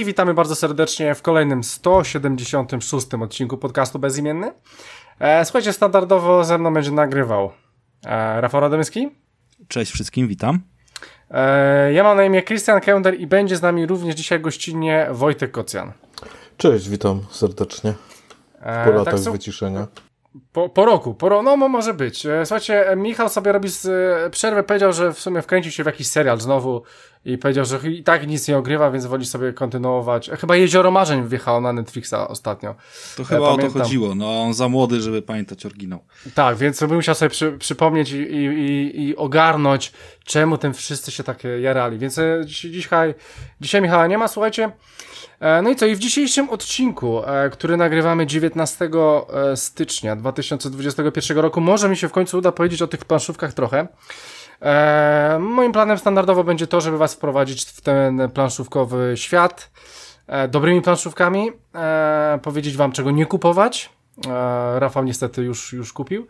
i witamy bardzo serdecznie w kolejnym 176 odcinku podcastu Bezimienny. Słuchajcie, standardowo ze mną będzie nagrywał Rafał Radomyski. Cześć wszystkim, witam. Ja mam na imię Krystian Kender i będzie z nami również dzisiaj gościnnie Wojtek Kocjan. Cześć, witam serdecznie. Po latach wyciszenia. Po roku, no może być. Słuchajcie, Michał sobie robi przerwę, powiedział, że w sumie wkręcił się w jakiś serial znowu i powiedział, że i tak nic nie ogrywa, więc woli sobie kontynuować. Chyba Jezioro Marzeń wjechało na Netflixa ostatnio. To chyba o to chodziło, no on za młody, żeby pamiętać oryginał. Tak, więc bym musiał sobie przypomnieć i ogarnąć, czemu tym wszyscy się tak jarali. Więc dzisiaj Michała nie ma, słuchajcie. No i co? I w dzisiejszym odcinku, który nagrywamy 19 stycznia 2021 roku, może mi się w końcu uda powiedzieć o tych planszówkach trochę. Moim planem standardowo będzie to, żeby was wprowadzić w ten planszówkowy świat dobrymi planszówkami, powiedzieć wam, czego nie kupować. Rafał niestety już kupił.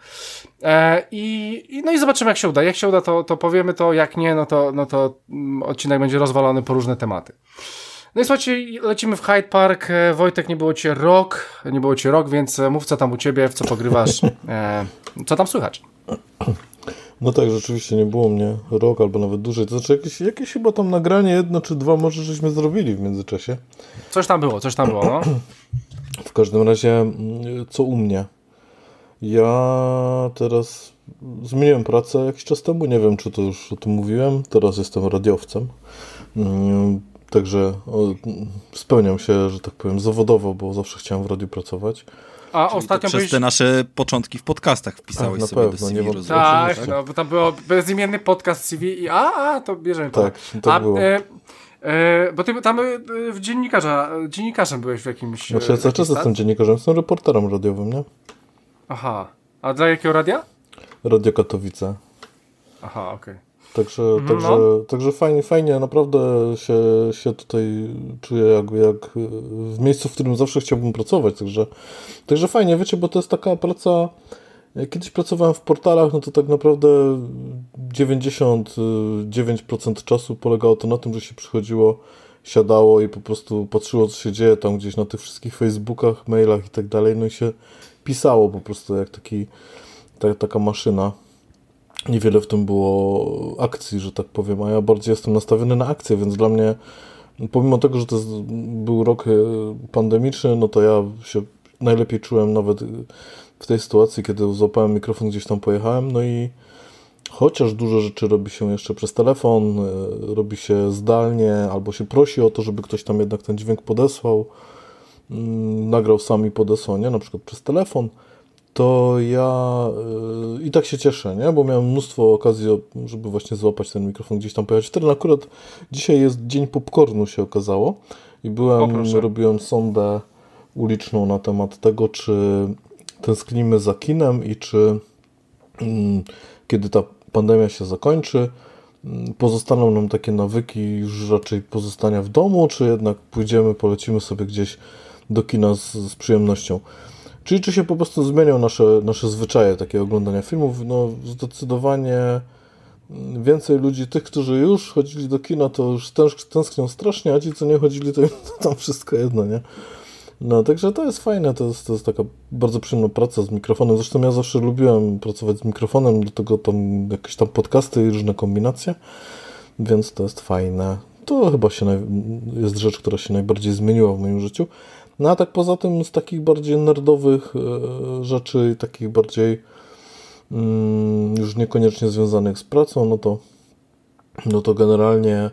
No i zobaczymy, jak się uda. Jak się uda, to powiemy to, jak nie, no to odcinek będzie rozwalony po różne tematy. No i słuchajcie, lecimy w Hyde Park. Wojtek, nie było cię rok, więc mów, co tam u ciebie, w co pogrywasz, co tam słychać. No tak, rzeczywiście nie było mnie rok albo nawet dłużej. To znaczy jakieś chyba tam nagranie jedno czy dwa może żeśmy zrobili w międzyczasie. Coś tam było, no. W każdym razie, co u mnie? Ja teraz zmieniłem pracę jakiś czas temu, nie wiem, czy to już o tym mówiłem. Teraz jestem radiowcem. Także spełniam się, że tak powiem, zawodowo, bo zawsze chciałem w radiu pracować. A ostatnio przez te nasze początki w podcastach wpisałeś sobie pewno, do CV. Tak, no bo tam było bezimienny podcast CV i to bierzemy to. Tak, to było. Bo ty tam dziennikarzem byłeś w jakimś... Znaczy ja cały czas jestem dziennikarzem, jestem reporterem radiowym, nie? Aha, a dla jakiego radia? Radio Katowice. Aha, okej. Także fajnie, naprawdę się tutaj czuję jak w miejscu, w którym zawsze chciałbym pracować, także fajnie, wiecie, bo to jest taka praca, kiedyś pracowałem w portalach, no to tak naprawdę 99% czasu polegało to na tym, że się przychodziło, siadało i po prostu patrzyło, co się dzieje tam gdzieś na tych wszystkich Facebookach, mailach i tak dalej, no i się pisało po prostu jak taka maszyna. Niewiele w tym było akcji, że tak powiem, a ja bardziej jestem nastawiony na akcję, więc dla mnie, pomimo tego, że to był rok pandemiczny, no to ja się najlepiej czułem nawet w tej sytuacji, kiedy złapałem mikrofon, gdzieś tam pojechałem, no i chociaż dużo rzeczy robi się jeszcze przez telefon, robi się zdalnie, albo się prosi o to, żeby ktoś tam jednak ten dźwięk podesłał, nagrał sam i podesłał, nie? Na przykład przez telefon, to ja i tak się cieszę, nie? Bo miałem mnóstwo okazji, żeby właśnie złapać ten mikrofon, gdzieś tam pojechać. Wtedy akurat dzisiaj jest dzień popcornu, się okazało, i robiłem sondę uliczną na temat tego, czy tęsknimy za kinem i czy kiedy ta pandemia się zakończy, pozostaną nam takie nawyki już raczej pozostania w domu, czy jednak polecimy sobie gdzieś do kina z przyjemnością. Czyli czy się po prostu zmienią nasze zwyczaje takiego oglądania filmów? No zdecydowanie więcej ludzi, tych, którzy już chodzili do kina, to już tęsknią strasznie, a ci, co nie chodzili, to tam wszystko jedno, nie? No, także to jest fajne, to jest taka bardzo przyjemna praca z mikrofonem. Zresztą ja zawsze lubiłem pracować z mikrofonem, do tego tam jakieś tam podcasty i różne kombinacje, więc to jest fajne. To chyba jest rzecz, która się najbardziej zmieniła w moim życiu. No a tak poza tym z takich bardziej nerdowych rzeczy, takich bardziej już niekoniecznie związanych z pracą, no to generalnie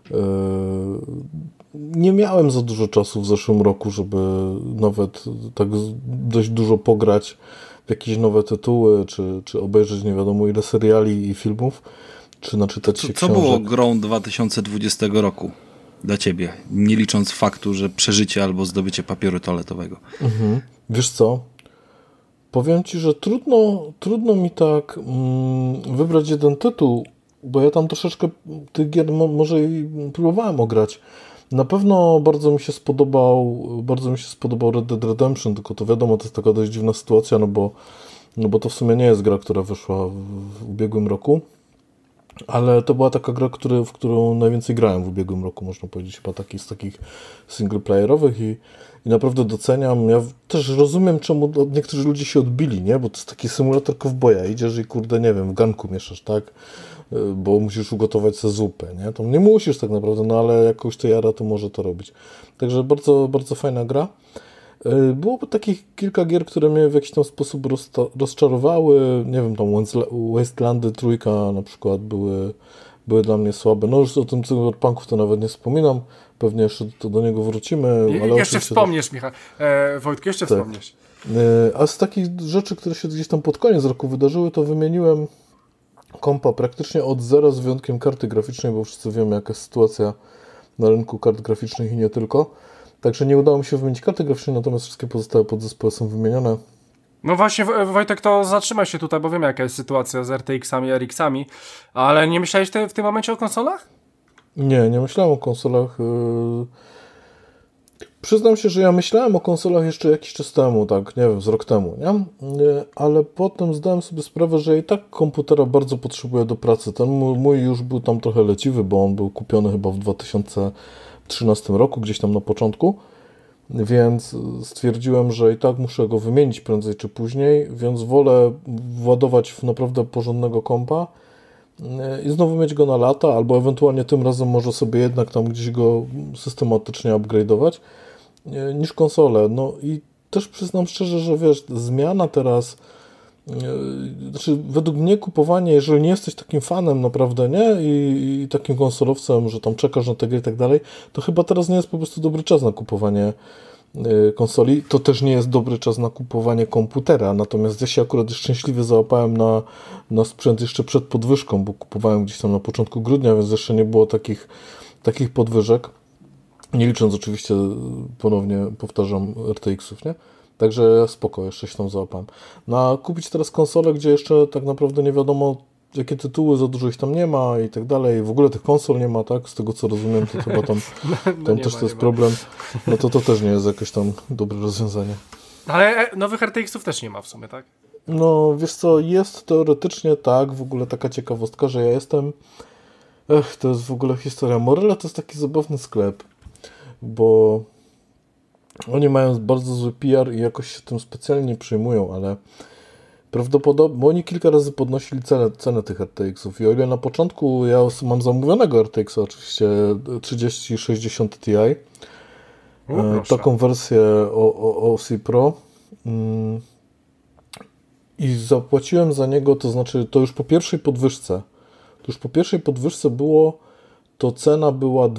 nie miałem za dużo czasu w zeszłym roku, żeby nawet tak dość dużo pograć w jakieś nowe tytuły, czy obejrzeć nie wiadomo ile seriali i filmów, czy naczytać się książek. Co było grą 2020 roku? Dla ciebie, nie licząc faktu, że przeżycie albo zdobycie papieru toaletowego. Wiesz co? Powiem ci, że trudno mi tak wybrać jeden tytuł, bo ja tam troszeczkę tych gier może i próbowałem ograć. Na pewno bardzo mi się spodobał Red Dead Redemption, tylko to wiadomo, to jest taka dość dziwna sytuacja, no bo to w sumie nie jest gra, która wyszła w ubiegłym roku. Ale to była taka gra, w którą najwięcej grałem w ubiegłym roku, można powiedzieć, chyba taki z takich singleplayerowych i naprawdę doceniam. Ja też rozumiem, czemu niektórzy ludzie się odbili, nie? Bo to jest taki symulator kowboja. Idziesz i kurde, nie wiem, w garnku mieszasz, tak? Bo musisz ugotować sobie zupę, nie? To nie musisz tak naprawdę, no ale jakoś to jara, to może to robić. Także bardzo, bardzo fajna gra. Byłoby takich kilka gier, które mnie w jakiś tam sposób rozczarowały. Nie wiem, tam Wastelandy trójka na przykład były dla mnie słabe. No już o tym Cyberpunku to nawet nie wspominam. Pewnie jeszcze do niego wrócimy. Ale jeszcze wspomniesz, Michał. Wojtku, jeszcze tak. wspomniesz. A z takich rzeczy, które się gdzieś tam pod koniec roku wydarzyły, to wymieniłem kompa praktycznie od zera z wyjątkiem karty graficznej, bo wszyscy wiemy, jaka jest sytuacja na rynku kart graficznych i nie tylko. Także nie udało mi się wymienić karty graficznej, natomiast wszystkie pozostałe podzespoły są wymienione. No właśnie, Wojtek, to zatrzymaj się tutaj, bo wiem, jaka jest sytuacja z RTX-ami, RX-ami, ale nie myślałeś w tym momencie o konsolach? Nie myślałem o konsolach. Przyznam się, że ja myślałem o konsolach jeszcze jakiś czas temu, tak, nie wiem, z rok temu, nie? Ale potem zdałem sobie sprawę, że i tak komputera bardzo potrzebuję do pracy. Ten mój już był tam trochę leciwy, bo on był kupiony chyba w 2013 roku, gdzieś tam na początku, więc stwierdziłem, że i tak muszę go wymienić prędzej czy później, więc wolę władować w naprawdę porządnego kompa i znowu mieć go na lata, albo ewentualnie tym razem może sobie jednak tam gdzieś go systematycznie upgrade'ować, niż konsolę. No i też przyznam szczerze, że wiesz, zmiana teraz, znaczy według mnie kupowanie, jeżeli nie jesteś takim fanem naprawdę, nie, i takim konsolowcem, że tam czekasz na te gry i tak dalej, to chyba teraz nie jest po prostu dobry czas na kupowanie konsoli. To też nie jest dobry czas na kupowanie komputera, natomiast ja się akurat szczęśliwie załapałem na sprzęt jeszcze przed podwyżką, bo kupowałem gdzieś tam na początku grudnia, więc jeszcze nie było takich podwyżek, nie licząc oczywiście, ponownie powtarzam, RTX-ów, nie? Także spoko, jeszcze się tam załapałem. No a kupić teraz konsolę, gdzie jeszcze tak naprawdę nie wiadomo jakie tytuły, za dużo ich tam nie ma i tak dalej. W ogóle tych konsol nie ma, tak? Z tego co rozumiem, to chyba tam też to jest problem. No to też nie jest jakieś tam dobre rozwiązanie. Ale nowych RTX-ów też nie ma w sumie, tak? No wiesz co, jest teoretycznie tak, w ogóle taka ciekawostka, że ja jestem... to jest w ogóle historia. Morele to jest taki zabawny sklep, bo oni mają bardzo zły PR i jakoś się tym specjalnie nie przejmują, ale prawdopodobnie, bo oni kilka razy podnosili cenę tych RTX-ów i o ile na początku ja mam zamówionego RTX-a oczywiście 3060 Ti, taką wersję OC Pro i zapłaciłem za niego, to znaczy to już po pierwszej podwyżce było, to cena była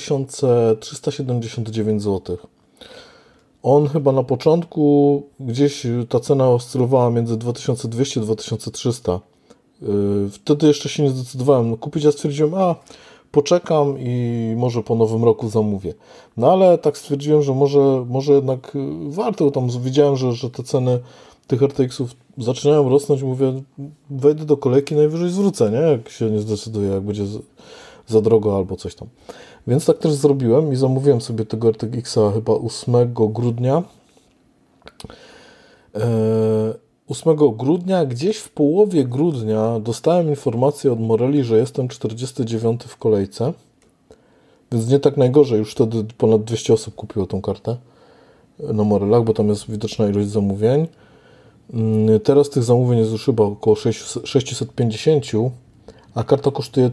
2379 zł. On chyba na początku gdzieś ta cena oscylowała między 2200 a 2300. Wtedy jeszcze się nie zdecydowałem kupić, ja stwierdziłem, poczekam i może po nowym roku zamówię. No ale tak stwierdziłem, że może jednak warto, tam widziałem, że te ceny tych RTX-ów zaczynają rosnąć, mówię, wejdę do kolejki, najwyżej zwrócę, nie? Jak się nie zdecyduję, jak będzie za drogo albo coś tam. Więc tak też zrobiłem i zamówiłem sobie tego RTX-a chyba 8 grudnia. 8 grudnia, gdzieś w połowie grudnia dostałem informację od Moreli, że jestem 49 w kolejce. Więc nie tak najgorzej, już wtedy ponad 200 osób kupiło tą kartę na Morelach, bo tam jest widoczna ilość zamówień. Teraz tych zamówień jest już chyba około 650, a karta kosztuje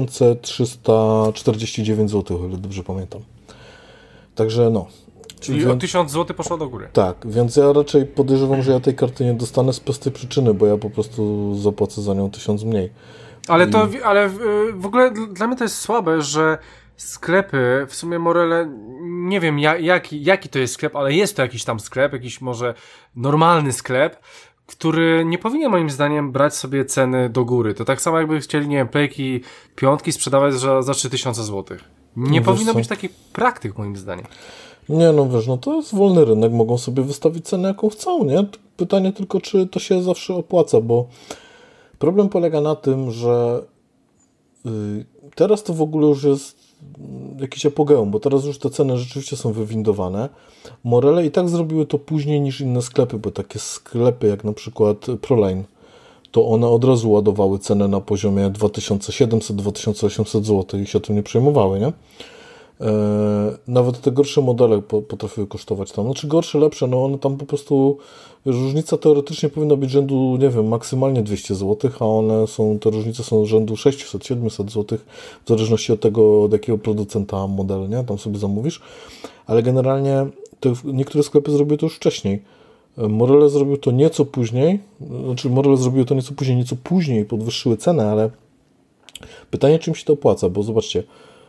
3349 zł, o ile dobrze pamiętam. Także no. Czyli o 1000 zł poszło do góry. Tak, więc ja raczej podejrzewam, że ja tej karty nie dostanę z prostej przyczyny, bo ja po prostu zapłacę za nią 1000 mniej. Ale w ogóle dla mnie to jest słabe, że sklepy, w sumie Morele, nie wiem jaki to jest sklep, ale jest to jakiś tam sklep, jakiś może normalny sklep, który nie powinien moim zdaniem brać sobie ceny do góry. To tak samo jakby chcieli, nie wiem, Playki 5 sprzedawać za 3000 zł. Nie powinno być takich praktyk moim zdaniem. Nie, no wiesz, no to jest wolny rynek, mogą sobie wystawić cenę jaką chcą, nie? Pytanie tylko, czy to się zawsze opłaca, bo problem polega na tym, że teraz to w ogóle już jest jakiś apogeum, bo teraz już te ceny rzeczywiście są wywindowane. Morele i tak zrobiły to później niż inne sklepy, bo takie sklepy jak na przykład Proline, to one od razu ładowały cenę na poziomie 2700-2800 zł i się tym nie przejmowały, nie? Nawet te gorsze modele potrafiły kosztować tam. Znaczy gorsze, lepsze, no one tam po prostu, różnica teoretycznie powinna być rzędu, nie wiem, maksymalnie 200 zł, a te różnice są rzędu 600-700 zł, w zależności od tego, od jakiego producenta model, nie? Tam sobie zamówisz. Ale generalnie niektóre sklepy zrobiły to już wcześniej. Morele zrobił to nieco później, nieco później podwyższyły cenę, ale pytanie, czym się to opłaca, bo zobaczcie,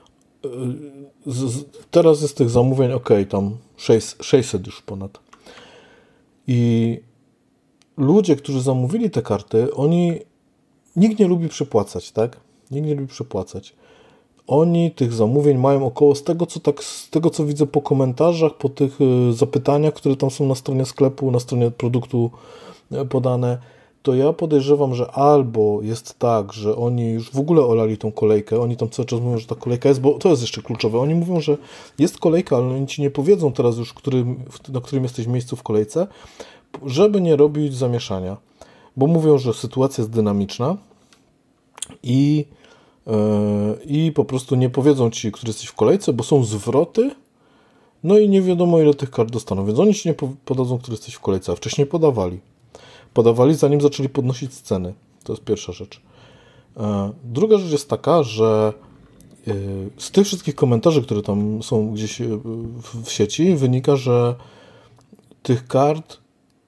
teraz jest tych zamówień, tam 600 już ponad. I ludzie, którzy zamówili te karty, nikt nie lubi przepłacać, tak? Nikt nie lubi przepłacać. Oni tych zamówień mają około, z tego co widzę po komentarzach, po tych zapytaniach, które tam są na stronie sklepu, na stronie produktu podane, to ja podejrzewam, że albo jest tak, że oni już w ogóle olali tą kolejkę, oni tam cały czas mówią, że ta kolejka jest, bo to jest jeszcze kluczowe, oni mówią, że jest kolejka, ale oni ci nie powiedzą teraz już, na którym jesteś miejscu w kolejce, żeby nie robić zamieszania, bo mówią, że sytuacja jest dynamiczna i po prostu nie powiedzą ci, który jesteś w kolejce, bo są zwroty, no i nie wiadomo, ile tych kart dostaną, więc oni ci nie podadzą, który jesteś w kolejce, a wcześniej podawali, zanim zaczęli podnosić ceny. To jest pierwsza rzecz. Druga rzecz jest taka, że z tych wszystkich komentarzy, które tam są gdzieś w sieci, wynika, że tych kart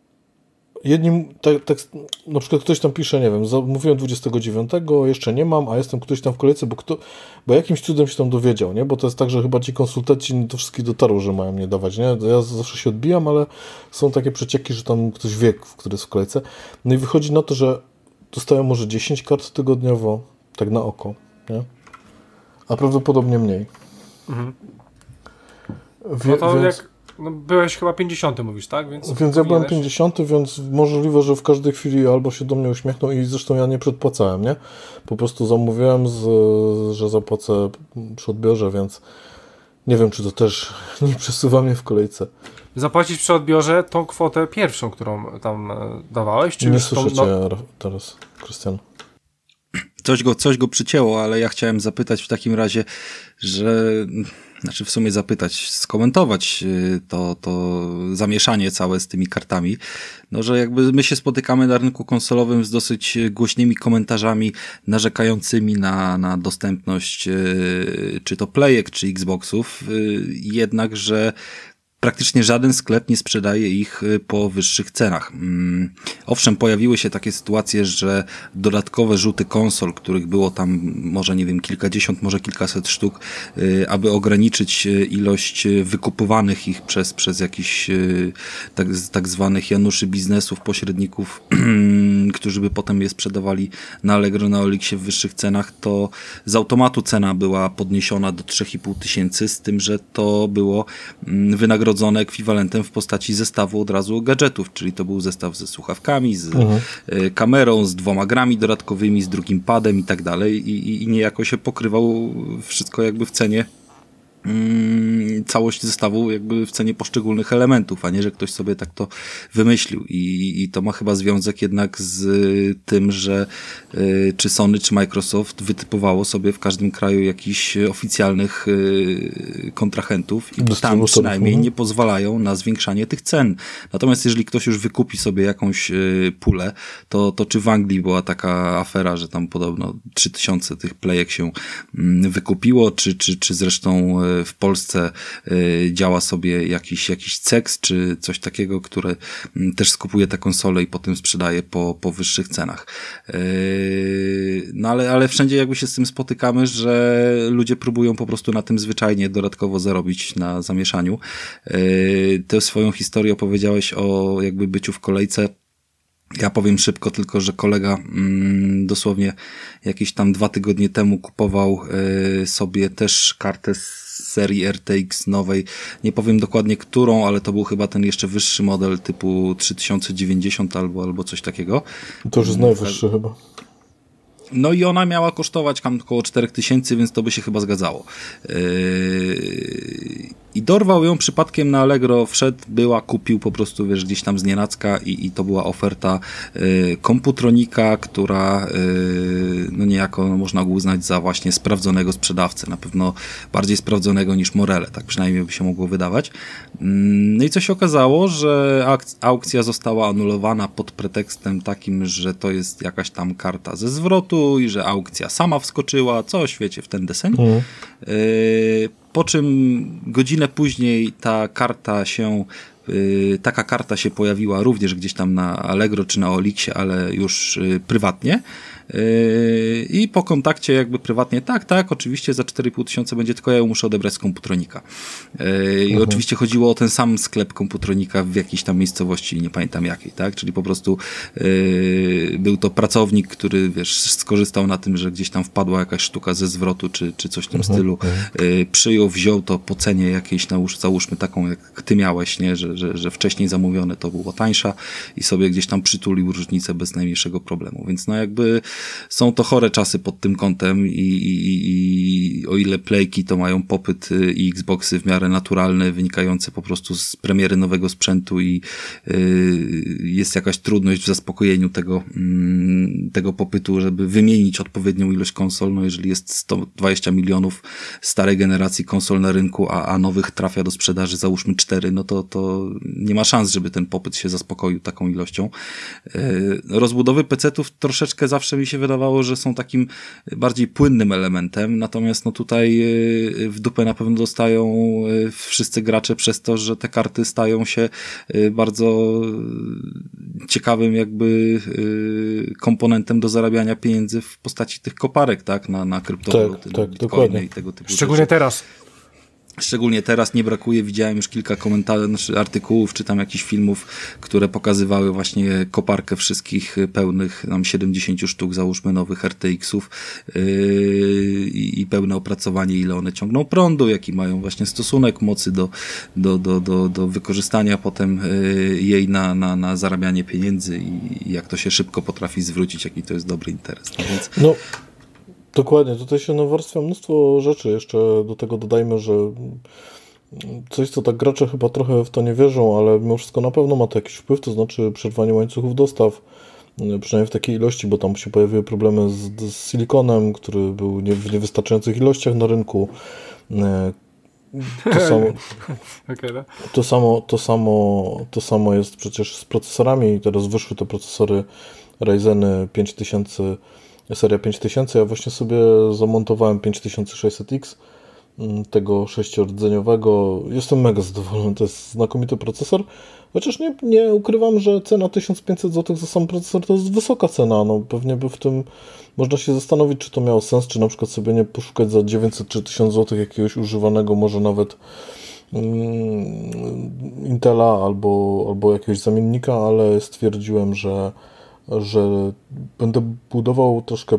tak, na przykład ktoś tam pisze, nie wiem, zamówiłem 29, jeszcze nie mam, a jestem ktoś tam w kolejce, bo jakimś cudem się tam dowiedział, nie? Bo to jest tak, że chyba ci konsultanci to wszystkich dotarło, że mają mnie dawać, nie? Ja zawsze się odbijam, ale są takie przecieki, że tam ktoś wie, który jest w kolejce. No i wychodzi na to, że dostają może 10 kart tygodniowo, tak na oko, nie? A prawdopodobnie mniej. Mhm. No to jak... No byłeś chyba 50, mówisz, tak? Więc ja byłem 50, więc możliwe, że w każdej chwili albo się do mnie uśmiechną i zresztą ja nie przedpłacałem, nie? Po prostu zamówiłem, że zapłacę przy odbiorze, więc nie wiem, czy to też nie przesuwa mnie w kolejce. Zapłacić przy odbiorze tą kwotę pierwszą, którą tam dawałeś? Czy nie słyszę cię teraz, Krystian. Coś go przycięło, ale ja chciałem zapytać w takim razie, w sumie skomentować to zamieszanie całe z tymi kartami, no że jakby my się spotykamy na rynku konsolowym z dosyć głośnymi komentarzami narzekającymi na dostępność czy to playek, czy Xboxów, jednakże praktycznie żaden sklep nie sprzedaje ich po wyższych cenach. Owszem, pojawiły się takie sytuacje, że dodatkowe rzuty konsol, których było tam może nie wiem kilkadziesiąt, może kilkaset sztuk, aby ograniczyć ilość wykupowanych ich przez jakichś tak zwanych januszy biznesów, pośredników, którzy by potem je sprzedawali na Allegro, na Olixie w wyższych cenach, to z automatu cena była podniesiona do 3,5 tysięcy, z tym, że to było wynagrodzone ekwiwalentem w postaci zestawu od razu gadżetów, czyli to był zestaw ze słuchawkami, z kamerą, z 2 grami dodatkowymi, z drugim padem i tak dalej i niejako się pokrywał wszystko jakby w cenie, całość zestawu jakby w cenie poszczególnych elementów, a nie, że ktoś sobie tak to wymyślił i to ma chyba związek jednak z tym, że czy Sony, czy Microsoft wytypowało sobie w każdym kraju jakichś oficjalnych kontrahentów i tam przynajmniej nie pozwalają na zwiększanie tych cen. Natomiast jeżeli ktoś już wykupi sobie jakąś pulę, to czy w Anglii była taka afera, że tam podobno 3000 tych playek się wykupiło, czy zresztą w Polsce działa sobie jakiś CEX, czy coś takiego, które też skupuje te konsole i potem sprzedaje po wyższych cenach. No ale wszędzie jakby się z tym spotykamy, że ludzie próbują po prostu na tym zwyczajnie dodatkowo zarobić na zamieszaniu. Tę swoją historię opowiedziałeś o jakby byciu w kolejce. Ja powiem szybko tylko, że kolega dosłownie jakieś tam 2 tygodnie temu kupował sobie też kartę z serii RTX nowej. Nie powiem dokładnie którą, ale to był chyba ten jeszcze wyższy model typu 3090 albo coś takiego. To już jest najwyższy chyba. No i ona miała kosztować tam około 4000, więc to by się chyba zgadzało. I dorwał ją przypadkiem na Allegro, wszedł, kupił po prostu, wiesz, gdzieś tam znienacka i to była oferta Komputronika, która no niejako można go uznać za właśnie sprawdzonego sprzedawcę, na pewno bardziej sprawdzonego niż Morele, tak przynajmniej by się mogło wydawać. No i co się okazało, że aukcja została anulowana pod pretekstem takim, że to jest jakaś tam karta ze zwrotu i że aukcja sama wskoczyła, coś wiecie, w ten deseń. Po czym godzinę później taka karta się pojawiła również gdzieś tam na Allegro czy na Olixie, ale już prywatnie. I po kontakcie jakby prywatnie, tak, oczywiście za 4,5 tysiąca będzie, tylko ja ją muszę odebrać z Komputronika. I oczywiście chodziło o ten sam sklep Komputronika w jakiejś tam miejscowości, nie pamiętam jakiej, tak? Czyli po prostu był to pracownik, który, wiesz, skorzystał na tym, że gdzieś tam wpadła jakaś sztuka ze zwrotu, czy coś w tym stylu. Przyjął, wziął to po cenie jakiejś, załóżmy taką, jak ty miałeś, nie? Że wcześniej zamówione to było tańsza i sobie gdzieś tam przytulił różnicę bez najmniejszego problemu. Więc no jakby są to chore czasy pod tym kątem i o ile Playki to mają popyt i Xboxy w miarę naturalny, wynikający po prostu z premiery nowego sprzętu i jest jakaś trudność w zaspokojeniu tego popytu, żeby wymienić odpowiednią ilość konsol, no jeżeli jest 120 milionów starej generacji konsol na rynku, a nowych trafia do sprzedaży załóżmy 4, no to nie ma szans, żeby ten popyt się zaspokoił taką ilością. Rozbudowy PC-ów troszeczkę zawsze mi się wydawało, że są takim bardziej płynnym elementem, natomiast no tutaj w dupę na pewno dostają wszyscy gracze przez to, że te karty stają się bardzo ciekawym jakby komponentem do zarabiania pieniędzy w postaci tych koparek, tak, na kryptowaluty, na bitcoiny dokładnie. I tego typu Szczególnie rzeczy. teraz. Szczególnie teraz nie brakuje, widziałem już kilka komentarzy, artykułów, czy tam jakichś filmów, które pokazywały właśnie koparkę wszystkich pełnych, tam 70 sztuk, załóżmy, nowych RTX-ów i pełne opracowanie, ile one ciągną prądu, jaki mają właśnie stosunek mocy do wykorzystania potem jej na zarabianie pieniędzy i jak to się szybko potrafi zwrócić, jaki to jest dobry interes. No więc... No. Dokładnie, tutaj się nawarstwia mnóstwo rzeczy. Jeszcze do tego dodajmy, że coś, co tak gracze chyba trochę w to nie wierzą, ale mimo wszystko na pewno ma to jakiś wpływ, to znaczy przerwanie łańcuchów dostaw, przynajmniej w takiej ilości, bo tam się pojawiły problemy z silikonem, który był w niewystarczających ilościach na rynku. To samo jest przecież z procesorami. Teraz wyszły te procesory Ryzeny 5000, seria 5000. Ja właśnie sobie zamontowałem 5600X, tego 6-rdzeniowego. Jestem mega zadowolony, to jest znakomity procesor. Chociaż nie ukrywam, że cena 1500 zł za sam procesor to jest wysoka cena. No, pewnie by w tym można się zastanowić, czy to miało sens, czy na przykład sobie nie poszukać za 900 czy 1000 zł jakiegoś używanego, może nawet Intela albo jakiegoś zamiennika, ale stwierdziłem, że będę budował troszkę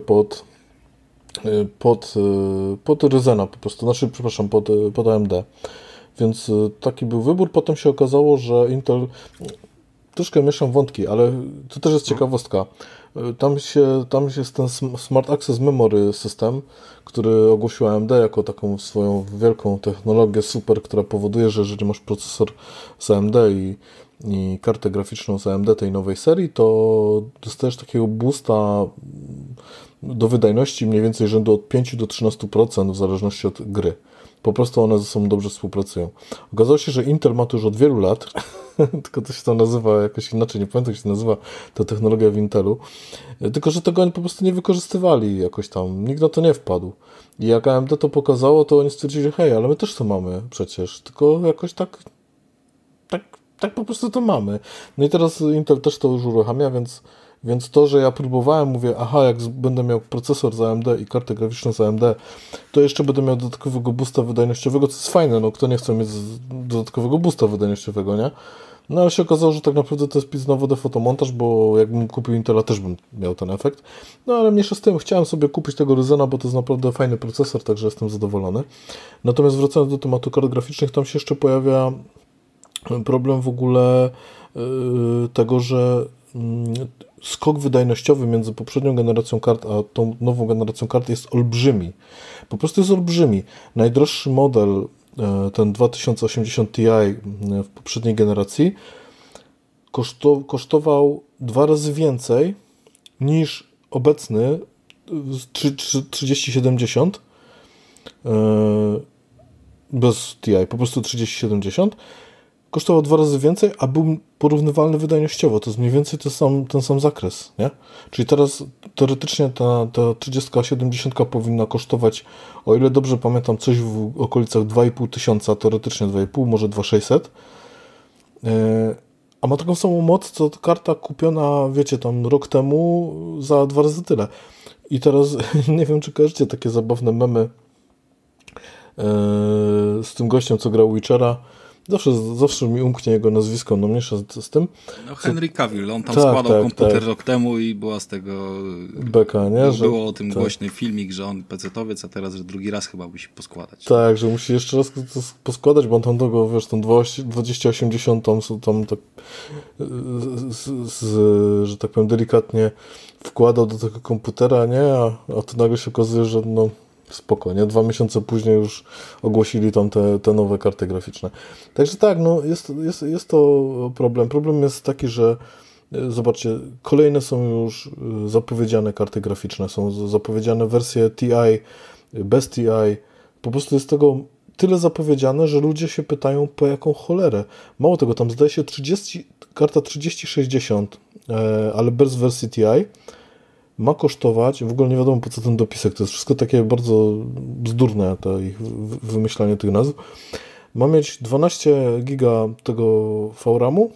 pod Ryzena po prostu, pod AMD. Więc taki był wybór. Potem się okazało, że Intel... Troszkę mieszam wątki, ale to też jest ciekawostka. Tam jest ten Smart Access Memory System, który ogłosił AMD jako taką swoją wielką technologię super, która powoduje, że jeżeli masz procesor z AMD i kartę graficzną z AMD tej nowej serii, to dostajesz takiego boosta do wydajności mniej więcej rzędu od 5 do 13% w zależności od gry. Po prostu one ze sobą dobrze współpracują. Okazało się, że Intel ma to już od wielu lat, tylko to się to nazywa jakoś inaczej, nie pamiętam jak się nazywa ta technologia w Intelu, tylko że tego oni po prostu nie wykorzystywali jakoś tam, nikt na to nie wpadł. I jak AMD to pokazało, to oni stwierdzili, hej, ale my też to mamy przecież, tylko jakoś tak po prostu to mamy. No i teraz Intel też to już uruchamia, więc to, że ja próbowałem, mówię, jak będę miał procesor z AMD i kartę graficzną z AMD, to jeszcze będę miał dodatkowego boosta wydajnościowego, co jest fajne, no kto nie chce mieć dodatkowego boosta wydajnościowego, nie? No ale się okazało, że tak naprawdę to jest pizz na wodę fotomontaż, bo jakbym kupił Intela, też bym miał ten efekt. No ale mniejsza z tym, chciałem sobie kupić tego Ryzena, bo to jest naprawdę fajny procesor, także jestem zadowolony. Natomiast wracając do tematu kart graficznych, tam się jeszcze pojawia problem w ogóle tego, że skok wydajnościowy między poprzednią generacją kart a tą nową generacją kart jest olbrzymi. Po prostu jest olbrzymi. Najdroższy model ten 2080 Ti w poprzedniej generacji kosztował 2 razy więcej niż obecny 3070 bez Ti, po prostu 3070 kosztował 2 razy więcej, a był porównywalny wydajnościowo. To jest mniej więcej ten sam zakres, nie? Czyli teraz teoretycznie ta 3070 powinna kosztować, o ile dobrze pamiętam, coś w okolicach 2500, teoretycznie 2,5, może 2600. A ma taką samą moc, co karta kupiona, wiecie, tam rok temu za 2 razy tyle. I teraz nie wiem, czy kojarzycie takie zabawne memy z tym gościem, co grał Witchera. Zawsze mi umknie jego nazwisko, no mniejsza z tym. No Henry Cavill, on tam składał komputer rok temu i była z tego beka, nie? Było o tym głośny filmik, że on pecetowiec, a teraz, że drugi raz chyba musi poskładać. Tak, że musi jeszcze raz poskładać, bo on tam tego, wiesz, tą 2080 tam tak, że tak powiem, delikatnie wkładał do tego komputera, nie? A tu nagle się okazuje, że no spoko, nie? 2 miesiące później już ogłosili tam te nowe karty graficzne. Także tak, no jest to problem. Problem jest taki, że zobaczcie, kolejne są już zapowiedziane karty graficzne, są zapowiedziane wersje TI, bez TI. Po prostu jest tego tyle zapowiedziane, że ludzie się pytają, po jaką cholerę. Mało tego, tam zdaje się karta 3060, ale bez wersji TI ma kosztować, w ogóle nie wiadomo po co ten dopisek, to jest wszystko takie bardzo bzdurne, to ich wymyślanie tych nazw. Ma mieć 12 giga tego VRAM-u,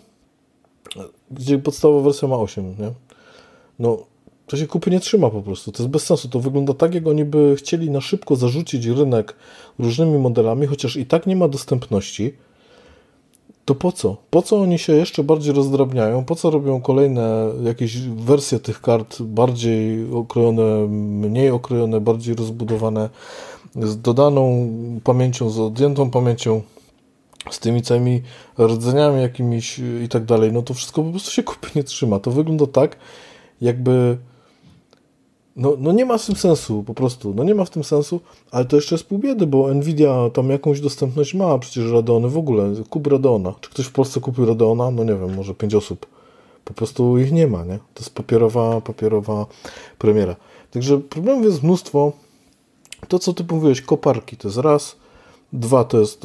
gdzie podstawowa wersja ma 8, nie? No, to się kupy nie trzyma po prostu, to jest bez sensu, to wygląda tak, jak oni by chcieli na szybko zarzucić rynek różnymi modelami, chociaż i tak nie ma dostępności. To po co? Po co oni się jeszcze bardziej rozdrabniają? Po co robią kolejne jakieś wersje tych kart bardziej okrojone, mniej okrojone, bardziej rozbudowane, z dodaną pamięcią, z odjętą pamięcią, z tymi całymi rdzeniami jakimiś i tak dalej? No to wszystko po prostu się kupy nie trzyma. To wygląda tak, jakby no nie ma w tym sensu, po prostu, no nie ma w tym sensu, ale to jeszcze jest pół biedy, bo Nvidia tam jakąś dostępność ma, przecież Radeony w ogóle, kup Radeona. Czy ktoś w Polsce kupił Radeona? No nie wiem, może 5 osób. Po prostu ich nie ma, nie? To jest papierowa premiera. Także problemów jest mnóstwo. To, co ty mówiłeś, koparki, to jest raz. 2, to jest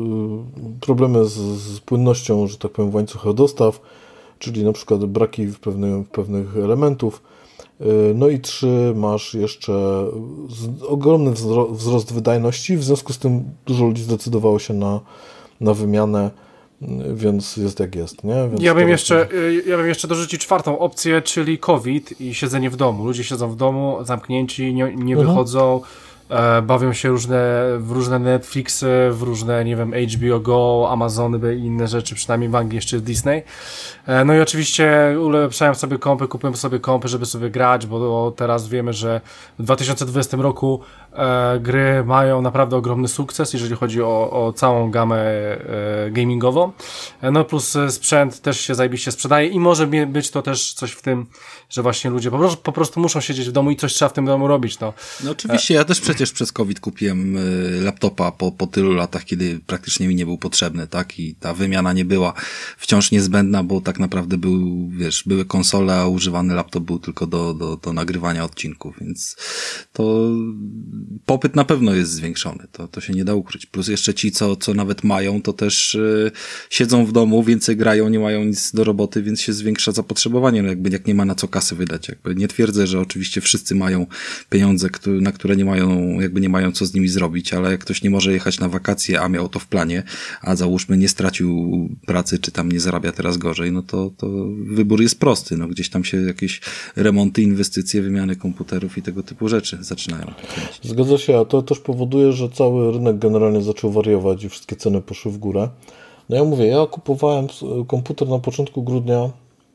problemy z płynnością, że tak powiem, w łańcuchach dostaw, czyli na przykład braki pewnych elementów. No i 3, masz jeszcze ogromny wzrost wydajności, w związku z tym dużo ludzi zdecydowało się na wymianę, więc jest jak jest, nie? Więc ja bym jeszcze dorzucił 4. opcję, czyli COVID i siedzenie w domu. Ludzie siedzą w domu, zamknięci, nie wychodzą, bawią się w różne Netflixy, w różne, nie wiem, HBO Go, Amazony i inne rzeczy, przynajmniej w Anglii jeszcze Disney. No i oczywiście ulepszają sobie kompy, kupują sobie kompy, żeby sobie grać, bo teraz wiemy, że w 2020 roku gry mają naprawdę ogromny sukces, jeżeli chodzi o całą gamę gamingową. No plus sprzęt też się zajebiście sprzedaje i może być to też coś w tym, że właśnie ludzie po prostu muszą siedzieć w domu i coś trzeba w tym domu robić. No oczywiście, ja też przecież przez COVID kupiłem laptopa po tylu latach, kiedy praktycznie mi nie był potrzebny, tak? I ta wymiana nie była wciąż niezbędna, bo tak naprawdę były konsole, a używany laptop był tylko do nagrywania odcinków, więc to popyt na pewno jest zwiększony, to się nie da ukryć. Plus jeszcze ci, co nawet mają, to też siedzą w domu, więcej grają, nie mają nic do roboty, więc się zwiększa zapotrzebowanie, no jak nie ma na co kasy wydać. Nie twierdzę, że oczywiście wszyscy mają pieniądze, na które nie mają co z nimi zrobić, ale jak ktoś nie może jechać na wakacje, a miał to w planie, a załóżmy nie stracił pracy, czy tam nie zarabia teraz gorzej, no to wybór jest prosty. No gdzieś tam się jakieś remonty, inwestycje, wymiany komputerów i tego typu rzeczy zaczynają kręcić. Zgadza się, a to też powoduje, że cały rynek generalnie zaczął wariować i wszystkie ceny poszły w górę. No ja mówię, ja kupowałem komputer na początku grudnia.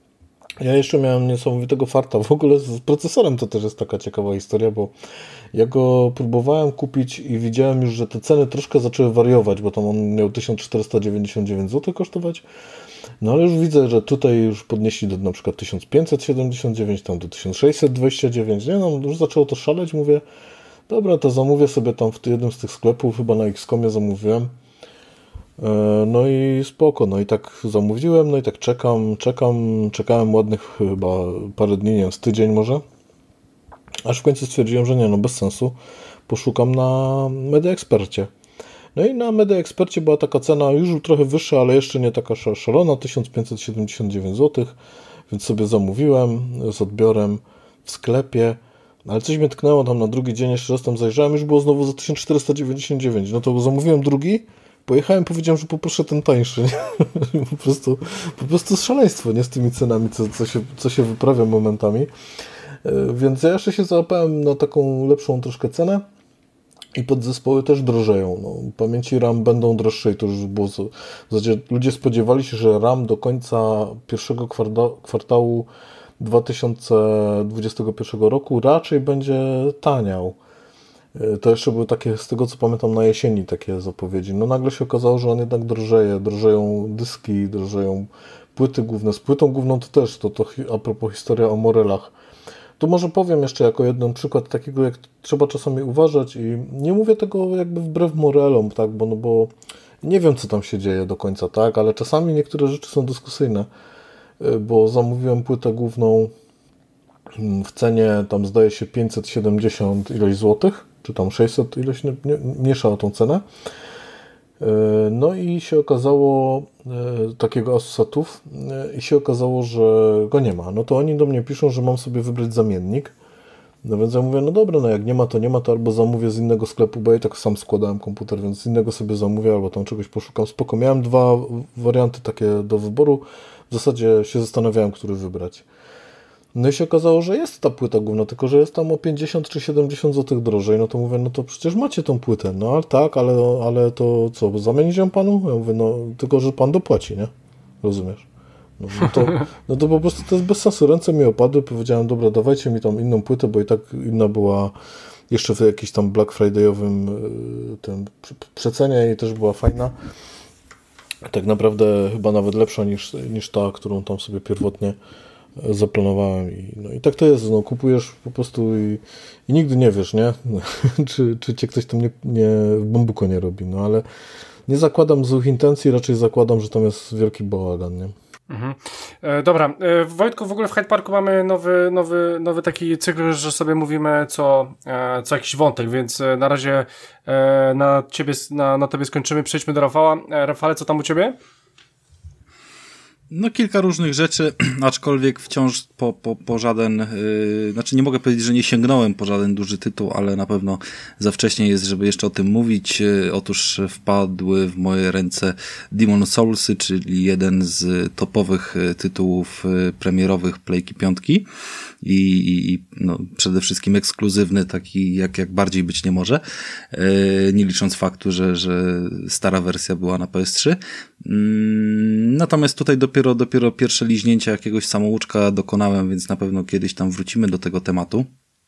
Ja jeszcze miałem niesamowitego farta. W ogóle z procesorem to też jest taka ciekawa historia, bo ja go próbowałem kupić i widziałem już, że te ceny troszkę zaczęły wariować, bo tam on miał 1499 zł kosztować. No ale już widzę, że tutaj już podnieśli do na przykład 1579, tam do 1629. Nie, no już zaczęło to szaleć. Mówię, dobra, to zamówię sobie tam w jednym z tych sklepów, chyba na X-Comie zamówiłem. No i spoko, no i tak zamówiłem, no i tak czekałem ładnych chyba parę dni, nie wiem, z tydzień może, aż w końcu stwierdziłem, że nie, no bez sensu, poszukam na Media Expercie. No i na Media Expercie była taka cena już trochę wyższa, ale jeszcze nie taka szalona, 1579 zł, więc sobie zamówiłem z odbiorem w sklepie, ale coś mnie tknęło tam na drugi dzień, jeszcze raz tam zajrzałem, już było znowu za 1499, no to zamówiłem drugi, pojechałem, powiedziałem, że poproszę ten tańszy, nie? po prostu szaleństwo, nie, z tymi cenami, co się wyprawia momentami, więc ja jeszcze się załapałem na taką lepszą troszkę cenę i podzespoły też drożeją, no, pamięci RAM będą droższe i to już było, w zasadzie ludzie spodziewali się, że RAM do końca pierwszego kwartału 2021 roku raczej będzie taniał. To jeszcze były takie, z tego co pamiętam, na jesieni takie zapowiedzi. No nagle się okazało, że on jednak drożeje. Drożeją dyski, drożeją płyty główne. Z płytą główną to też, to a propos historia o Morelach. Tu może powiem jeszcze jako jeden przykład takiego, jak trzeba czasami uważać i nie mówię tego jakby wbrew Morelom, tak, bo nie wiem, co tam się dzieje do końca, tak, ale czasami niektóre rzeczy są dyskusyjne, bo zamówiłem płytę główną w cenie tam zdaje się 570 ileś złotych, czy tam 600 ileś, mniejsza o tą cenę. No i się okazało, takiego Asusatów, i się okazało, że go nie ma. No to oni do mnie piszą, że mam sobie wybrać zamiennik. No więc ja mówię, no dobra, no jak nie ma, to albo zamówię z innego sklepu, bo ja i tak sam składałem komputer, więc z innego sobie zamówię, albo tam czegoś poszukam. Spoko, miałem dwa warianty takie do wyboru. W zasadzie się zastanawiałem, który wybrać. No i się okazało, że jest ta płyta główna, tylko że jest tam o 50 czy 70 zł drożej. No to mówię, no to przecież macie tą płytę. No ale tak, ale to co, zamienić ją panu? Ja mówię, no tylko, że pan dopłaci, nie? Rozumiesz? No to po prostu to jest bez sensu. Ręce mi opadły, powiedziałem, dobra, dawajcie mi tam inną płytę, bo i tak inna była jeszcze w jakimś tam Black Friday'owym tym przecenie i też była fajna. Tak naprawdę chyba nawet lepsza niż ta, którą tam sobie pierwotnie zaplanowałem i tak to jest, no kupujesz po prostu i nigdy nie wiesz, nie? czy cię ktoś tam nie w bambuko nie robi, no ale nie zakładam złych intencji, raczej zakładam, że tam jest wielki bałagan, nie? Mhm. Dobra, Wojtku, w ogóle w Hyde Parku mamy nowy taki cykl, że sobie mówimy co jakiś wątek, więc na razie na tobie skończymy, przejdźmy do Rafała. Rafale, co tam u ciebie? No kilka różnych rzeczy, aczkolwiek wciąż po żaden, znaczy nie mogę powiedzieć, że nie sięgnąłem po żaden duży tytuł, ale na pewno za wcześnie jest, żeby jeszcze o tym mówić. Otóż wpadły w moje ręce Demon Soulsy, czyli jeden z topowych tytułów premierowych Playki 5 i no, przede wszystkim ekskluzywny, taki jak bardziej być nie może, nie licząc faktu, że stara wersja była na PS3. Natomiast tutaj dopiero pierwsze liźnięcia jakiegoś samouczka dokonałem, więc na pewno kiedyś tam wrócimy do tego tematu.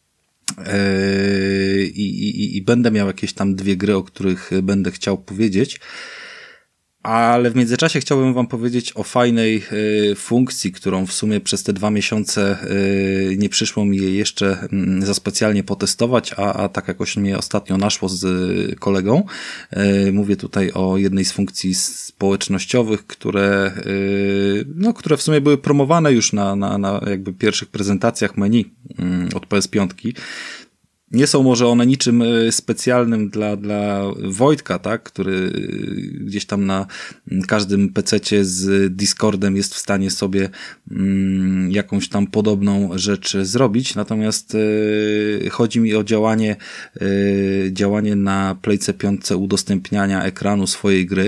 I będę miał jakieś tam dwie gry, o których będę chciał powiedzieć. Ale w międzyczasie chciałbym wam powiedzieć o fajnej funkcji, którą w sumie przez te 2 miesiące nie przyszło mi jej jeszcze za specjalnie potestować, a tak jakoś mnie ostatnio naszło z kolegą. Mówię tutaj o jednej z funkcji społecznościowych, które w sumie były promowane już na jakby pierwszych prezentacjach menu od PS5. Nie są może one niczym specjalnym dla Wojtka, tak, który gdzieś tam na każdym pececie z Discordem jest w stanie sobie jakąś tam podobną rzecz zrobić. Natomiast chodzi mi o działanie na Playce 5 udostępniania ekranu swojej gry.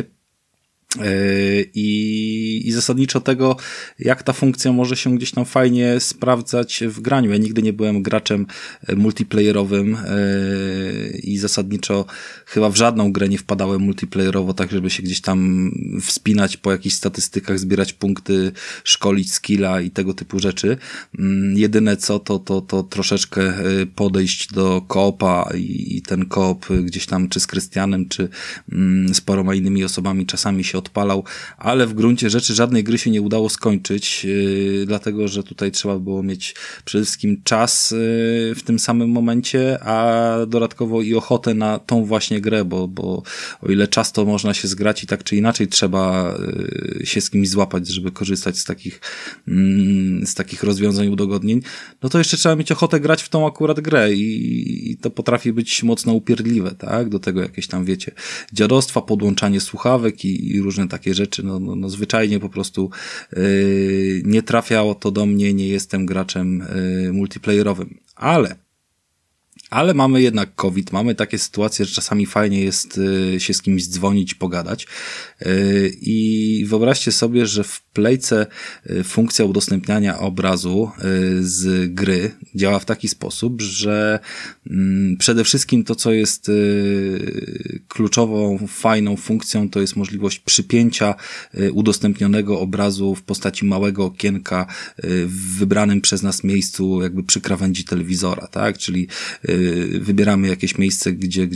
I zasadniczo tego, jak ta funkcja może się gdzieś tam fajnie sprawdzać w graniu. Ja nigdy nie byłem graczem multiplayerowym i zasadniczo chyba w żadną grę nie wpadałem multiplayerowo, tak żeby się gdzieś tam wspinać po jakichś statystykach, zbierać punkty, szkolić skilla i tego typu rzeczy. Jedyne co to troszeczkę podejść do koopa i ten koop gdzieś tam czy z Krystianem, czy z paroma innymi osobami czasami się odpalał, ale w gruncie rzeczy żadnej gry się nie udało skończyć, dlatego, że tutaj trzeba było mieć przede wszystkim czas w tym samym momencie, a dodatkowo i ochotę na tą właśnie grę, bo o ile czas to można się zgrać i tak czy inaczej trzeba się z kimś złapać, żeby korzystać z takich rozwiązań, udogodnień, no to jeszcze trzeba mieć ochotę grać w tą akurat grę i to potrafi być mocno upierdliwe, tak? Do tego jakieś tam, wiecie, dziadostwa, podłączanie słuchawek i różne takie rzeczy, no zwyczajnie po prostu nie trafiało to do mnie, nie jestem graczem multiplayerowym, ale mamy jednak COVID, mamy takie sytuacje, że czasami fajnie jest się z kimś dzwonić, pogadać i wyobraźcie sobie, że w Playce funkcja udostępniania obrazu z gry działa w taki sposób, że przede wszystkim to, co jest kluczową, fajną funkcją, to jest możliwość przypięcia udostępnionego obrazu w postaci małego okienka w wybranym przez nas miejscu jakby przy krawędzi telewizora, tak? Czyli wybieramy jakieś miejsce, gdzie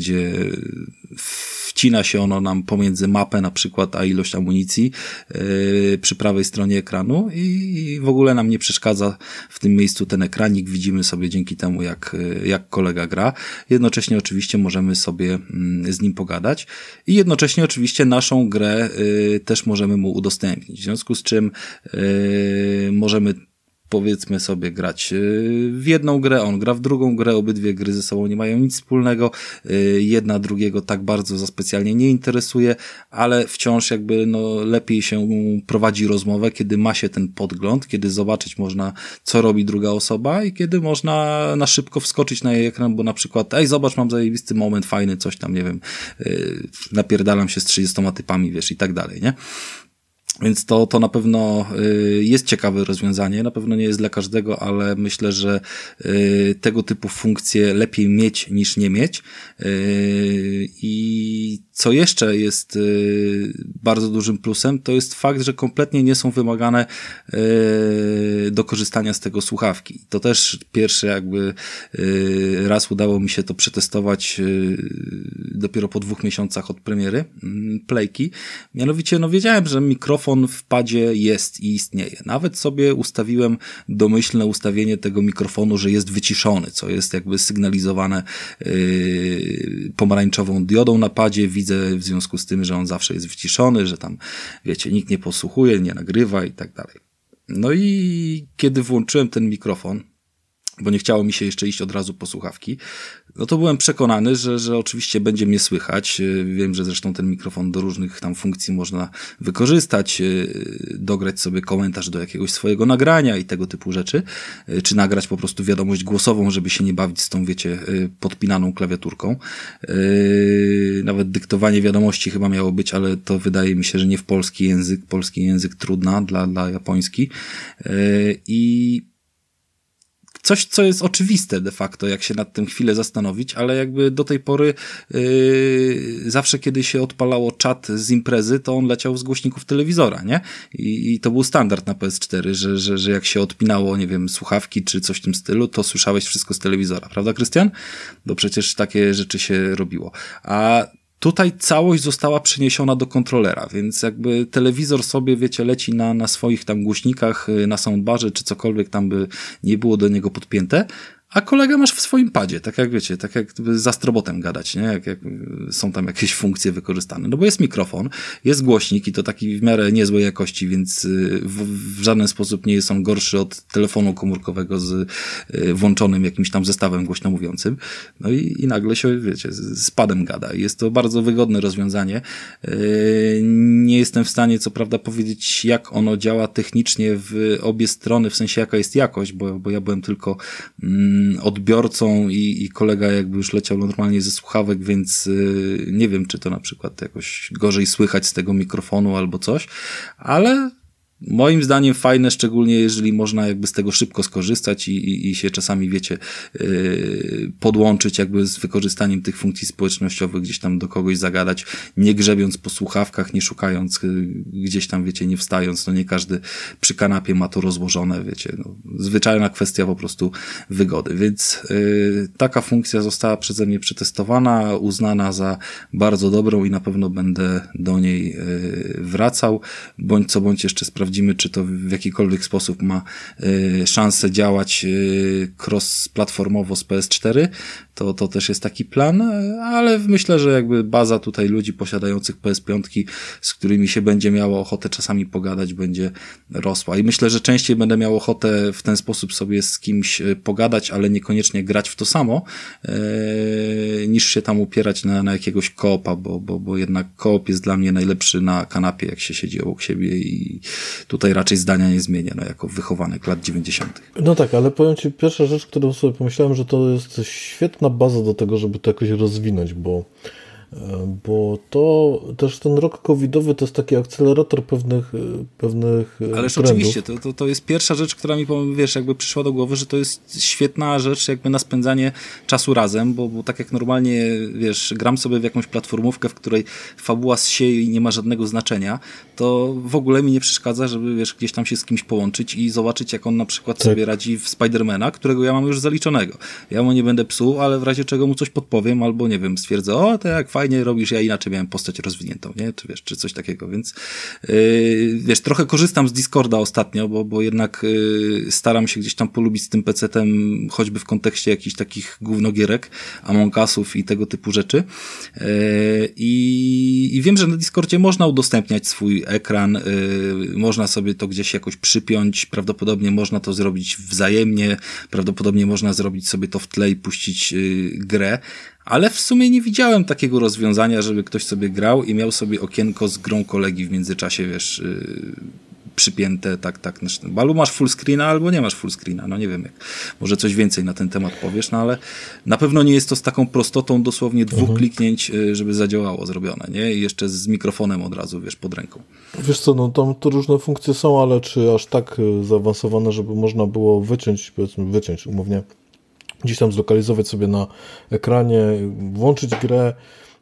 wcina się ono nam pomiędzy mapę na przykład, a ilość amunicji przy prawej stronie ekranu i w ogóle nam nie przeszkadza w tym miejscu ten ekranik. Widzimy sobie dzięki temu, jak kolega gra. Jednocześnie oczywiście możemy sobie z nim pogadać i jednocześnie oczywiście naszą grę też możemy mu udostępnić. W związku z czym możemy powiedzmy sobie grać w jedną grę, on gra w drugą grę, obydwie gry ze sobą nie mają nic wspólnego, jedna drugiego tak bardzo za specjalnie nie interesuje, ale wciąż jakby lepiej się prowadzi rozmowę, kiedy ma się ten podgląd, kiedy zobaczyć można, co robi druga osoba i kiedy można na szybko wskoczyć na jej ekran, bo na przykład zobacz, mam zajebisty moment, fajny, coś tam, nie wiem, napierdalam się z 30 typami, wiesz, i tak dalej, nie? Więc to na pewno jest ciekawe rozwiązanie, na pewno nie jest dla każdego, ale myślę, że tego typu funkcje lepiej mieć niż nie mieć. I co jeszcze jest bardzo dużym plusem, to jest fakt, że kompletnie nie są wymagane do korzystania z tego słuchawki. To też pierwszy jakby raz udało mi się to przetestować dopiero po 2 miesiącach od premiery Playki. Mianowicie wiedziałem, że mikrofon w padzie jest i istnieje. Nawet sobie ustawiłem domyślne ustawienie tego mikrofonu, że jest wyciszony, co jest jakby sygnalizowane pomarańczową diodą na padzie. Widzę w związku z tym, że on zawsze jest wyciszony, że tam, wiecie, nikt nie posłuchuje, nie nagrywa i tak dalej. No i kiedy włączyłem ten mikrofon, bo nie chciało mi się jeszcze iść od razu po słuchawki, no to byłem przekonany, że oczywiście będzie mnie słychać. Wiem, że zresztą ten mikrofon do różnych tam funkcji można wykorzystać, dograć sobie komentarz do jakiegoś swojego nagrania i tego typu rzeczy, czy nagrać po prostu wiadomość głosową, żeby się nie bawić z tą, wiecie, podpinaną klawiaturką. Nawet dyktowanie wiadomości chyba miało być, ale to wydaje mi się, że nie w polski język trudna dla japoński. I coś, co jest oczywiste de facto, jak się nad tym chwilę zastanowić, ale jakby do tej pory zawsze, kiedy się odpalało czat z imprezy, to on leciał z głośników telewizora, nie? I to był standard na PS4, że jak się odpinało, nie wiem, słuchawki czy coś w tym stylu, to słyszałeś wszystko z telewizora, prawda, Krystian? Bo przecież takie rzeczy się robiło. A tutaj całość została przeniesiona do kontrolera, więc jakby telewizor sobie, wiecie, leci na swoich tam głośnikach, na soundbarze, czy cokolwiek tam by nie było do niego podpięte, a kolega masz w swoim padzie, tak jak wiecie, tak jak z astrobotem gadać, nie? Jak są tam jakieś funkcje wykorzystane. No bo jest mikrofon, jest głośnik i to taki w miarę niezłej jakości, więc w żaden sposób nie jest on gorszy od telefonu komórkowego z włączonym jakimś tam zestawem głośno mówiącym. No i nagle się, wiecie, z padem gada. Jest to bardzo wygodne rozwiązanie. Nie jestem w stanie, co prawda, powiedzieć, jak ono działa technicznie w obie strony, w sensie jaka jest jakość, bo ja byłem tylko odbiorcą i kolega jakby już leciał normalnie ze słuchawek, więc nie wiem, czy to na przykład jakoś gorzej słychać z tego mikrofonu albo coś, ale moim zdaniem fajne, szczególnie jeżeli można jakby z tego szybko skorzystać i się czasami, wiecie, podłączyć jakby z wykorzystaniem tych funkcji społecznościowych, gdzieś tam do kogoś zagadać, nie grzebiąc po słuchawkach, nie szukając gdzieś tam, wiecie, nie wstając, no nie każdy przy kanapie ma to rozłożone, wiecie, no, zwyczajna kwestia po prostu wygody, więc taka funkcja została przeze mnie przetestowana, uznana za bardzo dobrą i na pewno będę do niej wracał, bądź co bądź jeszcze sprawdzimy, czy to w jakikolwiek sposób ma szansę działać cross-platformowo z PS4, to też jest taki plan, ale myślę, że jakby baza tutaj ludzi posiadających PS5, z którymi się będzie miało ochotę czasami pogadać, będzie rosła. I myślę, że częściej będę miał ochotę w ten sposób sobie z kimś pogadać, ale niekoniecznie grać w to samo, niż się tam upierać na jakiegoś koopa, bo jednak koop jest dla mnie najlepszy na kanapie, jak się siedzi obok siebie i tutaj raczej zdania nie zmienię, no jako wychowanek lat 90. No tak, ale powiem Ci, pierwsza rzecz, którą sobie pomyślałem, że to jest świetna baza do tego, żeby to jakoś rozwinąć, bo to też ten rok covidowy to jest taki akcelerator pewnych Ależ trendów. oczywiście, to jest pierwsza rzecz, która mi, wiesz, jakby przyszła do głowy, że to jest świetna rzecz jakby na spędzanie czasu razem, bo tak jak normalnie, wiesz, gram sobie w jakąś platformówkę, w której fabuła zsieje i nie ma żadnego znaczenia, to w ogóle mi nie przeszkadza, żeby, wiesz, gdzieś tam się z kimś połączyć i zobaczyć, jak on na przykład sobie radzi w Spidermana, którego ja mam już zaliczonego. Ja mu nie będę psuł, ale w razie czego mu coś podpowiem, albo nie wiem, stwierdzę, o, to jak fajnie robisz, ja inaczej miałem postać rozwiniętą, nie? Czy wiesz, czy coś takiego, więc wiesz, trochę korzystam z Discorda ostatnio, bo jednak staram się gdzieś tam polubić z tym PC-tem, choćby w kontekście jakichś takich gównogierek, Among Usów i tego typu rzeczy. I wiem, że na Discordzie można udostępniać swój ekran, można sobie to gdzieś jakoś przypiąć, prawdopodobnie można to zrobić wzajemnie, prawdopodobnie można zrobić sobie to w tle i puścić grę, ale w sumie nie widziałem takiego rozwiązania, żeby ktoś sobie grał i miał sobie okienko z grą kolegi w międzyczasie, wiesz, przypięte, tak. Albo masz full screena, albo nie masz full screena, no nie wiem, może coś więcej na ten temat powiesz, no ale na pewno nie jest to z taką prostotą dosłownie 2 kliknięć, żeby zadziałało zrobione, nie? I jeszcze z mikrofonem od razu, wiesz, pod ręką. Wiesz co, no tam to różne funkcje są, ale czy aż tak zaawansowane, żeby można było wyciąć umownie, gdzieś tam zlokalizować sobie na ekranie, włączyć grę,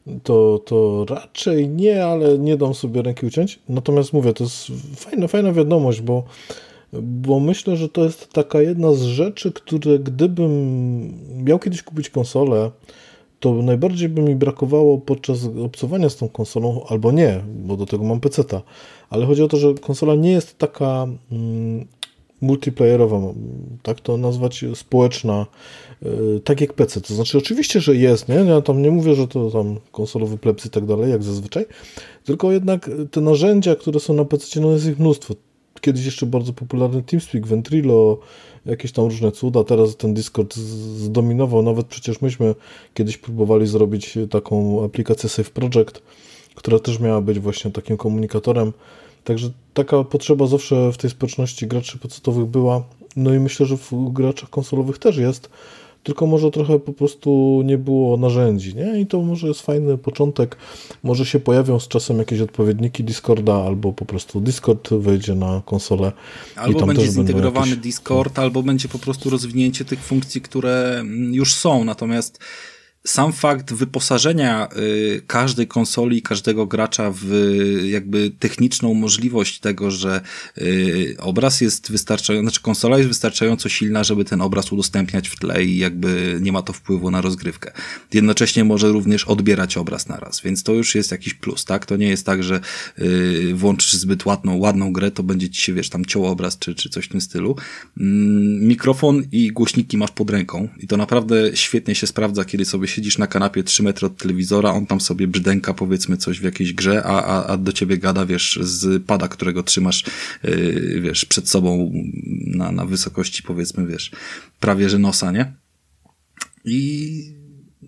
to raczej nie, ale nie dam sobie ręki uciąć. Natomiast mówię, to jest fajna wiadomość, bo myślę, że to jest taka jedna z rzeczy, które gdybym miał kiedyś kupić konsolę, to najbardziej by mi brakowało podczas obcowania z tą konsolą, albo nie, bo do tego mam peceta, ale chodzi o to, że konsola nie jest taka multiplayerowa, tak to nazwać, społeczna, tak jak PC. To znaczy oczywiście, że jest, nie? Ja tam nie mówię, że to tam konsolowy plebs i tak dalej, jak zazwyczaj, tylko jednak te narzędzia, które są na PC, no jest ich mnóstwo. Kiedyś jeszcze bardzo popularny TeamSpeak, Ventrilo, jakieś tam różne cuda, teraz ten Discord zdominował, nawet przecież myśmy kiedyś próbowali zrobić taką aplikację Safe Project, która też miała być właśnie takim komunikatorem. Także taka potrzeba zawsze w tej społeczności graczy PC-towych była, no i myślę, że w graczach konsolowych też jest, tylko może trochę po prostu nie było narzędzi, nie? I to może jest fajny początek, może się pojawią z czasem jakieś odpowiedniki Discorda, albo po prostu Discord wejdzie na konsolę. Albo i tam będzie też zintegrowany jakieś... Discord, albo będzie po prostu rozwinięcie tych funkcji, które już są, natomiast sam fakt wyposażenia każdej konsoli, każdego gracza w jakby techniczną możliwość tego, że obraz jest wystarczająco, znaczy konsola jest wystarczająco silna, żeby ten obraz udostępniać w tle i jakby nie ma to wpływu na rozgrywkę. Jednocześnie może również odbierać obraz naraz, więc to już jest jakiś plus, tak? To nie jest tak, że włączysz zbyt ładną grę, to będzie ci się, wiesz, tam ciął obraz czy coś w tym stylu. Mikrofon i głośniki masz pod ręką i to naprawdę świetnie się sprawdza, kiedy sobie siedzisz na kanapie 3 metry od telewizora, on tam sobie brzdęka, powiedzmy, coś w jakiejś grze, a do ciebie gada, wiesz, z pada, którego trzymasz, wiesz, przed sobą na wysokości, powiedzmy, wiesz, prawie że nosa, nie? I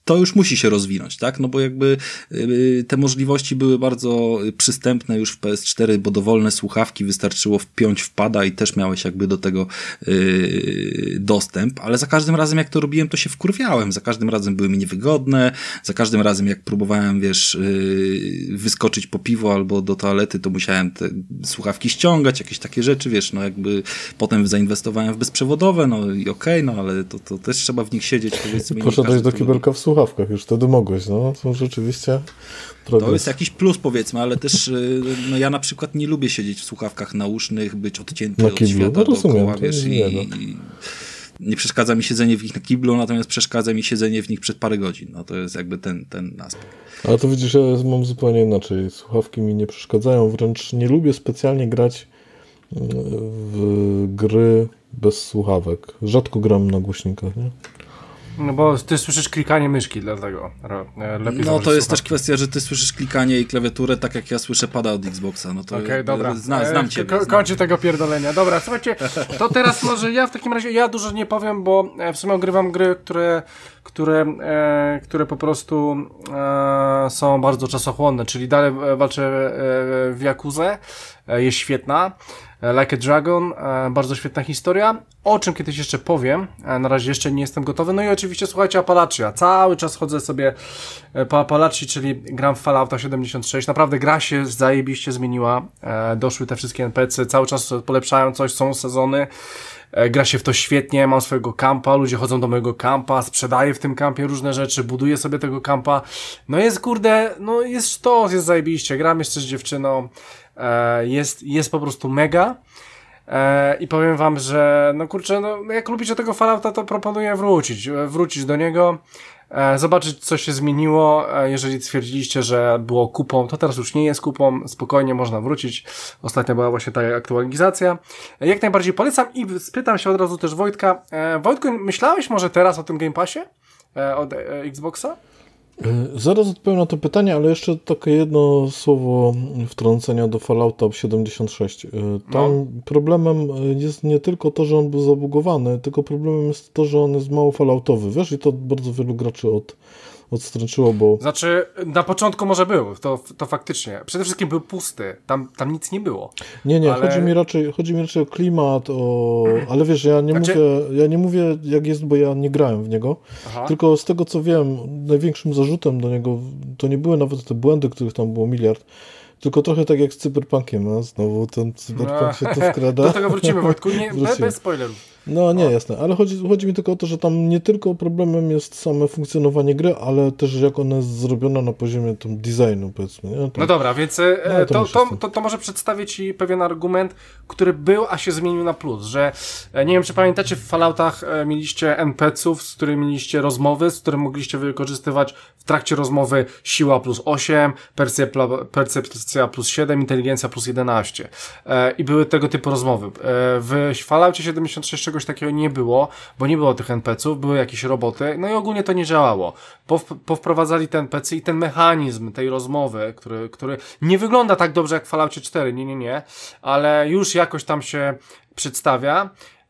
to już musi się rozwinąć, tak? No bo jakby te możliwości były bardzo przystępne już w PS4, bo dowolne słuchawki wystarczyło wpiąć w pada i też miałeś jakby do tego dostęp, ale za każdym razem jak to robiłem, to się wkurwiałem. Za każdym razem były mi niewygodne, za każdym razem jak próbowałem, wiesz, wyskoczyć po piwo albo do toalety, to musiałem te słuchawki ściągać, jakieś takie rzeczy, wiesz, no jakby potem zainwestowałem w bezprzewodowe, no i okej, no ale to też trzeba w nich siedzieć, powiedzmy. Poszedłeś do kibelka w słuchawkach, już wtedy mogłeś, no to rzeczywiście progres. To jest jakiś plus, powiedzmy, ale też no ja na przykład nie lubię siedzieć w słuchawkach nausznych, być odcięty od świata no rozumiem, dookoła, wiesz, i nie przeszkadza mi siedzenie w nich na kiblu, natomiast przeszkadza mi siedzenie w nich przez parę godzin. No to jest jakby ten aspekt. Ale to widzisz, ja mam zupełnie inaczej. Słuchawki mi nie przeszkadzają, wręcz nie lubię specjalnie grać w gry bez słuchawek. Rzadko gram na głośnikach, nie? No bo ty słyszysz klikanie myszki, dlatego lepiej. No to jest też kwestia, że ty słyszysz klikanie i klawiaturę tak jak ja słyszę pada od Xboxa. No to Okej, dobra. Znam ciebie. Kończę tego pierdolenia. Dobra, słuchajcie, to teraz może ja w takim razie, ja dużo nie powiem, bo w sumie ogrywam gry, które po prostu są bardzo czasochłonne, czyli dalej walczę w Yakuzę, jest świetna. Like a Dragon, bardzo świetna historia, o czym kiedyś jeszcze powiem, na razie jeszcze nie jestem gotowy. No i oczywiście słuchajcie, Appalachia, cały czas chodzę sobie po Appalachii, czyli gram w Fallouta 76, naprawdę gra się zajebiście zmieniła, doszły te wszystkie NPC, cały czas polepszają coś, są sezony, gra się w to świetnie, mam swojego kampa, ludzie chodzą do mojego kampa, sprzedaję w tym kampie różne rzeczy, buduję sobie tego kampa, no jest kurde, no jest sztos, jest zajebiście, gram jeszcze z dziewczyną, jest po prostu mega i powiem wam, że no kurczę, no jak lubicie tego Fallouta, to proponuję wrócić do niego, zobaczyć co się zmieniło, jeżeli twierdziliście, że było kupą, to teraz już nie jest kupą, spokojnie można wrócić, ostatnio była właśnie ta aktualizacja, jak najbardziej polecam i spytam się od razu też Wojtka, Wojtku, myślałeś może teraz o tym Game Passie od Xboxa? Zaraz odpowiem na to pytanie, ale jeszcze takie jedno słowo wtrącenia do Fallouta 76. Tam problemem jest nie tylko to, że on był zabugowany, tylko problemem jest to, że on jest mało falloutowy. Wiesz, i to bardzo wielu graczy odstręczyło, bo... Znaczy, na początku może był, to faktycznie. Przede wszystkim był pusty, tam nic nie było. Nie, ale... chodzi mi raczej o klimat, ale wiesz, ja nie mówię jak jest, bo ja nie grałem w niego, tylko z tego co wiem, największym zarzutem do niego to nie były nawet te błędy, których tam było miliard, tylko trochę tak jak z Cyberpunkiem, no znowu ten Cyberpunk się tu wkrada. Do tego wrócimy, Wojtku, bez spoilerów. No nie, jasne, ale chodzi mi tylko o to, że tam nie tylko problemem jest same funkcjonowanie gry, ale też jak ona jest zrobiona na poziomie tam designu, powiedzmy. Nie? No dobra, więc to może przedstawię ci pewien argument, który był, a się zmienił na plus, że nie wiem, czy pamiętacie, w Falloutach mieliście NPC-ów, z którymi mieliście rozmowy, z którymi mogliście wykorzystywać w trakcie rozmowy siła plus 8, percepcja plus 7, inteligencja plus 11 i były tego typu rozmowy. W Falloutie 76 czegoś takiego nie było, bo nie było tych NPC-ów, były jakieś roboty, no i ogólnie to nie działało. Powprowadzali te NPC i ten mechanizm tej rozmowy, który nie wygląda tak dobrze jak w Falloutie 4, nie, ale już jakoś tam się przedstawia.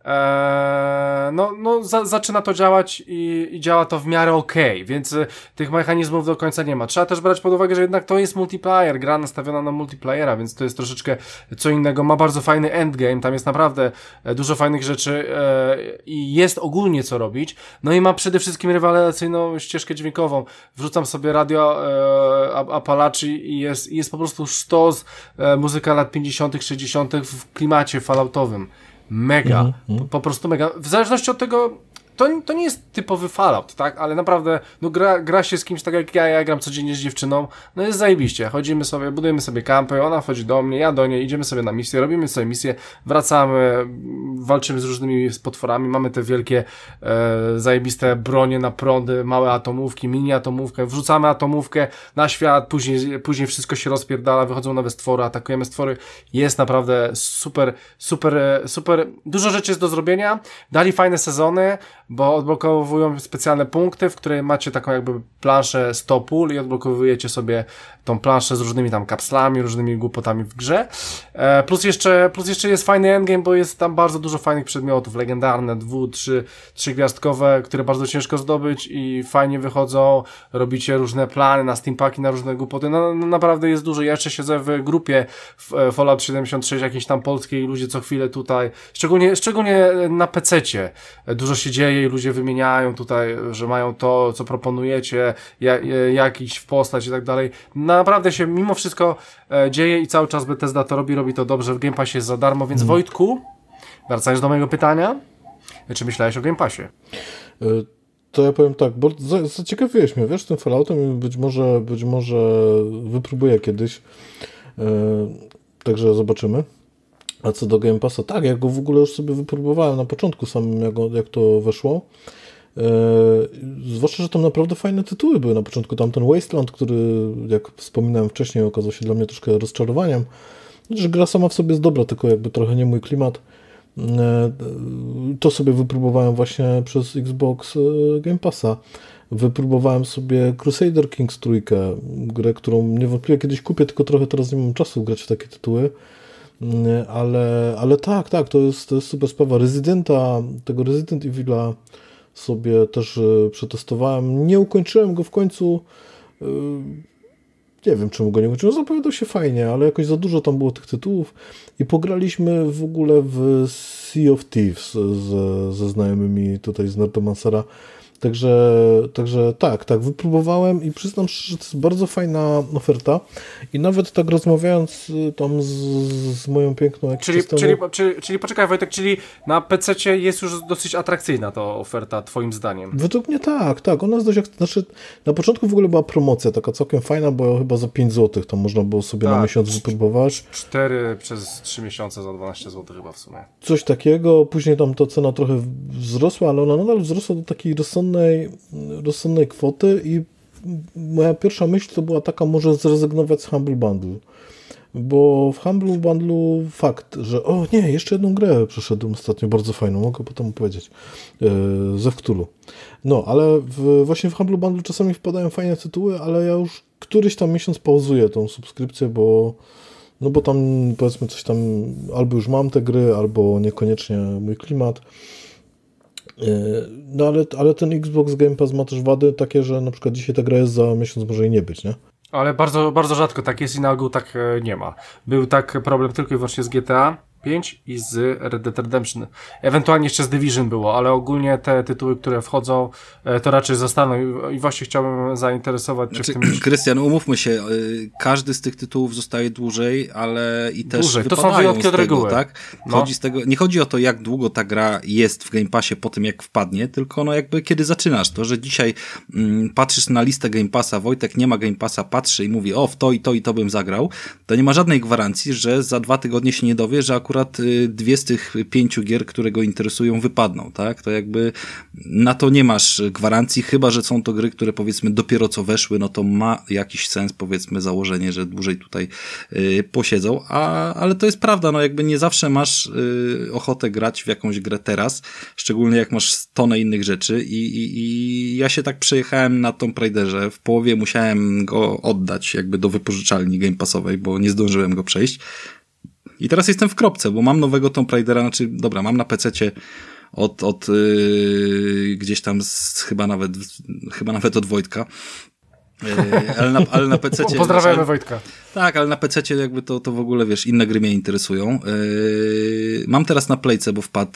Zaczyna to działać i działa to w miarę okej, więc tych mechanizmów do końca nie ma. Trzeba też brać pod uwagę, że jednak to jest multiplayer, gra nastawiona na multiplayera, więc to jest troszeczkę co innego. Ma bardzo fajny endgame, tam jest naprawdę dużo fajnych rzeczy i jest ogólnie co robić. No i ma przede wszystkim rewelacyjną ścieżkę dźwiękową. Wrzucam sobie radio Appalachii i jest po prostu sztos muzyka lat 50., 60. w klimacie falloutowym. Mega, po prostu mega. W zależności od tego, to nie jest typowy Fallout, tak? Ale naprawdę, no gra się z kimś tak jak ja gram codziennie z dziewczyną, no jest zajebiście. Chodzimy sobie, budujemy sobie kampy, ona wchodzi do mnie, ja do niej, idziemy sobie na misję, robimy sobie misję, wracamy, walczymy z różnymi potworami, mamy te wielkie, zajebiste bronie na prądy, małe atomówki, mini atomówkę, wrzucamy atomówkę na świat, później wszystko się rozpierdala, wychodzą nowe stwory, atakujemy stwory, jest naprawdę super, dużo rzeczy jest do zrobienia, dali fajne sezony, bo odblokowują specjalne punkty, w której macie taką jakby planszę 100 pól i odblokowujecie sobie tą planszę z różnymi tam kapslami, różnymi głupotami w grze. Plus jeszcze jest fajny endgame, bo jest tam bardzo dużo fajnych przedmiotów, legendarne, 2, 3 gwiazdkowe, które bardzo ciężko zdobyć i fajnie wychodzą, robicie różne plany na steampaki, na różne głupoty, no naprawdę jest dużo. Ja jeszcze siedzę w grupie Fallout 76, jakiejś tam polskiej, ludzie co chwilę tutaj, szczególnie na PC-cie dużo się dzieje i ludzie wymieniają tutaj, że mają to, co proponujecie, jakiś w postać i tak dalej. Naprawdę się mimo wszystko dzieje i cały czas Bethesda to robi to dobrze, w Game Passie jest za darmo, więc Wojtku, wracając do mojego pytania, czy myślałeś o Game Passie? To ja powiem tak, bo zaciekawiłeś mnie, wiesz, tym Falloutem, być może wypróbuję kiedyś, także zobaczymy. A co do Game Passa, tak, ja go w ogóle już sobie wypróbowałem na początku samym, jak to weszło. Zwłaszcza, że tam naprawdę fajne tytuły były na początku. Tam ten Wasteland, który, jak wspominałem wcześniej, okazał się dla mnie troszkę rozczarowaniem. Że gra sama w sobie jest dobra, tylko jakby trochę nie mój klimat. To sobie wypróbowałem właśnie przez Xbox Game Passa. Wypróbowałem sobie Crusader Kings 3, grę, którą niewątpliwie kiedyś kupię, tylko trochę teraz nie mam czasu grać w takie tytuły. Ale tak, to jest super sprawa. Tego Resident Evil'a sobie też przetestowałem. Nie ukończyłem go w końcu. Nie wiem, czemu go nie ukończyłem. Zapowiadał się fajnie, ale jakoś za dużo tam było tych tytułów. I pograliśmy w ogóle w Sea of Thieves ze znajomymi tutaj z Nerdomancera. Także tak, wypróbowałem i przyznam szczerze, że to jest bardzo fajna oferta i nawet tak rozmawiając tam z moją piękną Czyli poczekaj Wojtek, czyli na PC-cie jest już dosyć atrakcyjna ta oferta twoim zdaniem? Według mnie tak, ona jest dość, znaczy na początku w ogóle była promocja taka całkiem fajna, bo chyba za 5 zł tam można było sobie na miesiąc wypróbować. 4 przez 3 miesiące za 12 zł chyba w sumie. Coś takiego, później tam ta cena trochę wzrosła, ale ona nadal wzrosła do takiej rozsądnej kwoty i moja pierwsza myśl to była taka, może zrezygnować z Humble Bundle. Bo w Humble Bundle fakt, że jeszcze jedną grę przeszedłem ostatnio, bardzo fajną, mogę potem opowiedzieć, ze Cthulhu. No, ale właśnie w Humble Bundle czasami wpadają fajne tytuły, ale ja już któryś tam miesiąc pauzuję tą subskrypcję, bo tam powiedzmy coś tam, albo już mam te gry, albo niekoniecznie mój klimat. No ale ten Xbox Game Pass ma też wady takie, że na przykład dzisiaj ta gra jest, za miesiąc może jej nie być, nie? Ale bardzo, bardzo rzadko tak jest i na ogół tak nie ma. Był tak problem tylko i wyłącznie z GTA 5 i z Red Dead Redemption. Ewentualnie jeszcze z Division było, ale ogólnie te tytuły, które wchodzą, to raczej zostaną i właśnie chciałbym zainteresować czy w tym... Krystian, umówmy się, każdy z tych tytułów zostaje dłużej, ale i też dłużej. wypadają to są wyjątki od reguły. Tak? Chodzi z tego, nie chodzi o to, jak długo ta gra jest w Game Passie po tym, jak wpadnie, tylko jakby kiedy zaczynasz. To, że dzisiaj patrzysz na listę Game Passa, Wojtek nie ma Game Passa, patrzy i mówi, w to i to bym zagrał, to nie ma żadnej gwarancji, że za 2 tygodnie się nie dowie, że akurat 2 z tych 5 gier, które go interesują, wypadną, tak? To jakby na to nie masz gwarancji, chyba że są to gry, które powiedzmy dopiero co weszły, no to ma jakiś sens, powiedzmy, założenie, że dłużej tutaj posiedzą, ale to jest prawda, no jakby nie zawsze masz ochotę grać w jakąś grę teraz, szczególnie jak masz tonę innych rzeczy i ja się tak przejechałem na Tomb Raiderze, w połowie musiałem go oddać jakby do wypożyczalni Game Passowej, bo nie zdążyłem go przejść. I teraz jestem w kropce, bo mam nowego Tomb Raidera, mam na PC-cie od gdzieś tam chyba nawet od Wojtka. Ale na PC-cie... Pozdrawiamy Wojtka. Tak, ale na PC-cie jakby to w ogóle, wiesz, inne gry mnie interesują. Mam teraz na Playce, bo wpadł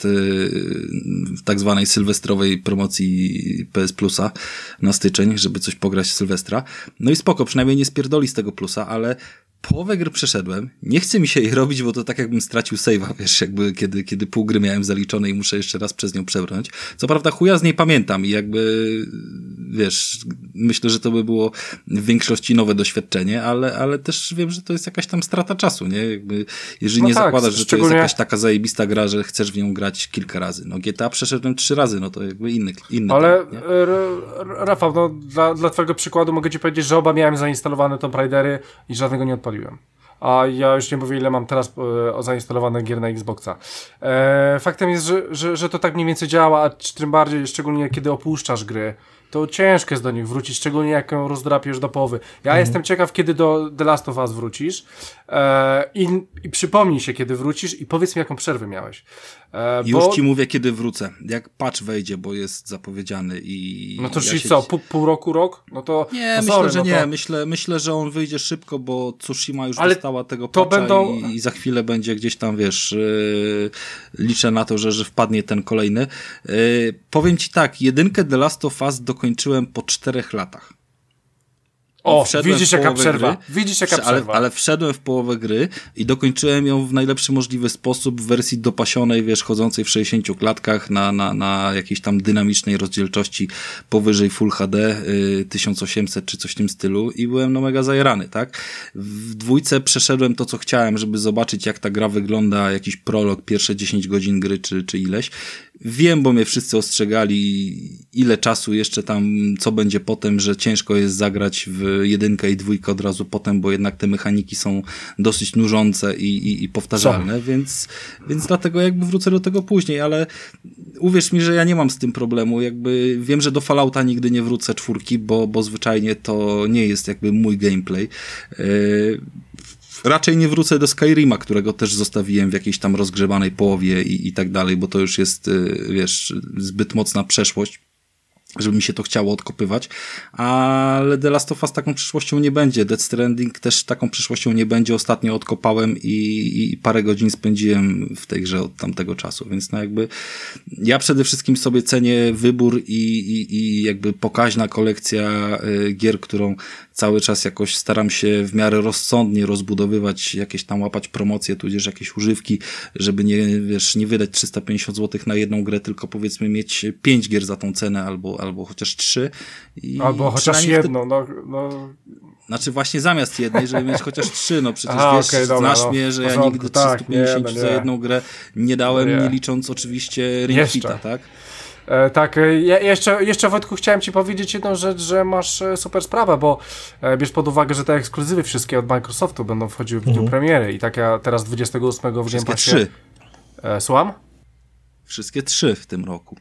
w tak zwanej sylwestrowej promocji PS Plusa na styczeń, żeby coś pograć w Sylwestra. No i spoko, przynajmniej nie spierdoli z tego plusa, ale połowę gry przeszedłem. Nie chce mi się jej robić, bo to tak jakbym stracił save'a, wiesz, jakby kiedy pół gry miałem zaliczone i muszę jeszcze raz przez nią przebrnąć. Co prawda chuja z niej pamiętam i jakby, wiesz, myślę, że to by było w większości nowe doświadczenie, ale też wiem, że to jest jakaś tam strata czasu, nie? Jakby, jeżeli nie zakładasz, że to jest jakaś taka zajebista gra, że chcesz w nią grać kilka razy. No GTA przeszedłem 3 razy, no to jakby inny ale temat, Rafał, no dla twojego przykładu mogę ci powiedzieć, że oba miałem zainstalowane Tomb Raidery i żadnego nie odpaliłem. a ja już nie mówię, ile mam teraz zainstalowanych gier na Xboxa. Faktem jest, że to tak mniej więcej działa, a tym bardziej, szczególnie kiedy opuszczasz gry, to ciężko jest do nich wrócić, szczególnie jak ją rozdrapiesz do połowy. Ja jestem ciekaw, kiedy do The Last of Us wrócisz i przypomnij się, kiedy wrócisz i powiedz mi, jaką przerwę miałeś. Już ci mówię, kiedy wrócę. Jak patch wejdzie, bo jest zapowiedziany i... No to czyli co, pół roku, rok? No to... Nie, to myślę, sorry, że no nie. to... Myślę, że on wyjdzie szybko, bo Tsushima już Ale dostała tego to patcha będą... i za chwilę będzie gdzieś tam, wiesz, liczę na to, że wpadnie ten kolejny. Powiem ci tak, jedynkę The Last of Us dokończyłem po 4 latach. O, widzisz jaka przerwa. Widzisz jaka przerwa. Ale wszedłem w połowę gry i dokończyłem ją w najlepszy możliwy sposób w wersji dopasionej, wiesz, chodzącej w 60 klatkach na jakiejś tam dynamicznej rozdzielczości powyżej Full HD 1800 czy coś w tym stylu i byłem no mega zajarany, tak? W 2 przeszedłem to, co chciałem, żeby zobaczyć, jak ta gra wygląda, jakiś prolog, pierwsze 10 godzin gry czy ileś. Wiem, bo mnie wszyscy ostrzegali, ile czasu jeszcze tam, co będzie potem, że ciężko jest zagrać w 1 i 2 od razu potem, bo jednak te mechaniki są dosyć nużące i powtarzalne, więc dlatego jakby wrócę do tego później, ale uwierz mi, że ja nie mam z tym problemu, jakby wiem, że do Fallouta nigdy nie wrócę 4, bo zwyczajnie to nie jest jakby mój gameplay. Raczej nie wrócę do Skyrima, którego też zostawiłem w jakiejś tam rozgrzebanej połowie i tak dalej, bo to już jest, wiesz, zbyt mocna przeszłość, żeby mi się to chciało odkopywać, ale The Last of Us taką przyszłością nie będzie. Death Stranding też taką przyszłością nie będzie. Ostatnio odkopałem i parę godzin spędziłem w tej grze od tamtego czasu, więc no jakby ja przede wszystkim sobie cenię wybór i jakby pokaźna kolekcja gier, którą cały czas jakoś staram się w miarę rozsądnie rozbudowywać, jakieś tam łapać promocje, tudzież jakieś używki, żeby nie wydać 350 zł na jedną grę, tylko powiedzmy mieć 5 gier za tą cenę albo chociaż 3. Albo chociaż jedną, no. Znaczy właśnie zamiast jednej, żeby mieć chociaż 3, no przecież wiesz, okay, dobra, znasz mnie, że ja nigdy 350 za jedną grę nie dałem, nie licząc oczywiście Ring Fita, tak? Tak, jeszcze Wojtku chciałem ci powiedzieć jedną rzecz, że masz super sprawę, bo bierz pod uwagę, że te ekskluzywy wszystkie od Microsoftu będą wchodziły w dniu premiery i tak ja teraz 28 w Game Passie... 3. Słucham? Wszystkie 3 w tym roku.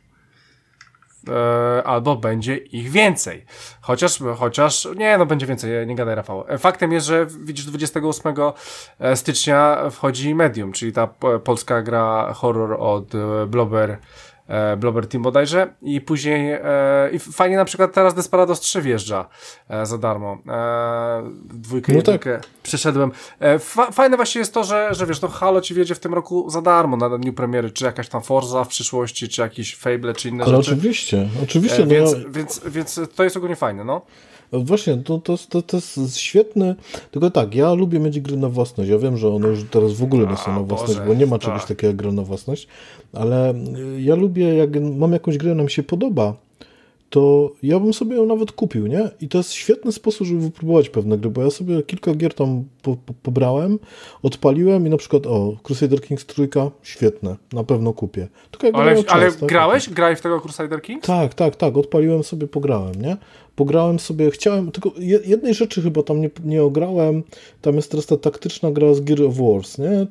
Albo będzie ich więcej. Chociaż nie, no będzie więcej, nie gadaj Rafał. Faktem jest, że widzisz 28 stycznia wchodzi Medium, czyli ta polska gra horror od Blobber Team bodajże i później i fajnie na przykład teraz Desperados 3 wjeżdża za darmo. Dwójkę, no jedynkę przeszedłem. Fajne właśnie jest to, że wiesz, to Halo ci wjedzie w tym roku za darmo na dniu premiery, czy jakaś tam Forza w przyszłości, czy jakiś Fable, czy inne ale rzeczy. oczywiście. Więc to jest ogólnie fajne, no. Właśnie, to jest świetne, tylko tak, ja lubię mieć gry na własność, ja wiem, że one już teraz w ogóle nie są na własność, bo nie ma czegoś takiego jak gra na własność, ale ja lubię, jak mam jakąś grę, nam się podoba, to ja bym sobie ją nawet kupił, nie? I to jest świetny sposób, żeby wypróbować pewne gry, bo ja sobie kilka gier tam pobrałem, odpaliłem i na przykład, Crusader Kings 3, świetne, na pewno kupię. Tylko ale grałeś? Grałeś w tego Crusader Kings? Tak, odpaliłem sobie, pograłem, nie? Pograłem sobie, chciałem, tylko jednej rzeczy chyba tam nie ograłem, tam jest teraz ta taktyczna gra z Gears of Wars, nie?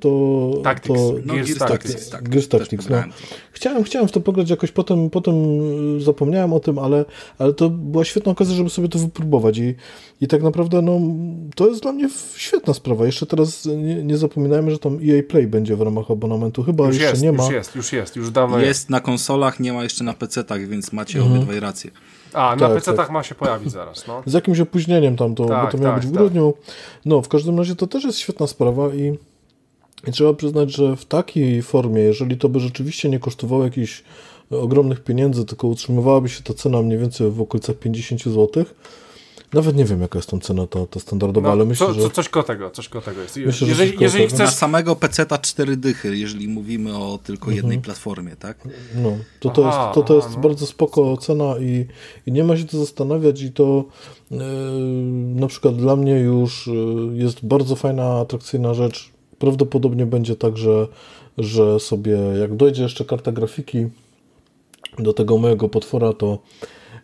Gears Tactics, no. Chciałem w to pograć jakoś, potem zapomniałem o tym, ale to była świetna okazja, żeby sobie to wypróbować i tak naprawdę, no, to jest dla mnie świetna sprawa. Jeszcze teraz nie zapominajmy, że tam EA Play będzie w ramach abonamentu, chyba już jeszcze nie ma. Już dawno jest. Na konsolach, nie ma jeszcze na PC-tach, więc macie obydwaj rację. Na PC-tach ma się pojawić zaraz, no. Z jakimś opóźnieniem tam bo to miało być w grudniu. No, w każdym razie to też jest świetna sprawa i trzeba przyznać, że w takiej formie, jeżeli to by rzeczywiście nie kosztowało jakichś ogromnych pieniędzy, tylko utrzymywałaby się ta cena mniej więcej w okolicach 50 zł, nawet nie wiem, jaka jest tam cena to standardowa, ale myślę, że... Coś koło tego jest. Myślę, jeżeli chcesz... Na samego PC-ta 4 dychy, jeżeli mówimy o tylko jednej platformie, tak? No, to jest bardzo spoko cena i nie ma się co zastanawiać i to na przykład dla mnie już jest bardzo fajna, atrakcyjna rzecz. Prawdopodobnie będzie tak, że sobie jak dojdzie jeszcze karta grafiki do tego mojego potwora, to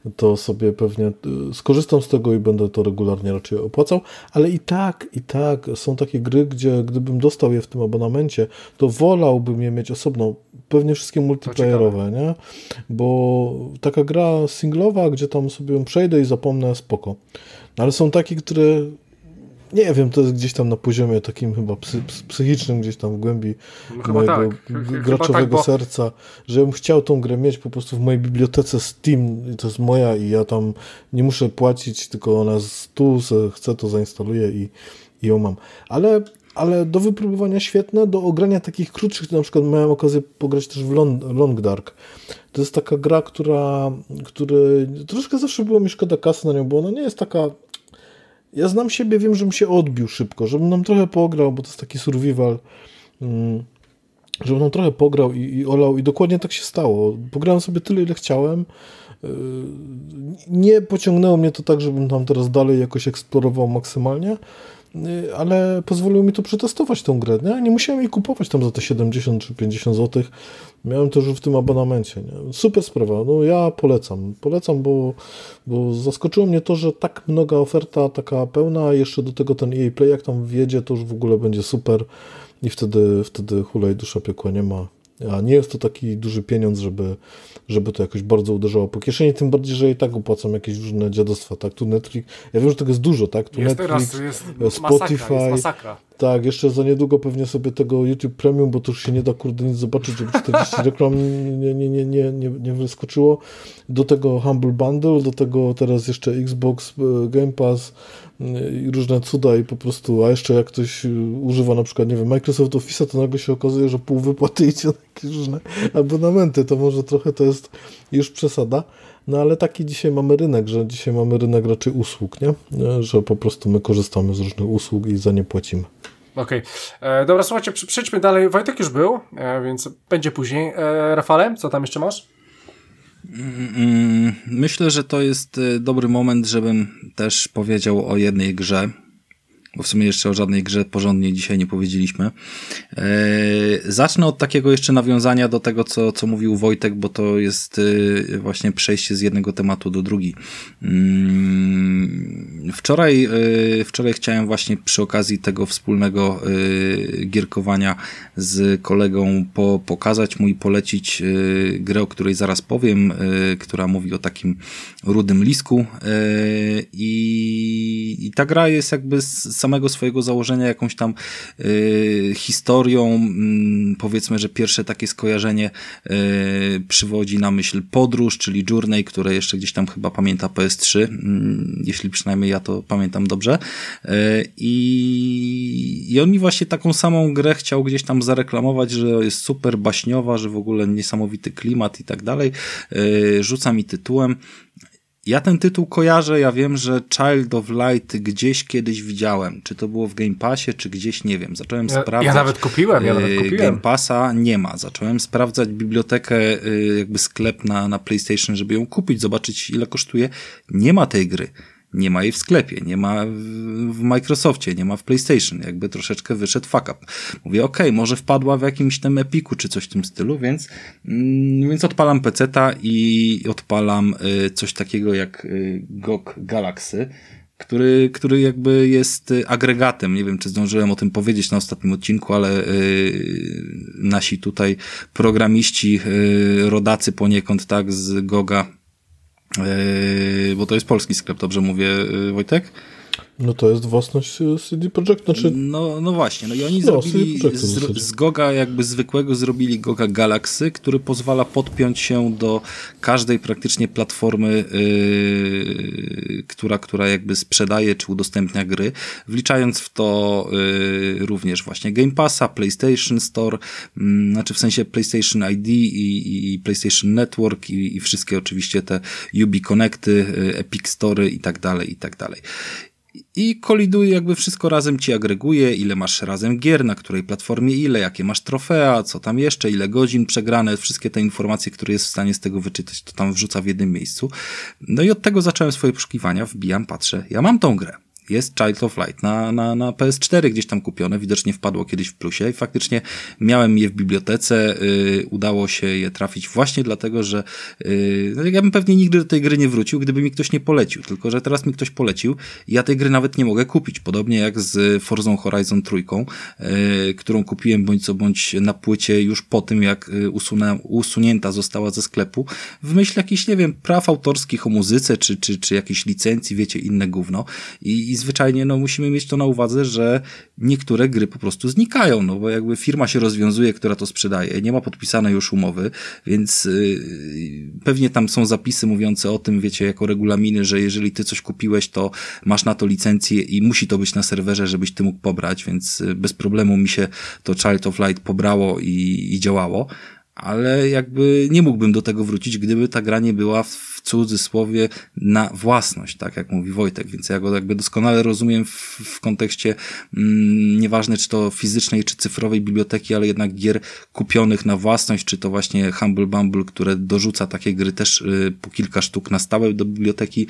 to sobie pewnie skorzystam z tego i będę to regularnie raczej opłacał, ale i tak są takie gry, gdzie gdybym dostał je w tym abonamencie, to wolałbym je mieć osobno, pewnie wszystkie multiplayerowe, nie? Bo taka gra singlowa, gdzie tam sobie ją przejdę i zapomnę, spoko. No, ale są takie, które nie wiem, to jest gdzieś tam na poziomie takim chyba psychicznym, gdzieś tam w głębi mojego graczowego serca, że ja bym chciał tą grę mieć po prostu w mojej bibliotece Steam, to jest moja i ja tam nie muszę płacić, tylko ona tu chcę, to zainstaluję i ją mam. Ale do wypróbowania świetne, do ogrania takich krótszych, na przykład miałem okazję pograć też w Long Dark. To jest taka gra, której troszkę zawsze było mi szkoda kasy na nią, bo ona nie jest taka... Ja znam siebie, wiem, żebym się odbił szybko, żebym nam trochę pograł, bo to jest taki survival, żebym nam trochę pograł i olał i dokładnie tak się stało. Pograłem sobie tyle, ile chciałem. Nie pociągnęło mnie to tak, żebym tam teraz dalej jakoś eksplorował maksymalnie, ale pozwoliło mi to przetestować tą grę. Nie musiałem jej kupować tam za te 70 czy 50 zł. Miałem to już w tym abonamencie. Nie? Super sprawa. No ja polecam. Polecam, bo zaskoczyło mnie to, że tak mnoga oferta, taka pełna, a jeszcze do tego ten EA Play, jak tam wjedzie, to już w ogóle będzie super i wtedy hulaj dusza piekła nie ma. A nie jest to taki duży pieniądz, żeby to jakoś bardzo uderzało po kieszeni, tym bardziej, że i tak opłacam jakieś różne dziadostwa, tak? Tu Netflix, ja wiem, że tego jest dużo, tak? Tu jest Netflix, jest Spotify, jest masakra. Tak, jeszcze za niedługo pewnie sobie tego YouTube Premium, bo to już się nie da kurde nic zobaczyć, żeby 40 reklam nie wyskoczyło. Do tego Humble Bundle, do tego teraz jeszcze Xbox Game Pass i różne cuda i po prostu, a jeszcze jak ktoś używa na przykład, nie wiem, Microsoft Office'a, to nagle się okazuje, że pół wypłaty idzie na jakieś różne abonamenty, to może trochę to jest już przesada. No ale taki dzisiaj mamy rynek, że dzisiaj mamy rynek raczej usług, nie? Że po prostu my korzystamy z różnych usług i za nie płacimy. Okej. Dobra, słuchajcie, przejdźmy dalej. Wojtek już był, więc będzie później. Rafale, co tam jeszcze masz? Myślę, że to jest dobry moment, żebym też powiedział o jednej grze, bo w sumie jeszcze o żadnej grze porządnie dzisiaj nie powiedzieliśmy. Zacznę od takiego jeszcze nawiązania do tego, co mówił Wojtek, bo to jest właśnie przejście z jednego tematu do drugi. Wczoraj chciałem właśnie przy okazji tego wspólnego gierkowania z kolegą pokazać mu i polecić grę, o której zaraz powiem, która mówi o takim rudym lisku i ta gra jest jakby z samego swojego założenia jakąś tam historią, powiedzmy, że pierwsze takie skojarzenie przywodzi na myśl Podróż, czyli Journey, które jeszcze gdzieś tam chyba pamięta PS3, jeśli przynajmniej ja to pamiętam dobrze. I on mi właśnie taką samą grę chciał gdzieś tam zareklamować, że jest super baśniowa, że w ogóle niesamowity klimat i tak dalej. Rzuca mi tytułem. Ja ten tytuł kojarzę, ja wiem, że Child of Light gdzieś kiedyś widziałem. Czy to było w Game Passie, czy gdzieś, nie wiem. Zacząłem sprawdzać. Ja nawet kupiłem. Game Passa nie ma. Zacząłem sprawdzać bibliotekę, jakby sklep na PlayStation, żeby ją kupić, zobaczyć ile kosztuje. Nie ma tej gry. Nie ma jej w sklepie, nie ma w Microsoftie, nie ma w PlayStation. Jakby troszeczkę wyszedł fuck up. Mówię, okej, może wpadła w jakimś tam Epiku, czy coś w tym stylu, więc odpalam peceta i odpalam coś takiego jak GOG Galaxy, który jakby jest agregatem. Nie wiem, czy zdążyłem o tym powiedzieć na ostatnim odcinku, ale nasi tutaj programiści, rodacy poniekąd, tak, z GOGa, bo to jest polski sklep, dobrze mówię, Wojtek? No to jest własność CD Projekt, znaczy... No właśnie, no i oni zrobili z GOGa jakby zwykłego zrobili GOGa Galaxy, który pozwala podpiąć się do każdej praktycznie platformy, która jakby sprzedaje czy udostępnia gry, wliczając w to również właśnie Game Passa, PlayStation Store, znaczy w sensie PlayStation ID i PlayStation Network i wszystkie oczywiście te Ubi Connecty, Epic Story i tak dalej, i tak dalej. I koliduje, jakby wszystko razem ci agreguje, ile masz razem gier, na której platformie ile, jakie masz trofea, co tam jeszcze, ile godzin przegrane, wszystkie te informacje, które jest w stanie z tego wyczytać, to tam wrzuca w jednym miejscu. No i od tego zacząłem swoje poszukiwania, wbijam, patrzę, ja mam tą grę. jest Child of Light na PS4 gdzieś tam kupione, widocznie wpadło kiedyś w plusie i faktycznie miałem je w bibliotece, udało się je trafić właśnie dlatego, że ja bym pewnie nigdy do tej gry nie wrócił, gdyby mi ktoś nie polecił, tylko że teraz mi ktoś polecił i ja tej gry nawet nie mogę kupić, podobnie jak z Forzą Horizon 3, którą kupiłem bądź co bądź na płycie już po tym, jak usunięta została ze sklepu, w myśl jakichś, nie wiem, praw autorskich o muzyce, czy jakiejś licencji, wiecie, inne gówno i zwyczajnie, no musimy mieć to na uwadze, że niektóre gry po prostu znikają, no bo jakby firma się rozwiązuje, która to sprzedaje, nie ma podpisanej już umowy, więc pewnie tam są zapisy mówiące o tym, wiecie, jako regulaminy, że jeżeli ty coś kupiłeś, to masz na to licencję i musi to być na serwerze, żebyś ty mógł pobrać, więc bez problemu mi się to Child of Light pobrało i działało. Ale jakby nie mógłbym do tego wrócić, gdyby ta gra nie była w cudzysłowie na własność, tak jak mówi Wojtek, więc ja go jakby doskonale rozumiem w kontekście nieważne czy to fizycznej czy cyfrowej biblioteki, ale jednak gier kupionych na własność, czy to właśnie Humble Bumble, które dorzuca takie gry też po kilka sztuk na stałe do biblioteki,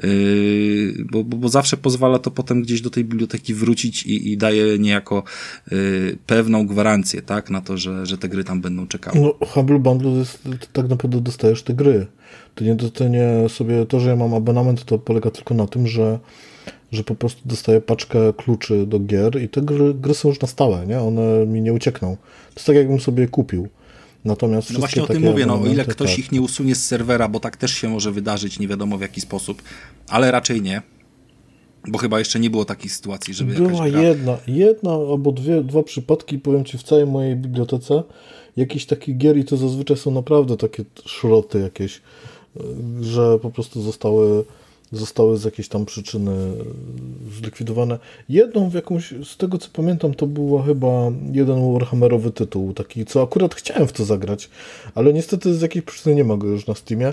bo zawsze pozwala to potem gdzieś do tej biblioteki wrócić i daje niejako pewną gwarancję, tak, na to, że te gry tam będą czekały. No, Humble Bundle jest, tak naprawdę dostajesz te gry. To nie sobie, to, że ja mam abonament, to polega tylko na tym, że po prostu dostaję paczkę kluczy do gier i te gry są już na stałe, nie? One mi nie uciekną. To jest tak, jakbym sobie je kupił. Natomiast no właśnie o tym mówię, no o ile ktoś ich nie usunie z serwera, bo tak też się może wydarzyć, nie wiadomo w jaki sposób, ale raczej nie. Bo chyba jeszcze nie było takiej sytuacji, żeby była jakaś gra... jedna albo dwa przypadki, powiem ci, w całej mojej bibliotece jakichś takich gier i to zazwyczaj są naprawdę takie szroty jakieś, że po prostu zostały z jakiejś tam przyczyny zlikwidowane. Jedną w jakąś, z tego co pamiętam, to był chyba jeden Warhammerowy tytuł, taki, co akurat chciałem w to zagrać, ale niestety z jakiejś przyczyny nie ma go już na Steamie.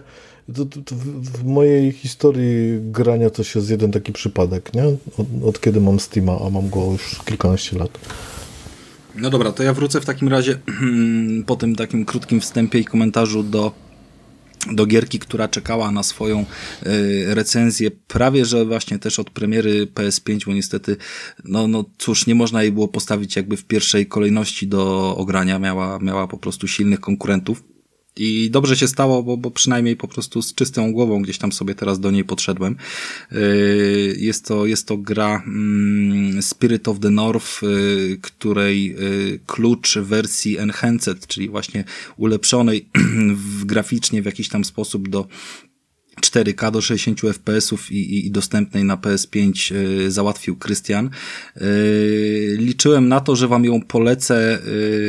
W mojej historii grania to jest jeden taki przypadek, nie? Od kiedy mam Steama, a mam go już kilkanaście lat. No dobra, to ja wrócę w takim razie po tym takim krótkim wstępie i komentarzu do gierki, która czekała na swoją recenzję prawie, że właśnie też od premiery PS5, bo niestety, no cóż, nie można jej było postawić jakby w pierwszej kolejności do ogrania, miała po prostu silnych konkurentów. I dobrze się stało, bo przynajmniej po prostu z czystą głową gdzieś tam sobie teraz do niej podszedłem. Jest to gra Spirit of the North, której klucz wersji Enhanced, czyli właśnie ulepszonej graficznie w jakiś tam sposób do 4K do 60 FPS-ów i dostępnej na PS5 załatwił Krystian. Liczyłem na to, że wam ją polecę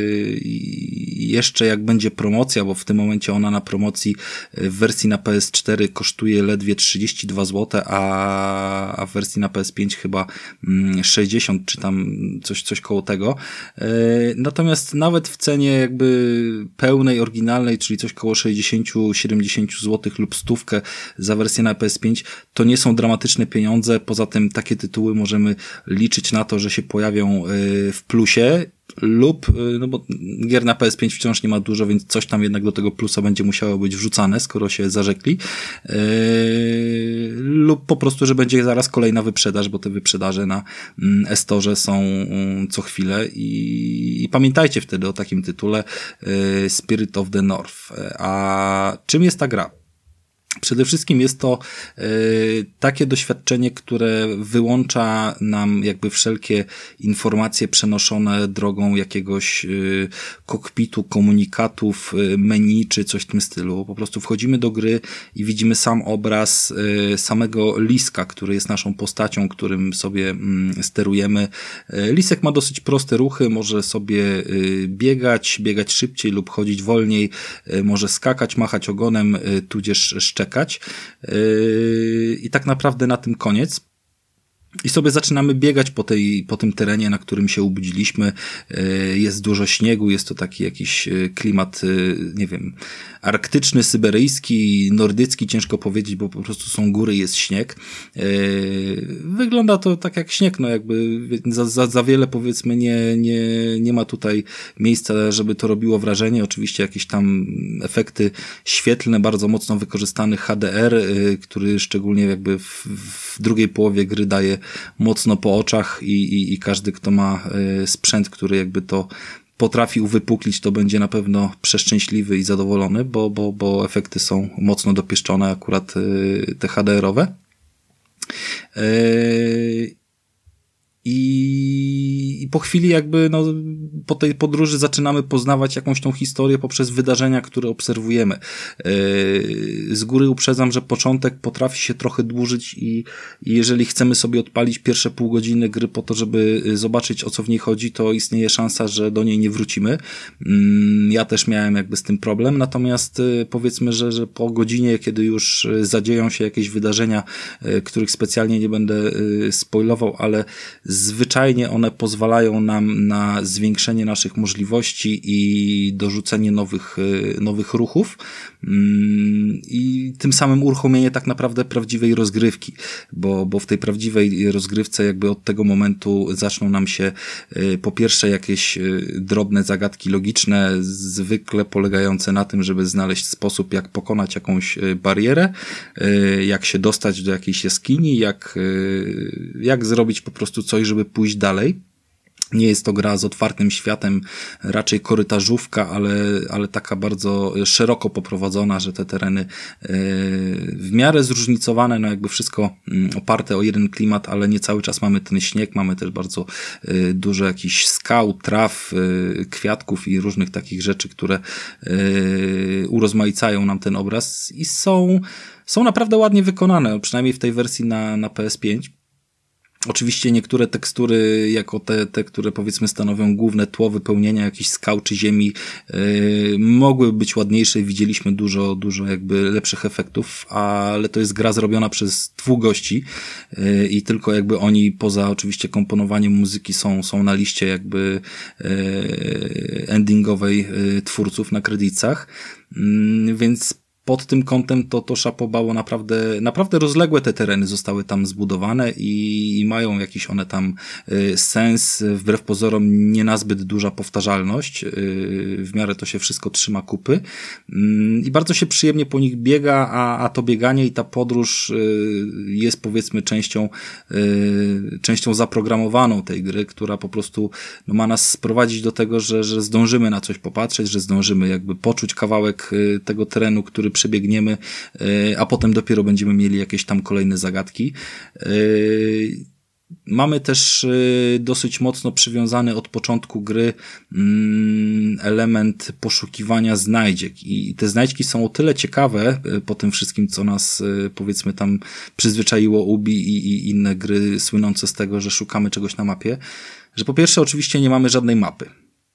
jeszcze jak będzie promocja, bo w tym momencie ona na promocji w wersji na PS4 kosztuje ledwie 32 zł, a w wersji na PS5 chyba 60 czy tam coś koło tego. Natomiast nawet w cenie jakby pełnej, oryginalnej, czyli coś koło 60-70 zł lub stówkę za wersję na PS5, to nie są dramatyczne pieniądze. Poza tym takie tytuły możemy liczyć na to, że się pojawią w plusie lub, no bo gier na PS5 wciąż nie ma dużo, więc coś tam jednak do tego plusa będzie musiało być wrzucane, skoro się zarzekli, lub po prostu, że będzie zaraz kolejna wyprzedaż, bo te wyprzedaże na e-storze są co chwilę i pamiętajcie wtedy o takim tytule Spirit of the North. A czym jest ta gra? Przede wszystkim jest to takie doświadczenie, które wyłącza nam jakby wszelkie informacje przenoszone drogą jakiegoś kokpitu, komunikatów, menu czy coś w tym stylu. Po prostu wchodzimy do gry i widzimy sam obraz samego Liska, który jest naszą postacią, którym sobie sterujemy. Lisek ma dosyć proste ruchy, może sobie biegać szybciej lub chodzić wolniej, może skakać, machać ogonem, tudzież szczekać. I tak naprawdę na tym koniec. I sobie zaczynamy biegać po tym terenie, na którym się obudziliśmy. Jest dużo śniegu, jest to taki jakiś klimat, nie wiem, arktyczny, syberyjski, nordycki, ciężko powiedzieć, bo po prostu są góry, jest śnieg. Wygląda to tak jak śnieg, no jakby za wiele powiedzmy nie ma tutaj miejsca, żeby to robiło wrażenie. Oczywiście jakieś tam efekty świetlne, bardzo mocno wykorzystany HDR, który szczególnie jakby w drugiej połowie gry daje sobie mocno po oczach i każdy, kto ma sprzęt, który jakby to potrafi uwypuklić, to będzie na pewno przeszczęśliwy i zadowolony, bo efekty są mocno dopieszczone, akurat te HDR-owe. I po chwili jakby, no, po tej podróży zaczynamy poznawać jakąś tą historię poprzez wydarzenia, które obserwujemy. Z góry uprzedzam, że początek potrafi się trochę dłużyć i jeżeli chcemy sobie odpalić pierwsze pół godziny gry po to, żeby zobaczyć, o co w niej chodzi, to istnieje szansa, że do niej nie wrócimy. Ja też miałem jakby z tym problem, natomiast powiedzmy, że po godzinie, kiedy już zadzieją się jakieś wydarzenia, których specjalnie nie będę spoilował, ale zwyczajnie one pozwalają nam na zwiększenie naszych możliwości i dorzucenie nowych ruchów i tym samym uruchomienie tak naprawdę prawdziwej rozgrywki, bo w tej prawdziwej rozgrywce jakby od tego momentu zaczną nam się po pierwsze jakieś drobne zagadki logiczne, zwykle polegające na tym, żeby znaleźć sposób, jak pokonać jakąś barierę, jak się dostać do jakiejś jaskini, jak zrobić po prostu coś, żeby pójść dalej. Nie jest to gra z otwartym światem, raczej korytarzówka, ale taka bardzo szeroko poprowadzona, że te tereny w miarę zróżnicowane, no jakby wszystko oparte o jeden klimat, ale nie cały czas mamy ten śnieg, mamy też bardzo dużo jakichś skał, traw, kwiatków i różnych takich rzeczy, które urozmaicają nam ten obraz i są naprawdę ładnie wykonane, przynajmniej w tej wersji na PS5. Oczywiście niektóre tekstury, jako te, które powiedzmy stanowią główne tło wypełnienia jakichś skał czy ziemi, mogły być ładniejsze. Widzieliśmy dużo jakby lepszych efektów, ale to jest gra zrobiona przez 2 gości i tylko jakby oni poza oczywiście komponowaniem muzyki są na liście jakby endingowej twórców na kredytach, więc pod tym kątem to szapobało, naprawdę rozległe te tereny zostały tam zbudowane i mają jakiś one tam sens, wbrew pozorom nie nazbyt duża powtarzalność, w miarę to się wszystko trzyma kupy i bardzo się przyjemnie po nich biega, a to bieganie i ta podróż jest powiedzmy częścią zaprogramowaną tej gry, która po prostu no, ma nas sprowadzić do tego, że zdążymy na coś popatrzeć, że zdążymy jakby poczuć kawałek tego terenu, który przebiegniemy, a potem dopiero będziemy mieli jakieś tam kolejne zagadki. Mamy też dosyć mocno przywiązany od początku gry element poszukiwania znajdziek i te znajdźki są o tyle ciekawe po tym wszystkim, co nas powiedzmy tam przyzwyczaiło Ubi i inne gry słynące z tego, że szukamy czegoś na mapie, że po pierwsze oczywiście nie mamy żadnej mapy.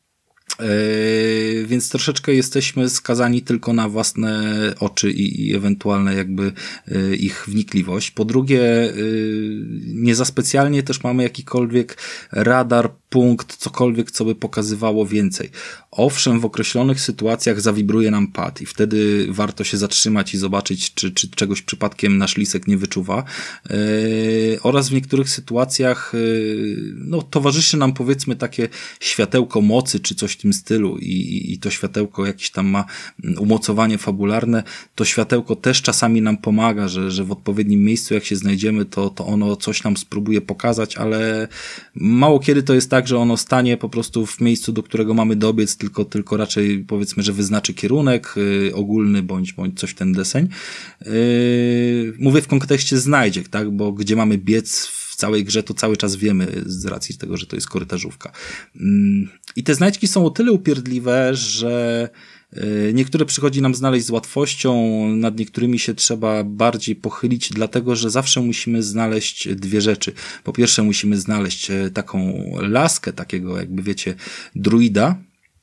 Więc troszeczkę jesteśmy skazani tylko na własne oczy i ewentualne jakby ich wnikliwość. Po drugie, nie za specjalnie też mamy jakikolwiek radar, punkt, cokolwiek, co by pokazywało więcej. Owszem, w określonych sytuacjach zawibruje nam pad i wtedy warto się zatrzymać i zobaczyć, czy czegoś przypadkiem nasz lisek nie wyczuwa. Oraz w niektórych sytuacjach no, towarzyszy nam powiedzmy takie światełko mocy, czy coś w tym stylu i to światełko jakieś tam ma umocowanie fabularne. To światełko też czasami nam pomaga, że w odpowiednim miejscu jak się znajdziemy, to ono coś nam spróbuje pokazać, ale mało kiedy to jest tak, że ono stanie po prostu w miejscu, do którego mamy dobiec, tylko raczej powiedzmy, że wyznaczy kierunek ogólny bądź coś w ten deseń. Mówię w kontekście znajdziek, tak, bo gdzie mamy biec w całej grze, to cały czas wiemy z racji tego, że to jest korytarzówka. I te znajdźki są o tyle upierdliwe, że niektóre przychodzi nam znaleźć z łatwością, nad niektórymi się trzeba bardziej pochylić, dlatego, że zawsze musimy znaleźć 2 rzeczy. Po pierwsze musimy znaleźć taką laskę, takiego jakby wiecie, druida,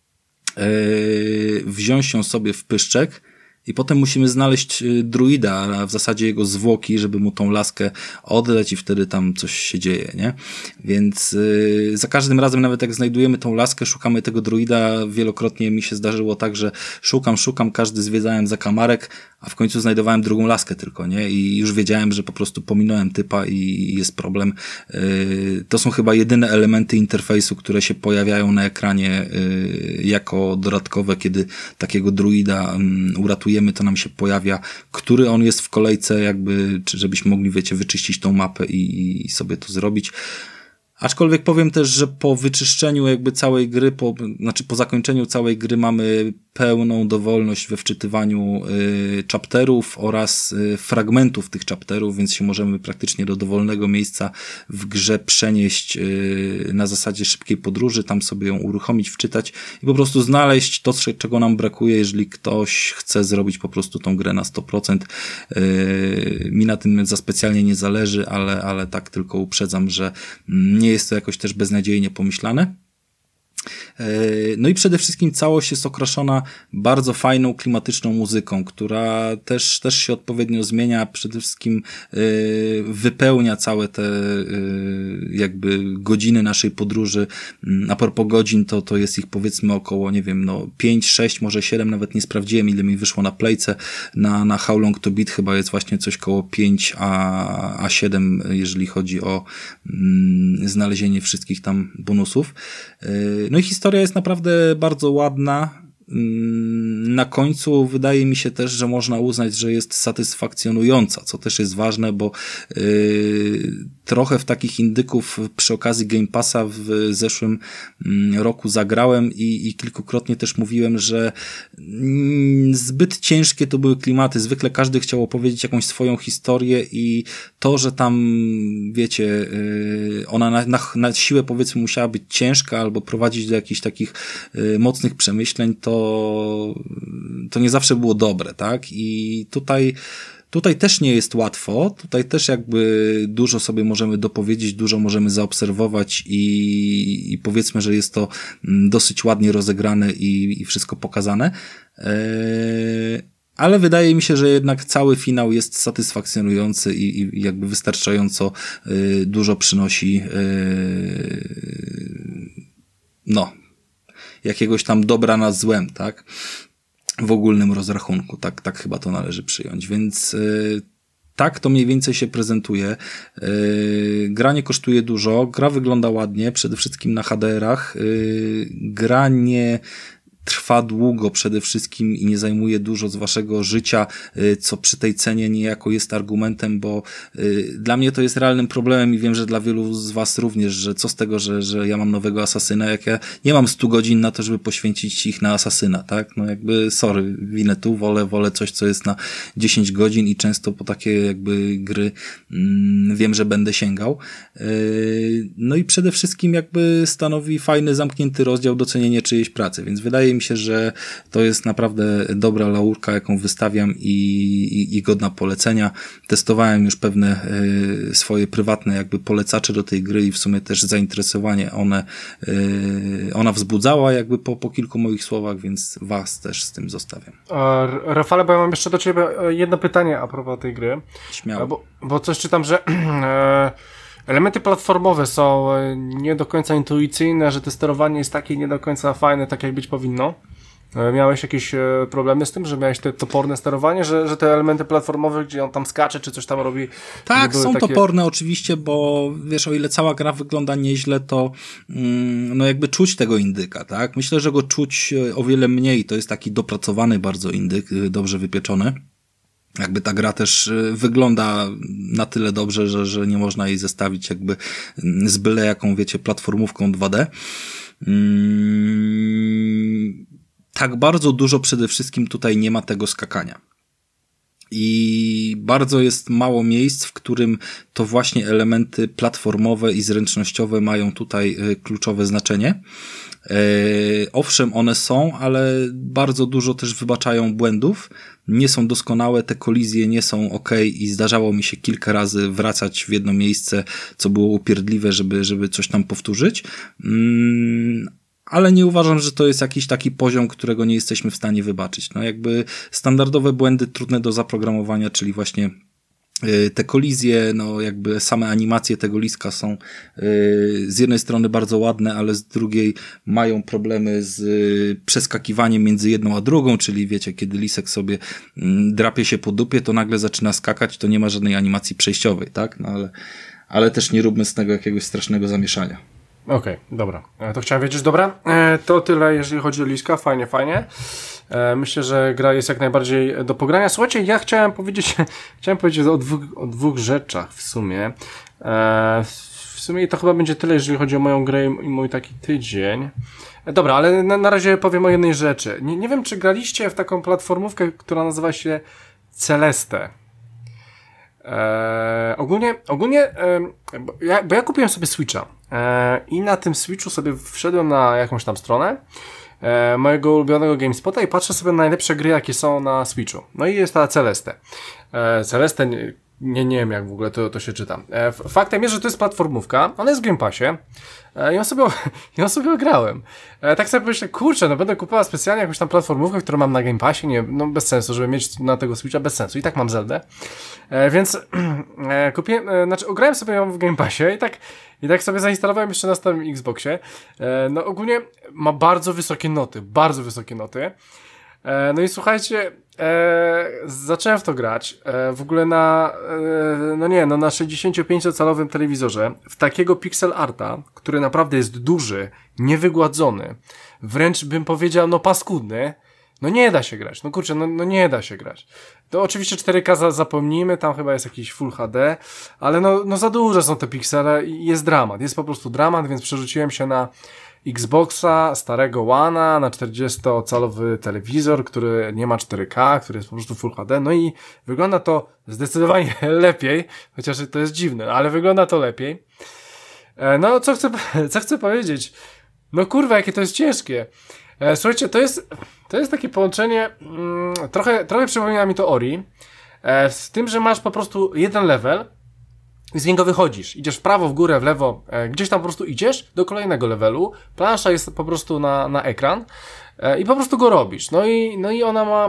wziąć ją sobie w pyszczek i potem musimy znaleźć druida, a w zasadzie jego zwłoki, żeby mu tą laskę oddać i wtedy tam coś się dzieje, nie? Więc za każdym razem, nawet jak znajdujemy tą laskę, szukamy tego druida, wielokrotnie mi się zdarzyło tak, że szukam, każdy zwiedzałem zakamarek, a w końcu znajdowałem drugą laskę tylko, nie? I już wiedziałem, że po prostu pominąłem typa i jest problem. To są chyba jedyne elementy interfejsu, które się pojawiają na ekranie jako dodatkowe, kiedy takiego druida uratujemy, to nam się pojawia, który on jest w kolejce, jakby, żebyśmy mogli, wiecie, wyczyścić tą mapę i sobie to zrobić. Aczkolwiek powiem też, że po wyczyszczeniu jakby całej gry, po zakończeniu całej gry mamy pełną dowolność we wczytywaniu chapterów oraz fragmentów tych chapterów, więc się możemy praktycznie do dowolnego miejsca w grze przenieść na zasadzie szybkiej podróży, tam sobie ją uruchomić, wczytać i po prostu znaleźć to, czego nam brakuje, jeżeli ktoś chce zrobić po prostu tą grę na 100%. Mi na tym za specjalnie nie zależy, ale tak tylko uprzedzam, że nie jest to jakoś też beznadziejnie pomyślane. No i przede wszystkim całość jest okraszona bardzo fajną, klimatyczną muzyką, która też się odpowiednio zmienia, przede wszystkim wypełnia całe te jakby godziny naszej podróży. A propos godzin, to jest ich powiedzmy około, nie wiem, 5, 6, może 7, nawet nie sprawdziłem, ile mi wyszło na playce. Na How Long to Beat chyba jest właśnie coś koło 5, a 7, jeżeli chodzi o znalezienie wszystkich tam bonusów. No i historia jest naprawdę bardzo ładna. Na końcu wydaje mi się też, że można uznać, że jest satysfakcjonująca, co też jest ważne, bo trochę w takich indyków przy okazji Game Passa w zeszłym roku zagrałem i kilkukrotnie też mówiłem, że zbyt ciężkie to były klimaty. Zwykle każdy chciał opowiedzieć jakąś swoją historię i to, że tam, wiecie, ona na siłę powiedzmy musiała być ciężka albo prowadzić do jakichś takich mocnych przemyśleń, to nie zawsze było dobre, tak? I tutaj też nie jest łatwo, tutaj też jakby dużo sobie możemy dopowiedzieć, dużo możemy zaobserwować i powiedzmy, że jest to dosyć ładnie rozegrane i wszystko pokazane. Ale wydaje mi się, że jednak cały finał jest satysfakcjonujący i jakby wystarczająco dużo przynosi jakiegoś tam dobra nad złem, tak? W ogólnym rozrachunku, tak chyba to należy przyjąć, więc tak to mniej więcej się prezentuje. Gra nie kosztuje dużo, gra wygląda ładnie, przede wszystkim na HDR-ach, gra nie trwa długo przede wszystkim i nie zajmuje dużo z waszego życia, co przy tej cenie niejako jest argumentem, bo dla mnie to jest realnym problemem i wiem, że dla wielu z was również, że co z tego, że ja mam nowego asasyna, jak ja nie mam 100 godzin na to, żeby poświęcić ich na asasyna, tak? No jakby sorry, winę tu, wolę coś, co jest na 10 godzin i często po takie jakby gry wiem, że będę sięgał. No i przede wszystkim jakby stanowi fajny, zamknięty rozdział docenienie czyjejś pracy, więc wydaje mi się, że to jest naprawdę dobra laurka, jaką wystawiam i godna polecenia. Testowałem już pewne swoje prywatne jakby polecacze do tej gry i w sumie też zainteresowanie ona wzbudzała jakby po kilku moich słowach, więc was też z tym zostawiam. Rafale, bo ja mam jeszcze do ciebie jedno pytanie a propos tej gry. Śmiało. Bo coś czytam, że elementy platformowe są nie do końca intuicyjne, że to sterowanie jest takie nie do końca fajne, tak jak być powinno. Miałeś jakieś problemy z tym, że miałeś te toporne sterowanie, że te elementy platformowe, gdzie on tam skacze, czy coś tam robi? Tak, są takie toporne oczywiście, bo wiesz, o ile cała gra wygląda nieźle, to no jakby czuć tego indyka, tak? Myślę, że go czuć o wiele mniej, to jest taki dopracowany bardzo indyk, dobrze wypieczony. Jakby ta gra też wygląda na tyle dobrze, że nie można jej zestawić jakby z byle jaką, wiecie, platformówką 2D. Tak bardzo dużo przede wszystkim tutaj nie ma tego skakania. I bardzo jest mało miejsc, w którym to właśnie elementy platformowe i zręcznościowe mają tutaj kluczowe znaczenie. Owszem, one są, ale bardzo dużo też wybaczają błędów. Nie są doskonałe, te kolizje nie są okej i zdarzało mi się kilka razy wracać w jedno miejsce, co było upierdliwe, żeby coś tam powtórzyć. Ale nie uważam, że to jest jakiś taki poziom, którego nie jesteśmy w stanie wybaczyć. No jakby standardowe błędy trudne do zaprogramowania, czyli właśnie Te kolizje, no jakby same animacje tego liska są z jednej strony bardzo ładne, ale z drugiej mają problemy z przeskakiwaniem między jedną a drugą, czyli wiecie, kiedy lisek sobie drapie się po dupie, to nagle zaczyna skakać, to nie ma żadnej animacji przejściowej, tak? No ale też nie róbmy z tego jakiegoś strasznego zamieszania. Okej, dobra. To chciałem wiedzieć, dobra. To tyle, jeżeli chodzi o liska. Fajnie, fajnie. Myślę, że gra jest jak najbardziej do pogrania. Słuchajcie, ja chciałem powiedzieć o dwóch rzeczach w sumie. W sumie to chyba będzie tyle, jeżeli chodzi o moją grę i mój taki tydzień. Dobra, ale na razie powiem o jednej rzeczy. Nie wiem, czy graliście w taką platformówkę, która nazywa się Celeste. Ogólnie bo ja kupiłem sobie Switcha i na tym Switchu sobie wszedłem na jakąś tam stronę mojego ulubionego GameSpota i patrzę sobie na najlepsze gry, jakie są na Switchu. No i jest ta Celeste. Celeste, nie wiem jak w ogóle to się czyta. Faktem jest, że to jest platformówka, ona jest w Game Passie. Ja sobie grałem. Tak sobie myślę, kurczę, no będę kupował specjalnie jakąś tam platformówkę, którą mam na Game Passie, nie, no bez sensu, żeby mieć na tego Switcha, bez sensu. I tak mam Zeldę. Więc ograłem sobie ją w Game Passie i tak sobie zainstalowałem jeszcze na starym Xboxie. No ogólnie ma bardzo wysokie noty. No i słuchajcie, zacząłem w to grać, w ogóle na 65-calowym telewizorze, w takiego pixel arta, który naprawdę jest duży, niewygładzony, wręcz bym powiedział, no paskudny, no nie da się grać, no kurczę, no nie da się grać. To oczywiście 4K zapomnijmy, tam chyba jest jakiś Full HD, ale no za duże są te piksele i jest dramat, jest po prostu dramat, więc przerzuciłem się na Xboxa, starego One'a, na 40-calowy telewizor, który nie ma 4K, który jest po prostu Full HD, no i wygląda to zdecydowanie lepiej, chociaż to jest dziwne, ale wygląda to lepiej. No, co chcę powiedzieć? No kurwa, jakie to jest ciężkie. Słuchajcie, to jest takie połączenie, trochę przypomina mi to Ori, z tym, że masz po prostu jeden level, i z niego wychodzisz. Idziesz w prawo, w górę, w lewo, gdzieś tam po prostu idziesz do kolejnego levelu. Plansza jest po prostu na ekran i po prostu go robisz. No i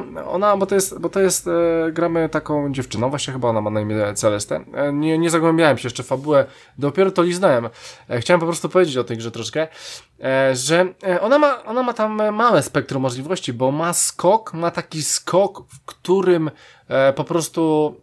bo to jest gramy taką dziewczyną, właśnie chyba ona ma na imię Celeste. Nie zagłębiałem się jeszcze w fabułę, dopiero to liznąłem. Chciałem po prostu powiedzieć o tej grze troszkę, że ona ma tam małe spektrum możliwości, bo ma taki skok, w którym po prostu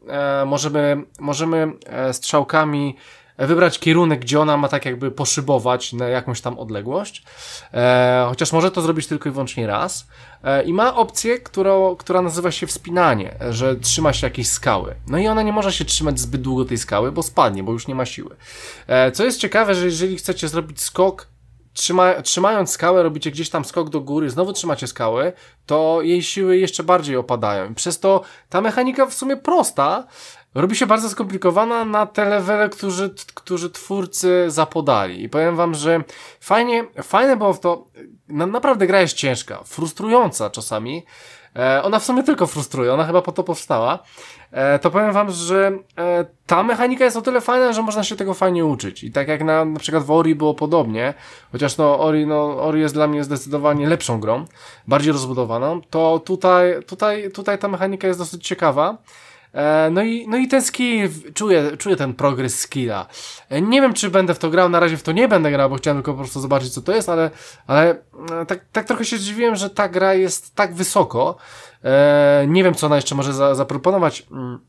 możemy strzałkami wybrać kierunek, gdzie ona ma tak jakby poszybować na jakąś tam odległość, chociaż może to zrobić tylko i wyłącznie raz, i ma opcję, która nazywa się wspinanie, że trzyma się jakiejś skały. No i ona nie może się trzymać zbyt długo tej skały, bo spadnie, bo już nie ma siły. Co jest ciekawe, że jeżeli chcecie zrobić skok, trzymając skałę, robicie gdzieś tam skok do góry, znowu trzymacie skałę, to jej siły jeszcze bardziej opadają. Przez to ta mechanika w sumie prosta, robi się bardzo skomplikowana na te levele, którzy twórcy zapodali. I powiem wam, że fajne było w to, naprawdę gra jest ciężka, frustrująca czasami. Ona w sumie tylko frustruje, ona chyba po to powstała. To powiem wam, że ta mechanika jest o tyle fajna, że można się tego fajnie uczyć. I tak jak na przykład w Ori było podobnie, chociaż Ori jest dla mnie zdecydowanie lepszą grą, bardziej rozbudowaną, to tutaj ta mechanika jest dosyć ciekawa. No i ten skill, czuję ten progres skilla. Nie wiem, czy będę w to grał, na razie w to nie będę grał, bo chciałem tylko po prostu zobaczyć, co to jest, ale tak trochę się zdziwiłem, że ta gra jest tak wysoko. Nie wiem, co ona jeszcze może zaproponować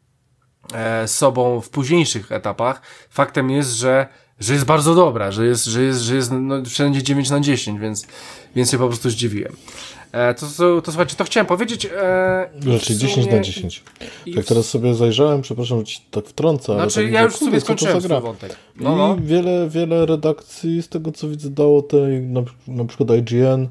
sobą w późniejszych etapach. Faktem jest, że jest bardzo dobra, że jest no, wszędzie 9/10, więc się po prostu zdziwiłem. To słuchajcie, to chciałem powiedzieć. Znaczy 10/10. Tak teraz sobie zajrzałem, przepraszam, że ci tak wtrącę. Znaczy ale ja już sobie skończyłem swój wątek. No. I wiele redakcji, z tego co widzę, dało na przykład IGN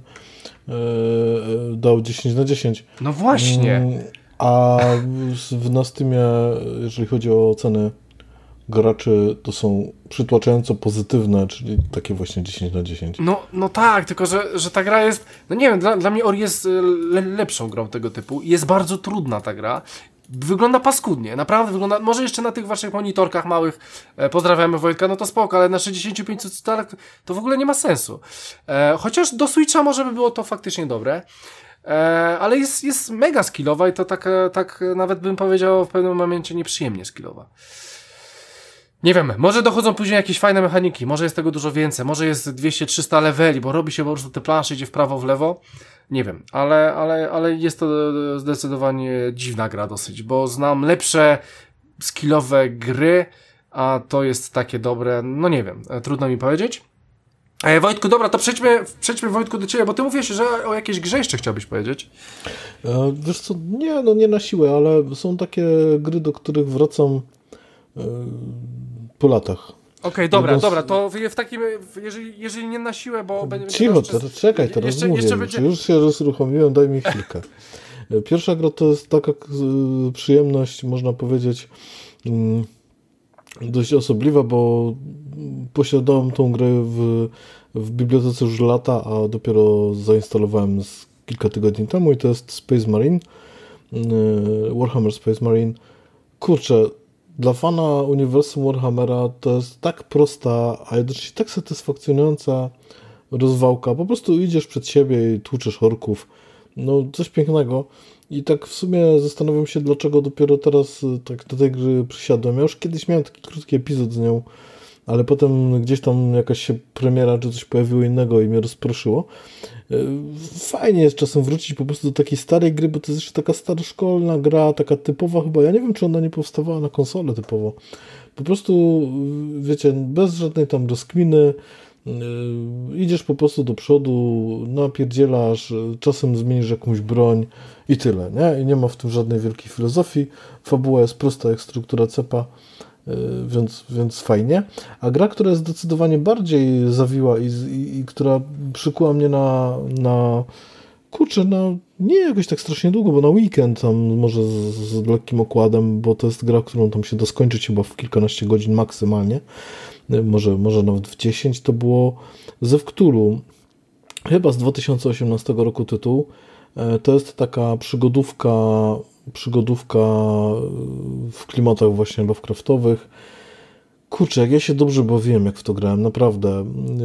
dał 10/10. No właśnie. A na Steamie, jeżeli chodzi o oceny graczy, to są przytłaczająco pozytywne, czyli takie właśnie 10/10. No tak, tylko że ta gra jest, no nie wiem, dla mnie Ori jest lepszą grą tego typu. Jest bardzo trudna ta gra. Wygląda paskudnie, naprawdę wygląda, może jeszcze na tych waszych monitorkach małych, pozdrawiamy Wojtka, no to spoko, ale na 65 calach to w ogóle nie ma sensu. Chociaż do Switcha może by było to faktycznie dobre. ale jest mega skillowa i to tak nawet bym powiedział w pewnym momencie nieprzyjemnie skillowa. Nie wiem, może dochodzą później jakieś fajne mechaniki, może jest tego dużo więcej, może jest 200-300 leveli, bo robi się po prostu te plansze, idzie w prawo, w lewo. Nie wiem, ale jest to zdecydowanie dziwna gra dosyć, bo znam lepsze skillowe gry, a to jest takie dobre, no nie wiem, trudno mi powiedzieć. Wojtku, dobra, to przejdźmy Wojtku do ciebie, bo ty mówisz, że o jakiejś grze jeszcze chciałbyś powiedzieć. Wiesz co, nie na siłę, ale są takie gry, do których wracam po latach. Okej, dobra, to w takim, jeżeli nie na siłę, bo będzie... Cicho, czekaj, teraz mówię, będzie... już się rozruchomiłem, daj mi chwilkę. Pierwsza gra to jest taka przyjemność, można powiedzieć, dość osobliwa, bo posiadałem tą grę w bibliotece już lata, a dopiero zainstalowałem kilka tygodni temu i to jest Space Marine, Warhammer Space Marine. Kurczę, dla fana uniwersum Warhammera to jest tak prosta, a jednocześnie tak satysfakcjonująca rozwałka. Po prostu idziesz przed siebie i tłuczesz orków. No, coś pięknego. I tak w sumie zastanawiam się, dlaczego dopiero teraz tak do tej gry przysiadłem. Ja już kiedyś miałem taki krótki epizod z nią, ale potem gdzieś tam jakaś się premiera czy coś pojawiło innego i mnie rozproszyło. Fajnie jest czasem wrócić po prostu do takiej starej gry, bo to jest jeszcze taka staroszkolna gra, taka typowa chyba. Ja nie wiem, czy ona nie powstawała na konsolę typowo. Po prostu, wiecie, bez żadnej tam rozkminy, idziesz po prostu do przodu, napierdzielasz, czasem zmienisz jakąś broń i tyle, nie? I nie ma w tym żadnej wielkiej filozofii. Fabuła jest prosta jak struktura cepa, więc fajnie. A gra, która jest zdecydowanie bardziej zawiła i która przykuła mnie kurczę, nie jakoś tak strasznie długo, bo na weekend tam może z lekkim okładem, bo to jest gra, którą tam się da skończyć chyba w kilkanaście godzin maksymalnie. Może nawet w 10, to było Ze Cthulhu, chyba z 2018 roku tytuł. To jest taka przygodówka w klimatach właśnie Lovecraftowych. Kurczę, jak ja się dobrze bawiłem, jak w to grałem, naprawdę.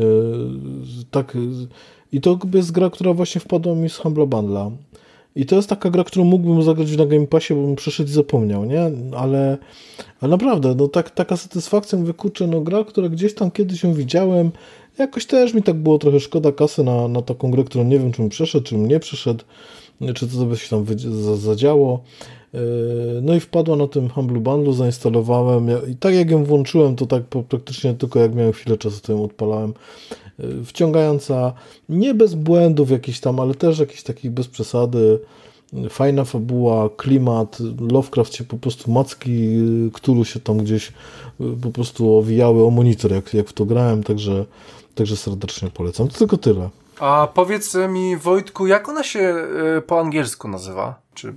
Tak. I to jest gra, która właśnie wpadła mi z Humble Bundle'a. I to jest taka gra, którą mógłbym zagrać na Game Passie, bo bym przeszedł i zapomniał, nie? Ale naprawdę, no taka satysfakcja, mówię, kurczę, no gra, która gdzieś tam kiedyś ją widziałem, jakoś też mi tak było trochę szkoda kasy na taką grę, którą nie wiem, czy bym przeszedł, czy bym nie przeszedł, czy to by się tam zadziało. No i wpadła na tym Humble Bundle, zainstalowałem i tak jak ją włączyłem, to tak praktycznie tylko jak miałem chwilę czasu, to ją odpalałem. Wciągająca, nie bez błędów jakichś tam, ale też jakichś takich bez przesady, fajna fabuła, klimat, Lovecraft się po prostu, macki Cthulhu się tam gdzieś po prostu owijały o monitor, jak w to grałem, także serdecznie polecam. To tylko tyle. A powiedz mi, Wojtku, jak ona się po angielsku nazywa? Czy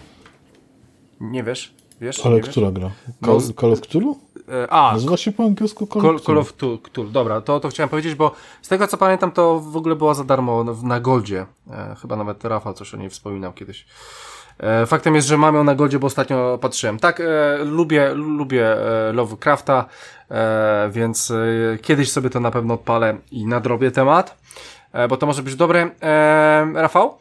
nie wiesz? Wiesz? Ale nie która wiesz? gra? Call of Cthulhu? Nazywa się po angielsku Call of Cthulhu. Dobra, to chciałem powiedzieć, bo z tego co pamiętam, to w ogóle była za darmo na Goldzie. Chyba nawet Rafał coś o niej wspominał kiedyś. Faktem jest, że mam ją na Goldzie, bo ostatnio patrzyłem. Tak, lubię Lovecrafta, więc kiedyś sobie to na pewno odpalę i nadrobię temat, bo to może być dobre. Rafał?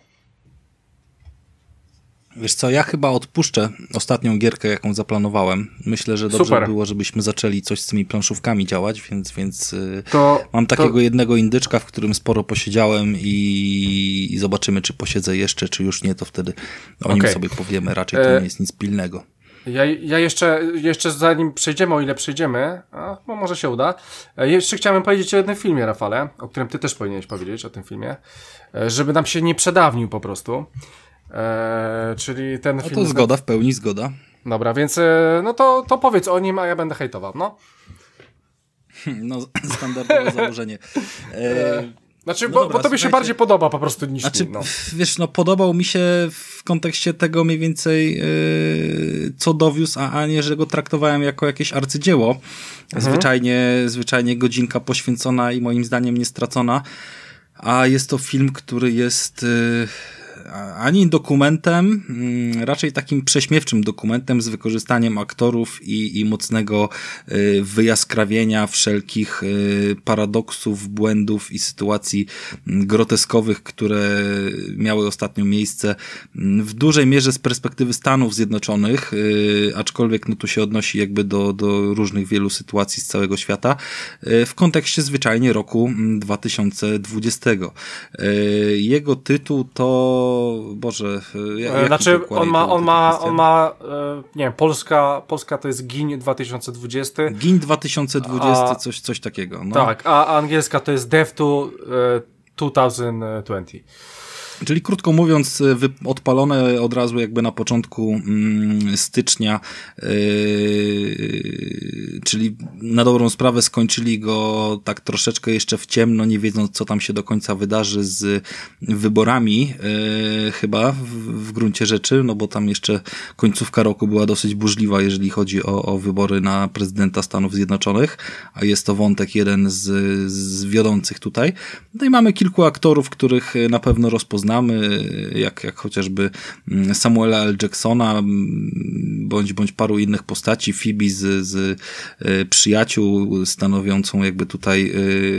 Wiesz co, ja chyba odpuszczę ostatnią gierkę, jaką zaplanowałem. Myślę, że dobrze Super. było, żebyśmy zaczęli coś z tymi planszówkami działać, więc mam takiego jednego indyczka, w którym sporo posiedziałem i zobaczymy, czy posiedzę jeszcze, czy już nie, to wtedy o nim sobie powiemy. Raczej to nie jest nic pilnego. Ja jeszcze zanim przejdziemy, o ile przejdziemy, bo może się uda, jeszcze chciałem powiedzieć o jednym filmie, Rafale, o którym ty też powinieneś powiedzieć, o tym filmie, żeby nam się nie przedawnił po prostu. Czyli ten film... No to zgoda, w pełni zgoda. Dobra, więc no to powiedz o nim, a ja będę hejtował, no. No, standardowe założenie. Znaczy, bo tobie się bardziej podoba po prostu niż mi, no. Wiesz, no podobał mi się w kontekście tego mniej więcej co dowiózł, a nie, że go traktowałem jako jakieś arcydzieło. Zwyczajnie godzinka poświęcona i moim zdaniem nie stracona. A jest to film, który jest ani dokumentem, raczej takim prześmiewczym dokumentem z wykorzystaniem aktorów i mocnego wyjaskrawienia wszelkich paradoksów, błędów i sytuacji groteskowych, które miały ostatnio miejsce w dużej mierze z perspektywy Stanów Zjednoczonych, aczkolwiek no tu się odnosi jakby do różnych wielu sytuacji z całego świata, w kontekście zwyczajnie roku 2020. Jego tytuł to, Boże, znaczy on ma nie wiem, Polska to jest Giń 2020. Giń 2020, coś takiego. No. Tak, a angielska to jest Death to 2020. Czyli krótko mówiąc, odpalone od razu jakby na początku stycznia, czyli na dobrą sprawę skończyli go tak troszeczkę jeszcze w ciemno, nie wiedząc co tam się do końca wydarzy z wyborami, chyba w gruncie rzeczy, no bo tam jeszcze końcówka roku była dosyć burzliwa, jeżeli chodzi o wybory na prezydenta Stanów Zjednoczonych, a jest to wątek jeden z wiodących tutaj. No i mamy kilku aktorów, których na pewno rozpoznamy, jak chociażby Samuela L. Jacksona, bądź paru innych postaci, Phoebe z Przyjaciół, stanowiącą jakby tutaj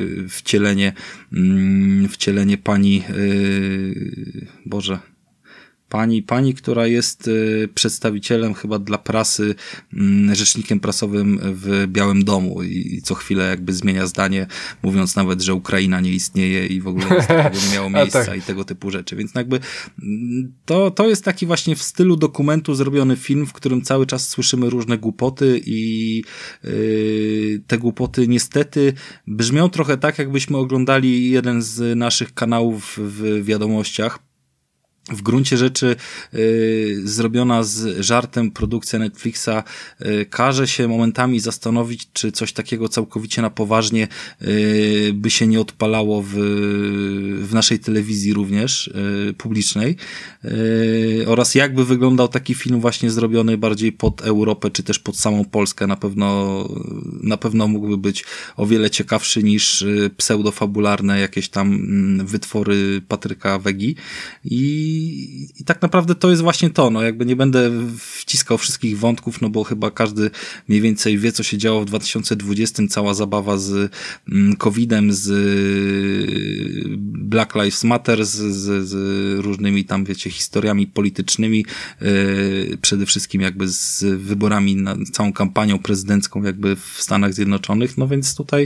wcielenie pani, Boże, Pani, która jest przedstawicielem chyba dla prasy, rzecznikiem prasowym w Białym Domu i co chwilę jakby zmienia zdanie, mówiąc nawet, że Ukraina nie istnieje i w ogóle nic takiego nie miało miejsca tak. I tego typu rzeczy. Więc jakby to jest taki właśnie w stylu dokumentu zrobiony film, w którym cały czas słyszymy różne głupoty i te głupoty niestety brzmią trochę tak, jakbyśmy oglądali jeden z naszych kanałów w wiadomościach. W gruncie rzeczy zrobiona z żartem produkcja Netflixa każe się momentami zastanowić, czy coś takiego całkowicie na poważnie by się nie odpalało w naszej telewizji również publicznej oraz jakby wyglądał taki film właśnie zrobiony bardziej pod Europę, czy też pod samą Polskę. Na pewno mógłby być o wiele ciekawszy niż pseudofabularne jakieś tam wytwory Patryka Wegi i tak naprawdę to jest właśnie to, no jakby nie będę wciskał wszystkich wątków, no bo chyba każdy mniej więcej wie, co się działo w 2020, cała zabawa z COVID-em, z Black Lives Matter, z różnymi tam, wiecie, historiami politycznymi, przede wszystkim jakby z wyborami, całą kampanią prezydencką jakby w Stanach Zjednoczonych, no więc tutaj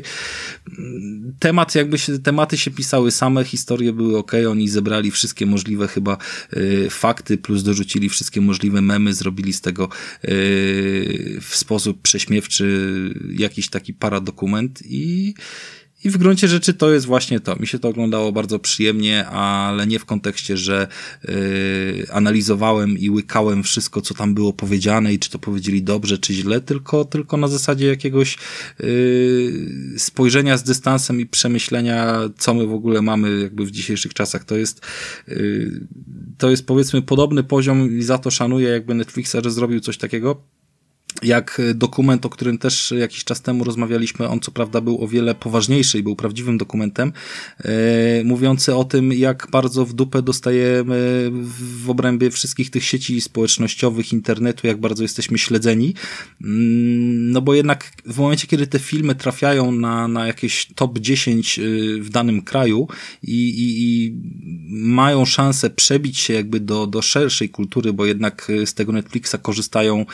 tematy się pisały same, historie były okej, oni zebrali wszystkie możliwe chyba fakty, plus dorzucili wszystkie możliwe memy, zrobili z tego w sposób prześmiewczy jakiś taki paradokument i w gruncie rzeczy to jest właśnie to. Mi się to oglądało bardzo przyjemnie, ale nie w kontekście, że analizowałem i łykałem wszystko, co tam było powiedziane i czy to powiedzieli dobrze, czy źle, tylko na zasadzie jakiegoś spojrzenia z dystansem i przemyślenia, co my w ogóle mamy jakby w dzisiejszych czasach. To jest powiedzmy podobny poziom i za to szanuję jakby Netflixa, że zrobił coś takiego. Jak dokument, o którym też jakiś czas temu rozmawialiśmy, on co prawda był o wiele poważniejszy i był prawdziwym dokumentem, mówiący o tym, jak bardzo w dupę dostajemy w obrębie wszystkich tych sieci społecznościowych, internetu, jak bardzo jesteśmy śledzeni. No bo jednak w momencie, kiedy te filmy trafiają na jakieś top 10 w danym kraju i mają szansę przebić się jakby do szerszej kultury, bo jednak z tego Netflixa korzystają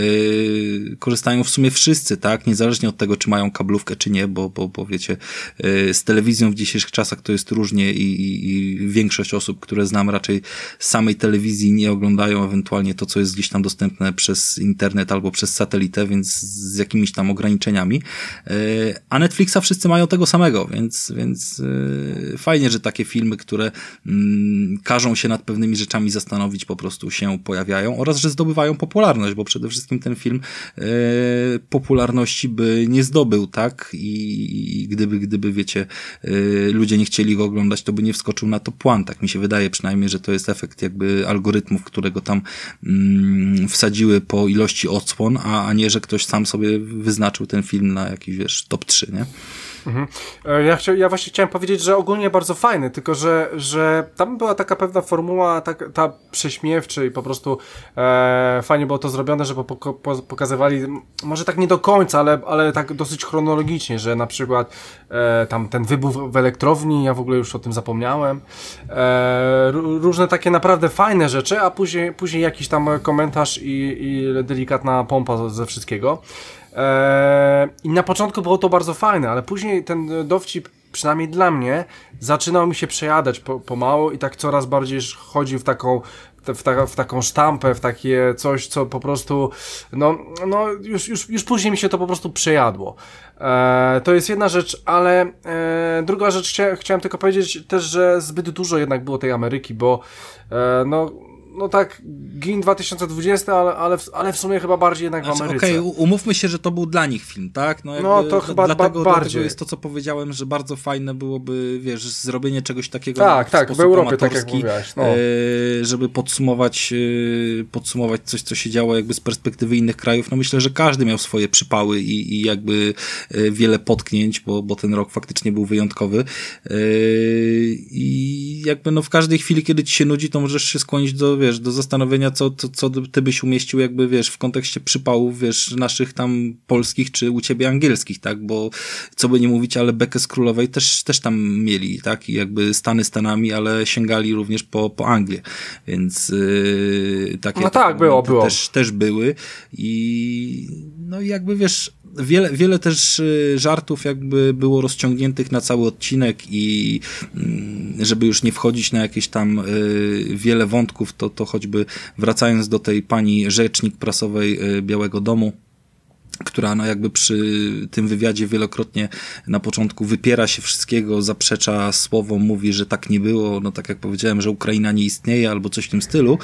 w sumie wszyscy, tak? Niezależnie od tego, czy mają kablówkę, czy nie, bo wiecie, z telewizją w dzisiejszych czasach to jest różnie i większość osób, które znam, raczej samej telewizji nie oglądają, ewentualnie to, co jest gdzieś tam dostępne przez internet albo przez satelitę, więc z jakimiś tam ograniczeniami. A Netflixa wszyscy mają tego samego, więc fajnie, że takie filmy, które każą się nad pewnymi rzeczami zastanowić, po prostu się pojawiają oraz, że zdobywają popularność, bo przede wszystkim ten film popularności by nie zdobył, tak? I gdyby wiecie, ludzie nie chcieli go oglądać, to by nie wskoczył na top 1, tak mi się wydaje przynajmniej, że to jest efekt jakby algorytmów, które go tam wsadziły po ilości odsłon, a nie, że ktoś sam sobie wyznaczył ten film na jakiś, wiesz, top 3, nie? Mhm. Ja właśnie chciałem powiedzieć, że ogólnie bardzo fajny, tylko że tam była taka pewna formuła, ta prześmiewczy i po prostu fajnie było to zrobione, że pokazywali, może tak nie do końca, ale tak dosyć chronologicznie, że na przykład tam ten wybuch w elektrowni, ja w ogóle już o tym zapomniałem, różne takie naprawdę fajne rzeczy, a później jakiś tam komentarz i delikatna pompa ze wszystkiego. I na początku było to bardzo fajne, ale później ten dowcip, przynajmniej dla mnie, zaczynał mi się przejadać pomału i tak coraz bardziej chodził w taką sztampę, w takie coś, co po prostu, już później mi się to po prostu przejadło. To jest jedna rzecz, ale druga rzecz, chciałem tylko powiedzieć też, że zbyt dużo jednak było tej Ameryki, bo no tak, GIN 2020, ale w sumie chyba bardziej jednak w Ameryce. Okej, umówmy się, że to był dla nich film, tak? Jakby, to chyba dlatego bardziej. Jest to, co powiedziałem, że bardzo fajne byłoby, wiesz, zrobienie czegoś takiego w Europie, tak jak mówiłaś. Żeby podsumować coś, co się działo jakby z perspektywy innych krajów. No myślę, że każdy miał swoje przypały i jakby wiele potknięć, bo ten rok faktycznie był wyjątkowy. I jakby w każdej chwili, kiedy ci się nudzi, to możesz się skłonić do zastanowienia, co ty byś umieścił jakby, wiesz, w kontekście przypałów, wiesz, naszych tam polskich, czy u ciebie angielskich, tak, bo co by nie mówić, ale bekę z Królowej też tam mieli, tak, i jakby Stany Stanami, ale sięgali również po Anglię, więc takie było. Też były i no jakby, wiesz, wiele też żartów jakby było rozciągniętych na cały odcinek i żeby już nie wchodzić na jakieś tam wiele wątków, to choćby wracając do tej pani rzecznik prasowej Białego Domu, która no jakby przy tym wywiadzie wielokrotnie na początku wypiera się wszystkiego, zaprzecza słowom, mówi, że tak nie było, no tak jak powiedziałem, że Ukraina nie istnieje albo coś w tym stylu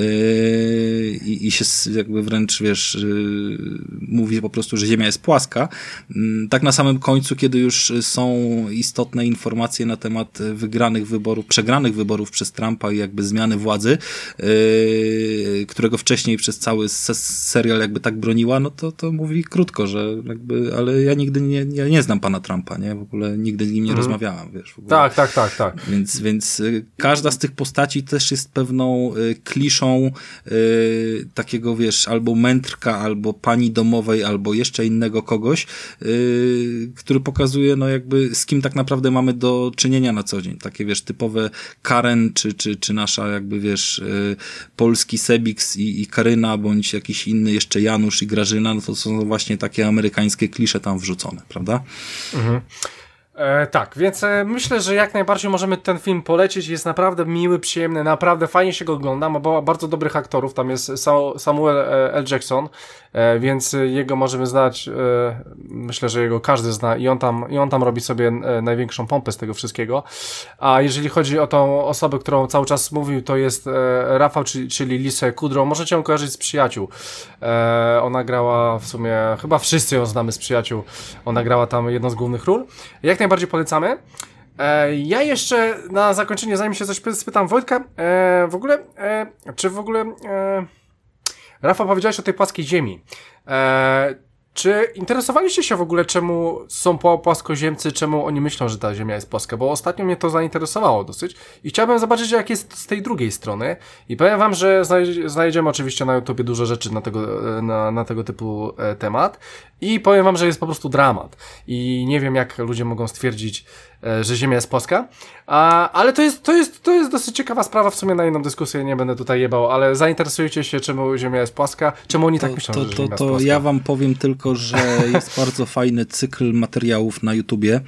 i się jakby wręcz, wiesz, mówi po prostu, że Ziemia jest płaska. Tak na samym końcu, kiedy już są istotne informacje na temat przegranych wyborów przez Trumpa i jakby zmiany władzy, którego wcześniej przez cały serial jakby tak broniła, no to mówi krótko, że jakby, ale ja nigdy nie znam pana Trumpa, nie? W ogóle nigdy z nim nie rozmawiałam, wiesz. W ogóle. Tak. Więc każda z tych postaci też jest pewną kliszą takiego, wiesz, albo mędrka, albo pani domowej, albo jeszcze innego kogoś, który pokazuje, no jakby z kim tak naprawdę mamy do czynienia na co dzień. Takie, wiesz, typowe Karen, czy nasza jakby, wiesz, polski Sebix i Karyna, bądź jakiś inny jeszcze Janusz i Grażyna, no to są właśnie takie amerykańskie klisze tam wrzucone, prawda? Mhm. Tak, więc myślę, że jak najbardziej możemy ten film polecić, jest naprawdę miły, przyjemny, naprawdę fajnie się go ogląda, ma bardzo dobrych aktorów, tam jest Samuel L. Jackson, więc jego możemy znać, myślę, że jego każdy zna i on tam robi sobie największą pompę z tego wszystkiego, a jeżeli chodzi o tą osobę, którą cały czas mówił, to jest Rafał, czyli Lisę Kudrow, możecie ją kojarzyć z Przyjaciół, ona grała w sumie, chyba wszyscy ją znamy z Przyjaciół, ona grała tam jedną z głównych ról, jak najbardziej polecamy. Ja jeszcze na zakończenie, zanim się coś spytam Wojtka, czy w ogóle Rafał, powiedziałeś o tej płaskiej ziemi. Czy interesowaliście się w ogóle, czemu są płaskoziemcy, czemu oni myślą, że ta ziemia jest płaska? Bo ostatnio mnie to zainteresowało dosyć i chciałbym zobaczyć, jak jest z tej drugiej strony. I powiem wam, że znajdziemy oczywiście na YouTubie dużo rzeczy na tego typu temat. I powiem wam, że jest po prostu dramat. I nie wiem, jak ludzie mogą stwierdzić, że Ziemia jest płaska. Ale to jest dosyć ciekawa sprawa, w sumie na inną dyskusję nie będę tutaj jebał, ale zainteresujecie się, czemu Ziemia jest płaska, czemu oni tak myślą, że Ziemia jest płaska. Ja wam powiem tylko, że jest bardzo fajny cykl materiałów na YouTubie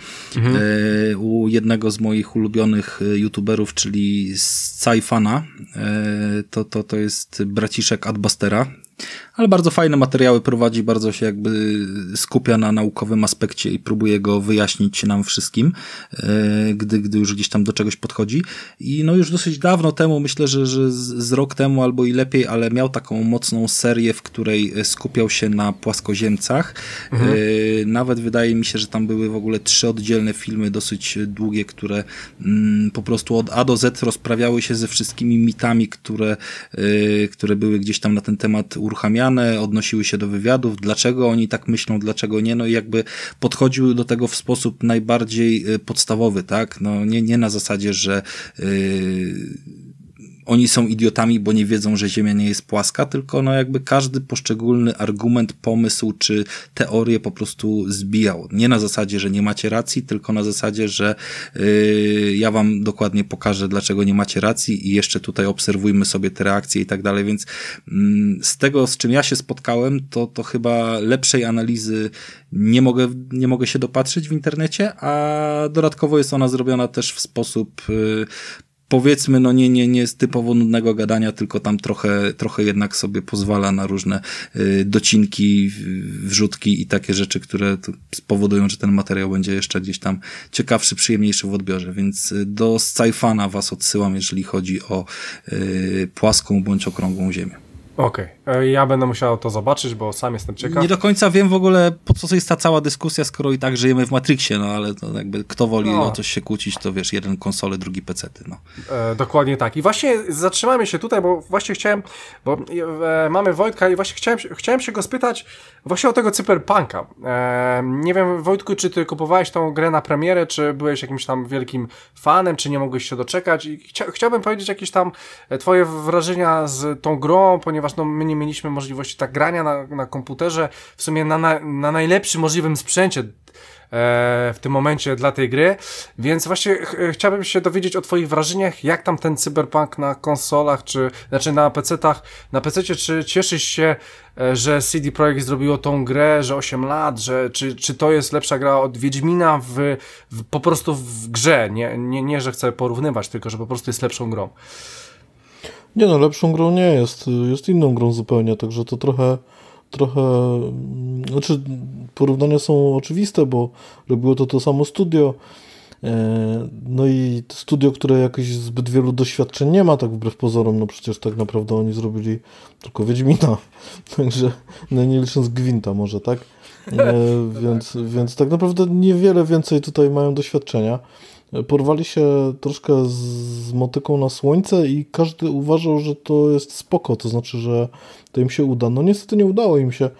u jednego z moich ulubionych YouTuberów, czyli Sci-Fana. To jest braciszek Adbustera. Ale bardzo fajne materiały prowadzi, bardzo się jakby skupia na naukowym aspekcie i próbuje go wyjaśnić nam wszystkim, gdy już gdzieś tam do czegoś podchodzi. I no już dosyć dawno temu, myślę, że z rok temu albo i lepiej, ale miał taką mocną serię, w której skupiał się na płaskoziemcach. Nawet wydaje mi się, że tam były w ogóle 3 oddzielne filmy, dosyć długie, które po prostu od A do Z rozprawiały się ze wszystkimi mitami, które były gdzieś tam na ten temat uruchamiane, odnosiły się do wywiadów, dlaczego oni tak myślą, dlaczego nie, no i jakby podchodziły do tego w sposób najbardziej podstawowy, tak? No nie na zasadzie, że oni są idiotami, bo nie wiedzą, że Ziemia nie jest płaska, tylko no jakby każdy poszczególny argument, pomysł czy teorię po prostu zbijał. Nie na zasadzie, że nie macie racji, tylko na zasadzie, że ja wam dokładnie pokażę, dlaczego nie macie racji i jeszcze tutaj obserwujmy sobie te reakcje i tak dalej, więc z tego, z czym ja się spotkałem, to chyba lepszej analizy nie mogę się dopatrzyć w internecie, a dodatkowo jest ona zrobiona też w sposób powiedzmy, no nie z typowo nudnego gadania, tylko tam trochę jednak sobie pozwala na różne docinki, wrzutki i takie rzeczy, które spowodują, że ten materiał będzie jeszcze gdzieś tam ciekawszy, przyjemniejszy w odbiorze, więc do Sci-Fana was odsyłam, jeżeli chodzi o płaską bądź okrągłą ziemię. Okej, ja będę musiał to zobaczyć, bo sam jestem ciekaw. Nie do końca wiem w ogóle, po co jest ta cała dyskusja, skoro i tak żyjemy w Matrixie, no ale to jakby kto woli o coś się kłócić, to wiesz, jeden konsole, drugi pecety, no. Dokładnie tak. I właśnie zatrzymamy się tutaj, bo właśnie mamy Wojtka i właśnie chciałem się go spytać właśnie o tego Cyberpunka. Nie wiem, Wojtku, czy ty kupowałeś tą grę na premierę, czy byłeś jakimś tam wielkim fanem, czy nie mogłeś się doczekać i chciałbym powiedzieć jakieś tam twoje wrażenia z tą grą, ponieważ no, my nie mieliśmy możliwości tak grania na komputerze, w sumie na najlepszym możliwym sprzęcie w tym momencie dla tej gry, więc właśnie chciałbym się dowiedzieć o twoich wrażeniach, jak tam ten Cyberpunk na konsolach, znaczy na PC-tach, na PC-cie, czy cieszysz się, że CD Projekt zrobiło tą grę, że 8 lat, czy to jest lepsza gra od Wiedźmina po prostu w grze, nie, że chcę porównywać, tylko że po prostu jest lepszą grą. Nie no, lepszą grą nie jest. Jest inną grą zupełnie, także to trochę znaczy porównania są oczywiste, bo robiło to samo studio. No i studio, które jakoś zbyt wielu doświadczeń nie ma, tak wbrew pozorom, no przecież tak naprawdę oni zrobili tylko Wiedźmina, także no nie licząc Gwinta może, tak? Więc tak naprawdę niewiele więcej tutaj mają doświadczenia. Porwali się troszkę z motyką na słońce i każdy uważał, że to jest spoko, to znaczy, że to im się uda. No niestety nie udało im się.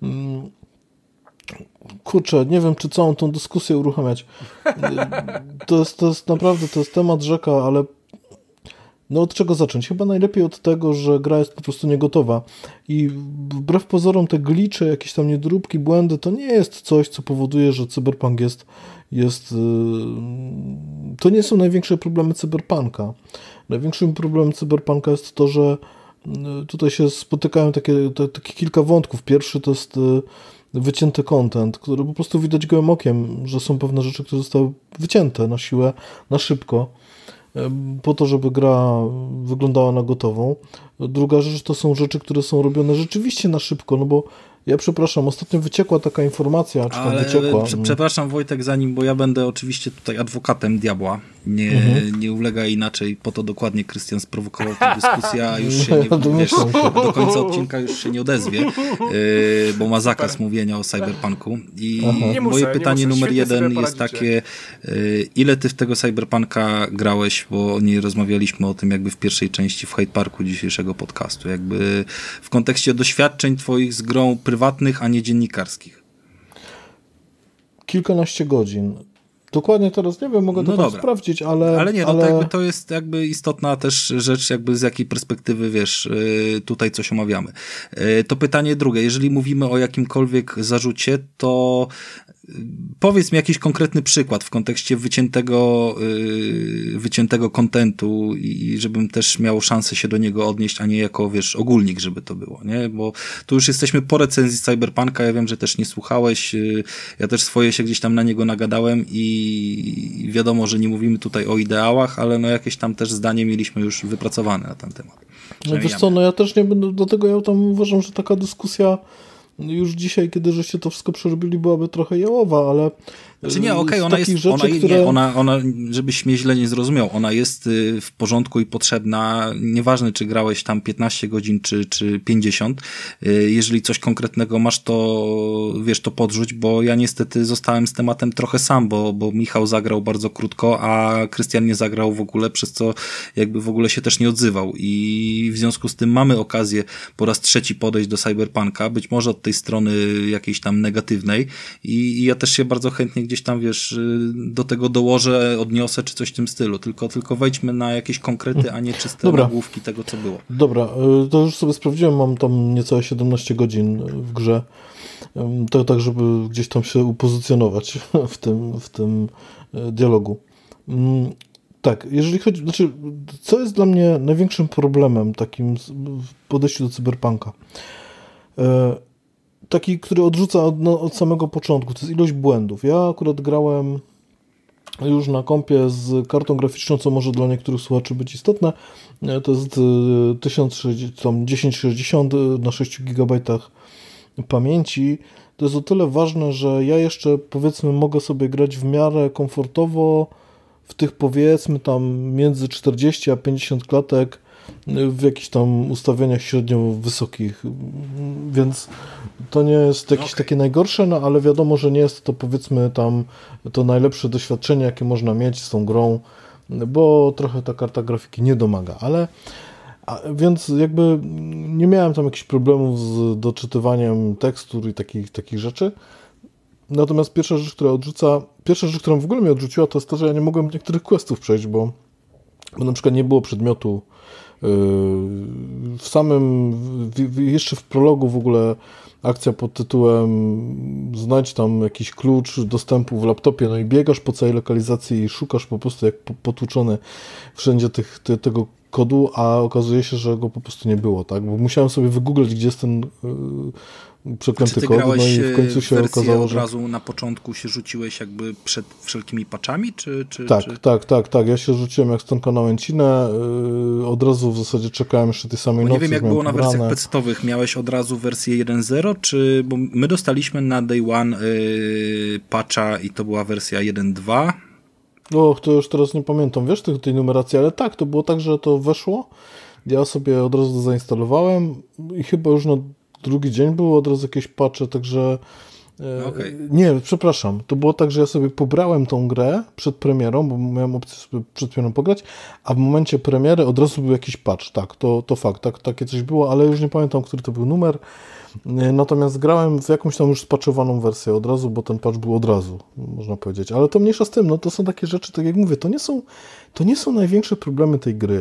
Kurczę, nie wiem, czy całą tą dyskusję uruchamiać. To jest naprawdę, to jest temat rzeka, ale no od czego zacząć? Chyba najlepiej od tego, że gra jest po prostu niegotowa i wbrew pozorom te glicze, jakieś tam niedróbki, błędy, to nie jest coś, co powoduje, że Cyberpunk to nie są największe problemy Cyberpunka. Największym problemem Cyberpunka jest to, że tutaj się spotykają takie kilka wątków. Pierwszy to jest wycięty content, który po prostu widać gołym okiem, że są pewne rzeczy, które zostały wycięte na siłę, na szybko, po to, żeby gra wyglądała na gotową. Druga rzecz to są rzeczy, które są robione rzeczywiście na szybko, no bo ja przepraszam, ostatnio wyciekła taka informacja, czy tam wyciekła. Przepraszam Wojtek, bo ja będę oczywiście tutaj adwokatem diabła. Nie ulega inaczej, po to dokładnie Krystian sprowokował tę dyskusję, a już się do końca odcinka już się nie odezwie, bo ma zakaz mówienia o Cyberpunku. I moje pytanie numer 1 jest takie, ile ty w tego Cyberpunka grałeś, bo nie rozmawialiśmy o tym jakby w pierwszej części w Hyde Parku dzisiejszego podcastu, jakby w kontekście doświadczeń twoich z grą prywatnych, a nie dziennikarskich. Kilkanaście godzin. Dokładnie teraz nie wiem, mogę to sprawdzić, ale nie, to jest jakby istotna też rzecz, jakby z jakiej perspektywy, wiesz, tutaj coś omawiamy. To pytanie drugie, jeżeli mówimy o jakimkolwiek zarzucie, to powiedz mi jakiś konkretny przykład w kontekście wyciętego kontentu i żebym też miał szansę się do niego odnieść, a nie jako, wiesz, ogólnik, żeby to było, nie? Bo tu już jesteśmy po recenzji Cyberpunka, ja wiem, że też nie słuchałeś, ja też swoje się gdzieś tam na niego nagadałem i wiadomo, że nie mówimy tutaj o ideałach, ale no jakieś tam też zdanie mieliśmy już wypracowane na ten temat. No wiesz co, no ja też nie będę, dlatego ja tam uważam, że taka dyskusja już dzisiaj, kiedy żeście to wszystko przerobili, byłaby trochę jałowa, ale znaczy nie, okej, ona jest, rzeczy, ona, żebyś mnie źle nie zrozumiał, ona jest w porządku i potrzebna, nieważne czy grałeś tam 15 godzin czy 50, jeżeli coś konkretnego masz, to wiesz, to podrzuć, bo ja niestety zostałem z tematem trochę sam, bo Michał zagrał bardzo krótko, a Krystian nie zagrał w ogóle, przez co jakby w ogóle się też nie odzywał i w związku z tym mamy okazję po raz trzeci podejść do Cyberpunka, być może od tej strony jakiejś tam negatywnej i ja też się bardzo chętnie gdzieś tam, wiesz, do tego dołożę, odniosę, czy coś w tym stylu. Tylko wejdźmy na jakieś konkrety, a nie czyste nagłówki tego, co było. Dobra, to już sobie sprawdziłem, mam tam niecałe 17 godzin w grze. To tak, żeby gdzieś tam się upozycjonować w tym dialogu. Tak, jeżeli chodzi, znaczy, co jest dla mnie największym problemem takim w podejściu do Cyberpunka? Taki, który odrzuca od samego początku, to jest ilość błędów. Ja akurat grałem już na kompie z kartą graficzną, co może dla niektórych słuchaczy być istotne. To jest 1060 na 6 GB pamięci. To jest o tyle ważne, że ja jeszcze, powiedzmy, mogę sobie grać w miarę komfortowo w tych, powiedzmy, tam między 40 a 50 klatek w jakichś tam ustawieniach średnio wysokich, więc to nie jest jakieś takie najgorsze, no ale wiadomo, że nie jest to, powiedzmy, tam to najlepsze doświadczenie, jakie można mieć z tą grą, bo trochę ta karta grafiki nie domaga, więc jakby nie miałem tam jakichś problemów z doczytywaniem tekstur i takich rzeczy. Natomiast pierwsza rzecz, którą w ogóle mnie odrzuciła, to jest to, że ja nie mogłem niektórych questów przejść, bo na przykład nie było przedmiotu jeszcze w prologu w ogóle akcja pod tytułem znajdź tam jakiś klucz dostępu w laptopie, no i biegasz po całej lokalizacji i szukasz po prostu jak potłuczony wszędzie tego kodu, a okazuje się, że go po prostu nie było, tak? Bo musiałem sobie wygooglać, gdzie jest ten przeklęty kod, no i w końcu się okazało, że... od razu na początku się rzuciłeś jakby przed wszelkimi patchami, czy... Tak. Ja się rzuciłem jak stonka na łęcinę, od razu w zasadzie czekałem jeszcze tej samej nocy. Nie wiem, jak było na wersjach PC-owych. Miałeś od razu wersję 1.0, czy... Bo my dostaliśmy na Day One patcha i to była wersja 1.2. To już teraz nie pamiętam, wiesz, tej numeracji, ale tak, to było tak, że to weszło, ja sobie od razu to zainstalowałem i chyba już na drugi dzień było od razu jakieś patche, także... Nie, przepraszam. To było tak, że ja sobie pobrałem tą grę przed premierą, bo miałem opcję sobie przed premierą pograć, a w momencie premiery od razu był jakiś patch. Tak, to fakt, takie coś było, ale już nie pamiętam, który to był numer. Natomiast grałem w jakąś tam już spatchowaną wersję od razu, bo ten patch był od razu, można powiedzieć. Ale to mniejsza z tym, no to są takie rzeczy, tak jak mówię, to nie są największe problemy tej gry.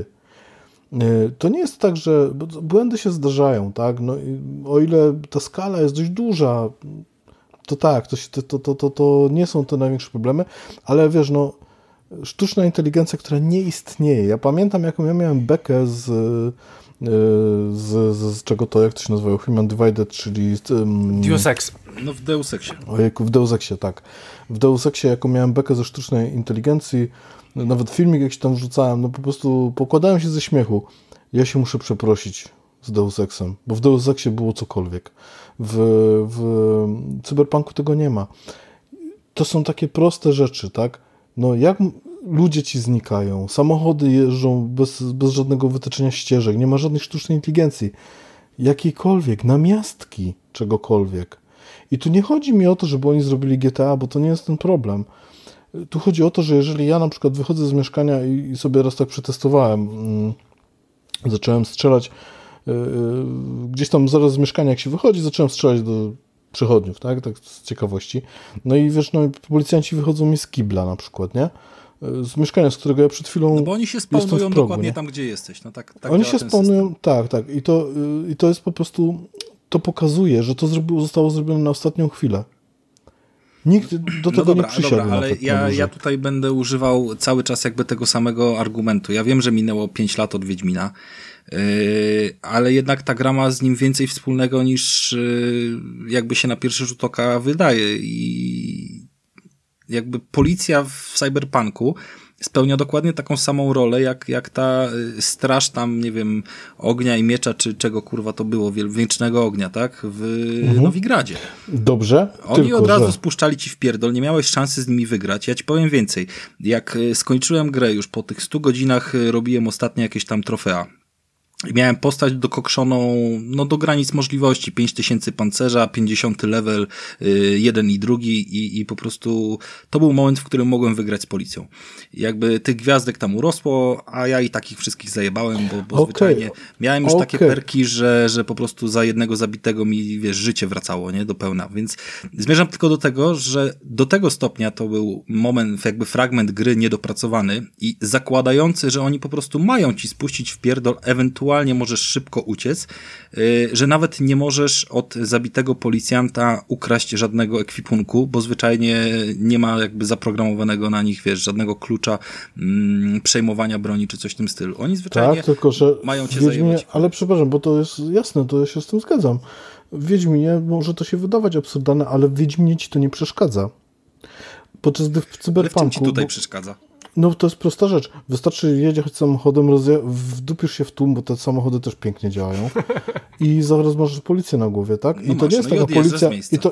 To nie jest tak, że błędy się zdarzają, tak? No, o ile ta skala jest dość duża, to tak, to nie są te największe problemy, ale wiesz, no, sztuczna inteligencja, która nie istnieje. Ja pamiętam, jaką ja miałem bekę z czego to, jak to się nazywało? Human Divided, czyli... Deus Ex. No w Deus Exie. Ojejku, w Deus Exie, tak. W Deus Exie, jaką miałem bekę ze sztucznej inteligencji, nawet filmik jakiś tam wrzucałem, no po prostu pokładałem się ze śmiechu. Ja się muszę przeprosić z Deus Exem, bo w Deus Exie było cokolwiek. W Cyberpunku tego nie ma. To są takie proste rzeczy, tak? No jak ludzie ci znikają, samochody jeżdżą bez żadnego wytyczenia ścieżek, nie ma żadnej sztucznej inteligencji, jakiejkolwiek, namiastki czegokolwiek. I tu nie chodzi mi o to, żeby oni zrobili GTA, bo to nie jest ten problem. Tu chodzi o to, że jeżeli ja na przykład wychodzę z mieszkania i sobie raz tak przetestowałem, zacząłem strzelać gdzieś tam zaraz z mieszkania, jak się wychodzi, zacząłem strzelać do przechodniów, tak z ciekawości. No i wiesz, no policjanci wychodzą mi z kibla na przykład, nie? Z mieszkania, z którego ja przed chwilą... No bo oni się spawnują dokładnie tam, gdzie jesteś. No tak oni się spawnują, tak. I to jest po prostu, to pokazuje, że to zostało zrobione na ostatnią chwilę. Nikt do tego nie przysiadł. Dobra, ale ja tutaj będę używał cały czas jakby tego samego argumentu. Ja wiem, że minęło 5 lat od Wiedźmina, ale jednak ta gra ma z nim więcej wspólnego niż jakby się na pierwszy rzut oka wydaje i jakby policja w Cyberpunku spełnia dokładnie taką samą rolę, jak ta straż tam, nie wiem, ognia i miecza, czy czego kurwa to było, wiecznego ognia, tak? W Nowigradzie. Dobrze. Oni od razu spuszczali ci w pierdol, nie miałeś szansy z nimi wygrać. Ja ci powiem więcej. Jak skończyłem grę już po tych 100 godzinach, robiłem ostatnie jakieś tam trofea. Miałem postać dokokszoną, no do granic możliwości, 5000 pancerza, 50 level, jeden i drugi i po prostu to był moment, w którym mogłem wygrać z policją. Jakby tych gwiazdek tam urosło, a ja i takich wszystkich zajebałem, bo zwyczajnie miałem już takie perki, że po prostu za jednego zabitego mi, wiesz, życie wracało, nie, do pełna, więc zmierzam tylko do tego, że do tego stopnia to był moment, jakby fragment gry niedopracowany i zakładający, że oni po prostu mają ci spuścić w pierdol, ewentualnie możesz szybko uciec, że nawet nie możesz od zabitego policjanta ukraść żadnego ekwipunku, bo zwyczajnie nie ma jakby zaprogramowanego na nich, wiesz, żadnego klucza przejmowania broni czy coś w tym stylu. Oni zwyczajnie tak, tylko, że mają cię zajebać. Ale przepraszam, bo to jest jasne, to ja się z tym zgadzam. W Wiedźminie może to się wydawać absurdalne, ale w Wiedźminie ci to nie przeszkadza. Podczas gdy w Cyberpunku... Ale w czym ci tutaj przeszkadza? No to jest prosta rzecz. Wystarczy jechać samochodem, wdupisz się w tłum, bo te samochody też pięknie działają i zaraz masz policję na głowie, tak? No I to nie jest taka policja...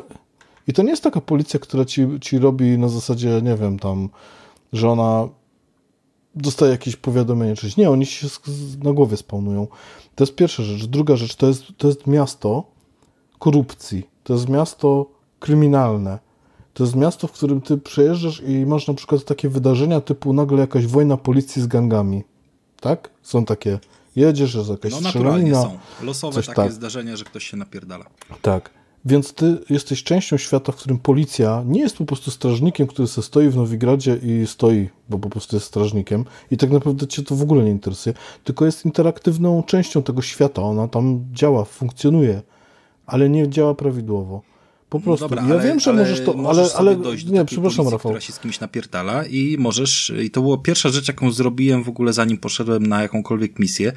I to nie jest taka policja, która ci robi na zasadzie, nie wiem, tam, że ona dostaje jakieś powiadomienie, czy nie, oni się na głowie spawnują. To jest pierwsza rzecz. Druga rzecz, to jest miasto korupcji. To jest miasto kryminalne. To jest miasto, w którym ty przejeżdżasz i masz na przykład takie wydarzenia typu nagle jakaś wojna policji z gangami. Tak? Są takie. Jedziesz, jest jakaś strzelanina. Są. Losowe takie zdarzenia, że ktoś się napierdala. Tak. Więc ty jesteś częścią świata, w którym policja nie jest po prostu strażnikiem, który sobie stoi w Nowigradzie i stoi, bo po prostu jest strażnikiem i tak naprawdę cię to w ogóle nie interesuje, tylko jest interaktywną częścią tego świata. Ona tam działa, funkcjonuje, ale nie działa prawidłowo. Po prostu. Dobra, ja wiem, że możesz to... Ale dojść do nie, przepraszam, policji, Rafał. która się z kimś napierdala i możesz... I to była pierwsza rzecz, jaką zrobiłem w ogóle, zanim poszedłem na jakąkolwiek misję,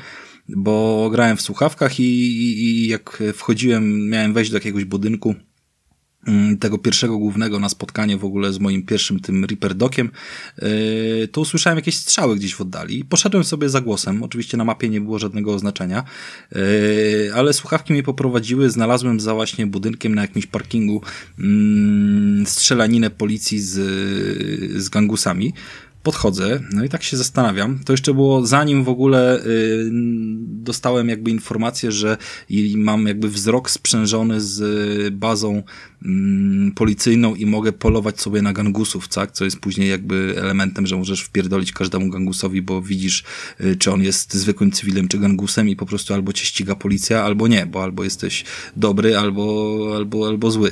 bo grałem w słuchawkach i jak wchodziłem, miałem wejść do jakiegoś budynku, tego pierwszego głównego na spotkanie w ogóle z moim pierwszym tym Reaper Dociem, to usłyszałem jakieś strzały gdzieś w oddali. Poszedłem sobie za głosem. Oczywiście na mapie nie było żadnego oznaczenia, ale słuchawki mnie poprowadziły. Znalazłem za właśnie budynkiem na jakimś parkingu strzelaninę policji z gangusami. Podchodzę, no i tak się zastanawiam. To jeszcze było zanim w ogóle dostałem jakby informację, że mam jakby wzrok sprzężony z bazą policyjną i mogę polować sobie na gangusów, tak? Co jest później jakby elementem, że możesz wpierdolić każdemu gangusowi, bo widzisz, czy on jest zwykłym cywilem, czy gangusem i po prostu albo cię ściga policja, albo nie, bo albo jesteś dobry, albo zły.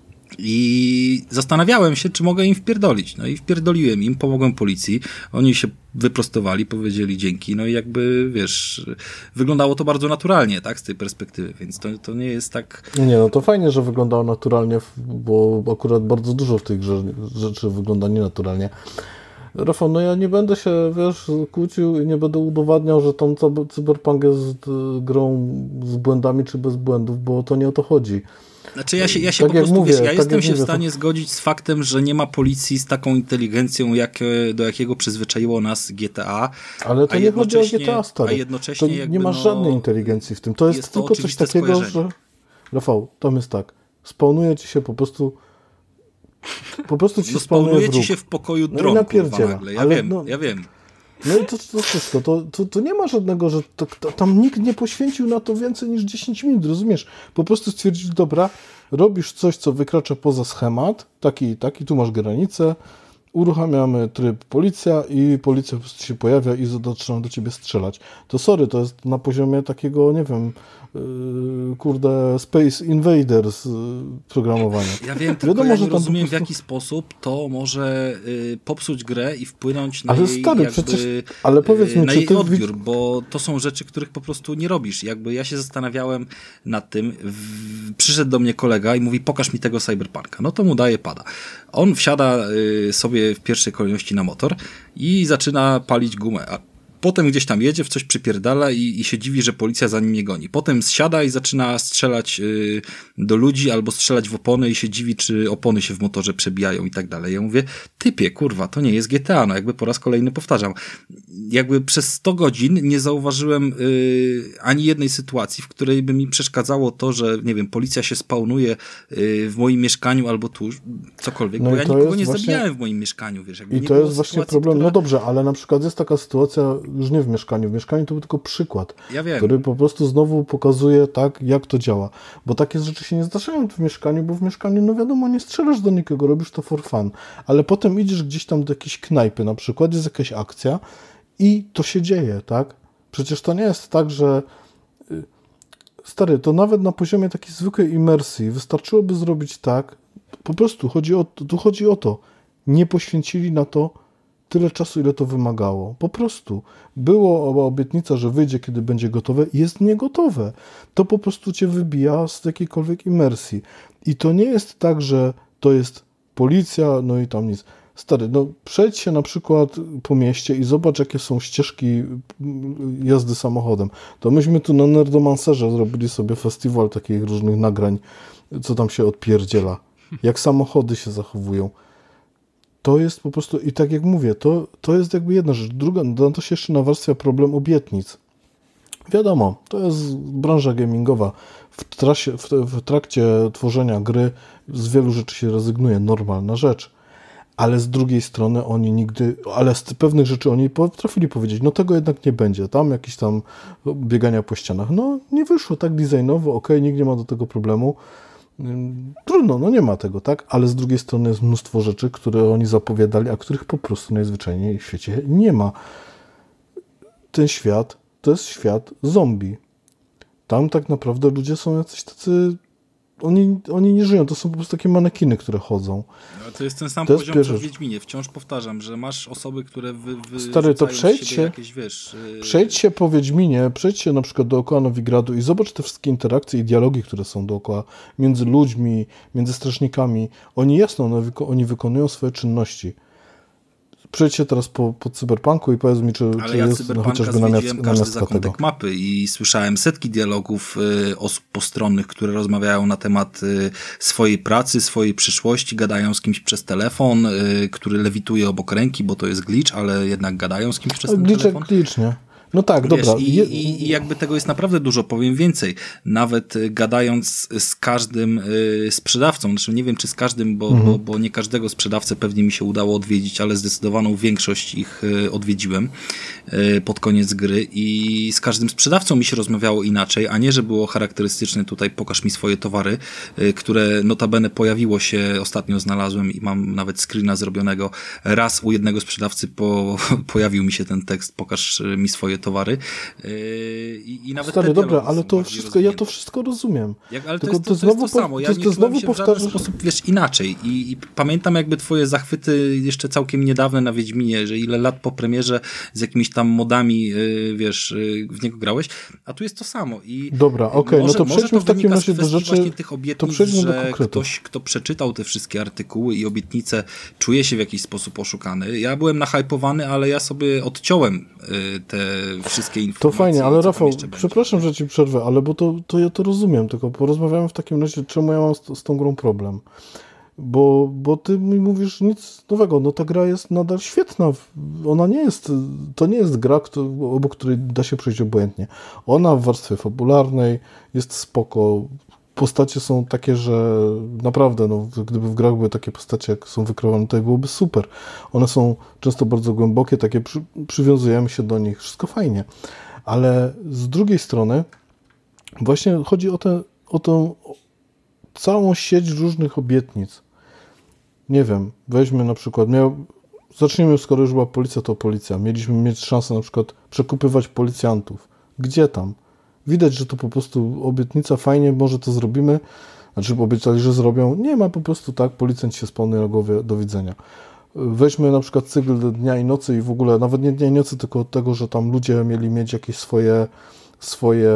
I zastanawiałem się, czy mogę im wpierdolić. No i wpierdoliłem im, pomogłem policji. Oni się wyprostowali, powiedzieli dzięki. No i jakby, wiesz, wyglądało to bardzo naturalnie, tak, z tej perspektywy, więc to nie jest tak... Nie, no to fajnie, że wyglądało naturalnie, bo akurat bardzo dużo w tych rzeczy wygląda nienaturalnie. Rafał, no ja nie będę się, wiesz, kłócił i nie będę udowadniał, że tam Cyberpunk jest grą z błędami czy bez błędów, bo to nie o to chodzi. Znaczy ja się tak po prostu, mówię, wiesz, ja tak jestem się mówię, w stanie zgodzić z faktem, że nie ma policji z taką inteligencją, do jakiego przyzwyczaiło nas GTA. Ale to nie chodzi o GTA, stary. A jednocześnie to jakby, nie ma żadnej inteligencji w tym. To jest tylko coś takiego, że... Rafał, tam jest tak. Spawnuje ci się po prostu ci spawnuje ci się w pokoju dron, no kurwa, nagle. Ja wiem. No i to wszystko. To nie ma żadnego, że tam nikt nie poświęcił na to więcej niż 10 minut, rozumiesz? Po prostu stwierdzić, dobra, robisz coś, co wykracza poza schemat, taki i taki, tu masz granicę, uruchamiamy tryb policja i policja po prostu się pojawia i zaczyna do ciebie strzelać. To sorry, to jest na poziomie takiego, nie wiem, kurde, Space Invaders programowania. Ja wiem, tylko Wiadomo, ja że nie tam rozumiem, po w prostu... jaki sposób to może popsuć grę i wpłynąć na Ale jej, stary, jakby, przecież, ale powiedz mi, na czy jej ty... odbiór, bo to są rzeczy, których po prostu nie robisz. Jakby ja się zastanawiałem nad tym, przyszedł do mnie kolega i mówi, pokaż mi tego Cyberpunka. No to mu daje pada. On wsiada sobie w pierwszej kolejności na motor i zaczyna palić gumę. A potem gdzieś tam jedzie, w coś przypierdala i się dziwi, że policja za nim nie goni. Potem zsiada i zaczyna strzelać do ludzi albo strzelać w opony i się dziwi, czy opony się w motorze przebijają i tak dalej. Ja mówię, typie, kurwa, to nie jest GTA, no jakby po raz kolejny powtarzam. Jakby przez 100 godzin nie zauważyłem ani jednej sytuacji, w której by mi przeszkadzało to, że, nie wiem, policja się spawnuje w moim mieszkaniu albo tu, cokolwiek, No bo i ja to nikogo jest nie właśnie... zabijałem w moim mieszkaniu, wiesz. Jakby I nie to było jest właśnie sytuacji, problem. która... No dobrze, ale na przykład jest taka sytuacja, już nie w mieszkaniu. W mieszkaniu to był tylko przykład, Ja wiem. który po prostu znowu pokazuje tak, jak to działa. Bo takie rzeczy się nie zdarzają w mieszkaniu, bo w mieszkaniu, no wiadomo, nie strzelasz do nikogo, robisz to for fun. Ale potem idziesz gdzieś tam do jakiejś knajpy, na przykład jest jakaś akcja i to się dzieje, tak? Przecież to nie jest tak, że stary, to nawet na poziomie takiej zwykłej imersji wystarczyłoby zrobić tak, po prostu tu chodzi o to, nie poświęcili na to tyle czasu, ile to wymagało. Po prostu. Była obietnica, że wyjdzie, kiedy będzie gotowe, jest niegotowe. To po prostu cię wybija z jakiejkolwiek imersji. I to nie jest tak, że to jest policja, no i tam nic. Stary, no przejdź się na przykład po mieście i zobacz, jakie są ścieżki jazdy samochodem. To myśmy tu na Nerdomancerze zrobili sobie festiwal takich różnych nagrań, co tam się odpierdziela. Jak samochody się zachowują. To jest po prostu, i tak jak mówię, to jest jakby jedna rzecz. Druga, no to się jeszcze nawarstwia problem obietnic. Wiadomo, to jest branża gamingowa. W trakcie tworzenia gry z wielu rzeczy się rezygnuje, normalna rzecz. Ale z drugiej strony oni nigdy, ale z pewnych rzeczy oni potrafili powiedzieć, no tego jednak nie będzie, tam jakieś tam biegania po ścianach. No nie wyszło tak designowo, okej, nikt nie ma do tego problemu. Trudno, no nie ma tego, tak? Ale z drugiej strony jest mnóstwo rzeczy, które oni zapowiadali, a których po prostu najzwyczajniej w świecie nie ma. Ten świat to jest świat zombie. Tam tak naprawdę ludzie są jacyś tacy... Oni nie żyją, to są po prostu takie manekiny, które chodzą. No, to jest ten sam to poziom, co w Wiedźminie. Wciąż powtarzam, że masz osoby, które Stary, to przejdź się, jakieś, wiesz... Przejdź się po Wiedźminie, przejdź się na przykład dookoła Nowigradu i zobacz te wszystkie interakcje i dialogi, które są dookoła, między ludźmi, między strażnikami. Oni jasno, oni wykonują swoje czynności. Przejdź się teraz po Cyberpunku i powiedz mi, czy ja jest chociażby zwiedziłem każdy namiastka zakątek tego. mapy i słyszałem setki dialogów osób postronnych, które rozmawiają na temat swojej pracy, swojej przyszłości, gadają z kimś przez telefon, który lewituje obok ręki, bo to jest glitch, ale jednak gadają z kimś przez ten telefon. Glitch, nie? No tak, Wiesz, dobra. I jakby tego jest naprawdę dużo, powiem więcej. Nawet gadając z każdym sprzedawcą, znaczy nie wiem czy z każdym, bo nie każdego sprzedawcę pewnie mi się udało odwiedzić, ale zdecydowaną większość ich odwiedziłem pod koniec gry i z każdym sprzedawcą mi się rozmawiało inaczej, a nie, że było charakterystyczne tutaj pokaż mi swoje towary, które notabene pojawiło się, ostatnio znalazłem i mam nawet screena zrobionego. Raz u jednego sprzedawcy pojawił mi się ten tekst, pokaż mi swoje towary. I nawet Stary, dobra, ale to wszystko, ja to wszystko rozumiem. Ale tylko to jest to samo. Ja nie czułem się w żaden sposób, wiesz, inaczej. I pamiętam jakby twoje zachwyty jeszcze całkiem niedawne na Wiedźminie, że ile lat po premierze z jakimiś tam modami, wiesz, w niego grałeś, a tu jest to samo. I dobra, okej, no to przejdźmy w takim razie do rzeczy, właśnie tych obietnic, że ktoś, kto przeczytał te wszystkie artykuły i obietnice, czuje się w jakiś sposób oszukany. Ja byłem nahypowany, ale ja sobie odciąłem te wszystkie informacje. To fajnie, ale Rafał, przepraszam, że ci przerwę, ale bo to ja to rozumiem, tylko porozmawiamy w takim razie, czemu ja mam z tą grą problem. Bo ty mi mówisz nic nowego, no ta gra jest nadal świetna, ona nie jest, to nie jest gra, obok której da się przejść obojętnie. Ona w warstwie fabularnej jest spoko, postacie są takie, że naprawdę, no, gdyby w grach były takie postacie, jak są wykreowane, to byłoby super. One są często bardzo głębokie, takie przywiązujemy się do nich, wszystko fajnie. Ale z drugiej strony właśnie chodzi o tą całą sieć różnych obietnic. Nie wiem, weźmy na przykład, zacznijmy, skoro już była policja, to policja. Mieliśmy mieć szansę na przykład przekupywać policjantów. Gdzie tam? Widać, że to po prostu obietnica, fajnie, może to zrobimy. Znaczy obiecali, że zrobią. Nie ma po prostu tak, policjant się spalny na głowie, do widzenia. Weźmy na przykład cykl Dnia i Nocy i w ogóle nawet nie Dnia i Nocy, tylko od tego, że tam ludzie mieli mieć jakieś swoje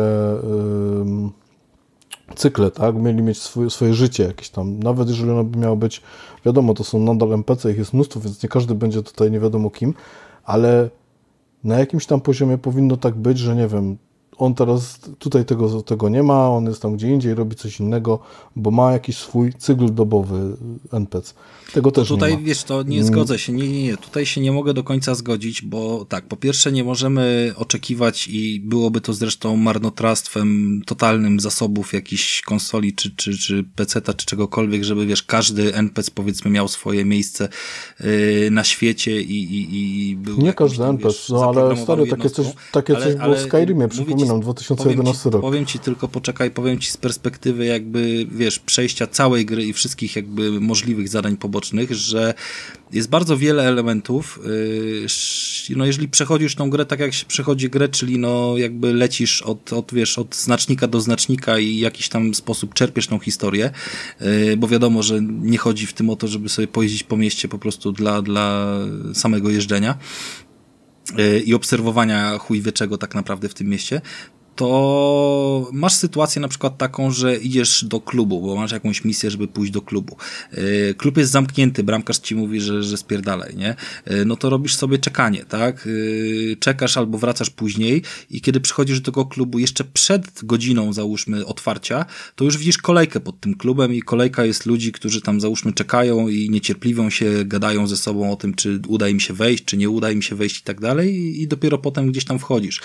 cykle, tak? Mieli mieć swoje życie jakieś tam. Nawet jeżeli ono by miało być, wiadomo, to są nadal NPC, ich jest mnóstwo, więc nie każdy będzie tutaj nie wiadomo kim, ale na jakimś tam poziomie powinno tak być, że nie wiem, on teraz tutaj tego nie ma, on jest tam gdzie indziej, robi coś innego, bo ma jakiś swój cykl dobowy NPC. Tego też tutaj, nie ma. wiesz, to nie zgodzę się, nie. Tutaj się nie mogę do końca zgodzić, bo tak, po pierwsze nie możemy oczekiwać i byłoby to zresztą marnotrawstwem totalnym zasobów jakichś konsoli, czy PC-ta, czy czegokolwiek, żeby, wiesz, każdy NPC powiedzmy miał swoje miejsce na świecie i był... Nie każdy tam, NPC, wiesz, no ale stary, takie coś było w Skyrimie, przypominam, 2011 rok. Powiem ci tylko, poczekaj, powiem ci z perspektywy jakby, wiesz, przejścia całej gry i wszystkich jakby możliwych zadań pobocznych, że jest bardzo wiele elementów, no jeżeli przechodzisz tą grę tak jak się przechodzi grę, czyli no jakby lecisz od znacznika do znacznika i w jakiś tam sposób czerpiesz tą historię, bo wiadomo, że nie chodzi w tym o to, żeby sobie pojeździć po mieście po prostu dla samego jeżdżenia i obserwowania chuj wie czego tak naprawdę w tym mieście, to masz sytuację na przykład taką, że idziesz do klubu, bo masz jakąś misję, żeby pójść do klubu. Klub jest zamknięty, bramkarz ci mówi, że spierdalaj, nie? No to robisz sobie czekanie, tak? Czekasz albo wracasz później i kiedy przychodzisz do tego klubu jeszcze przed godziną, załóżmy, otwarcia, to już widzisz kolejkę pod tym klubem i kolejka jest ludzi, którzy tam, załóżmy, czekają i niecierpliwią się, gadają ze sobą o tym, czy uda im się wejść, czy nie uda im się wejść i tak dalej i dopiero potem gdzieś tam wchodzisz.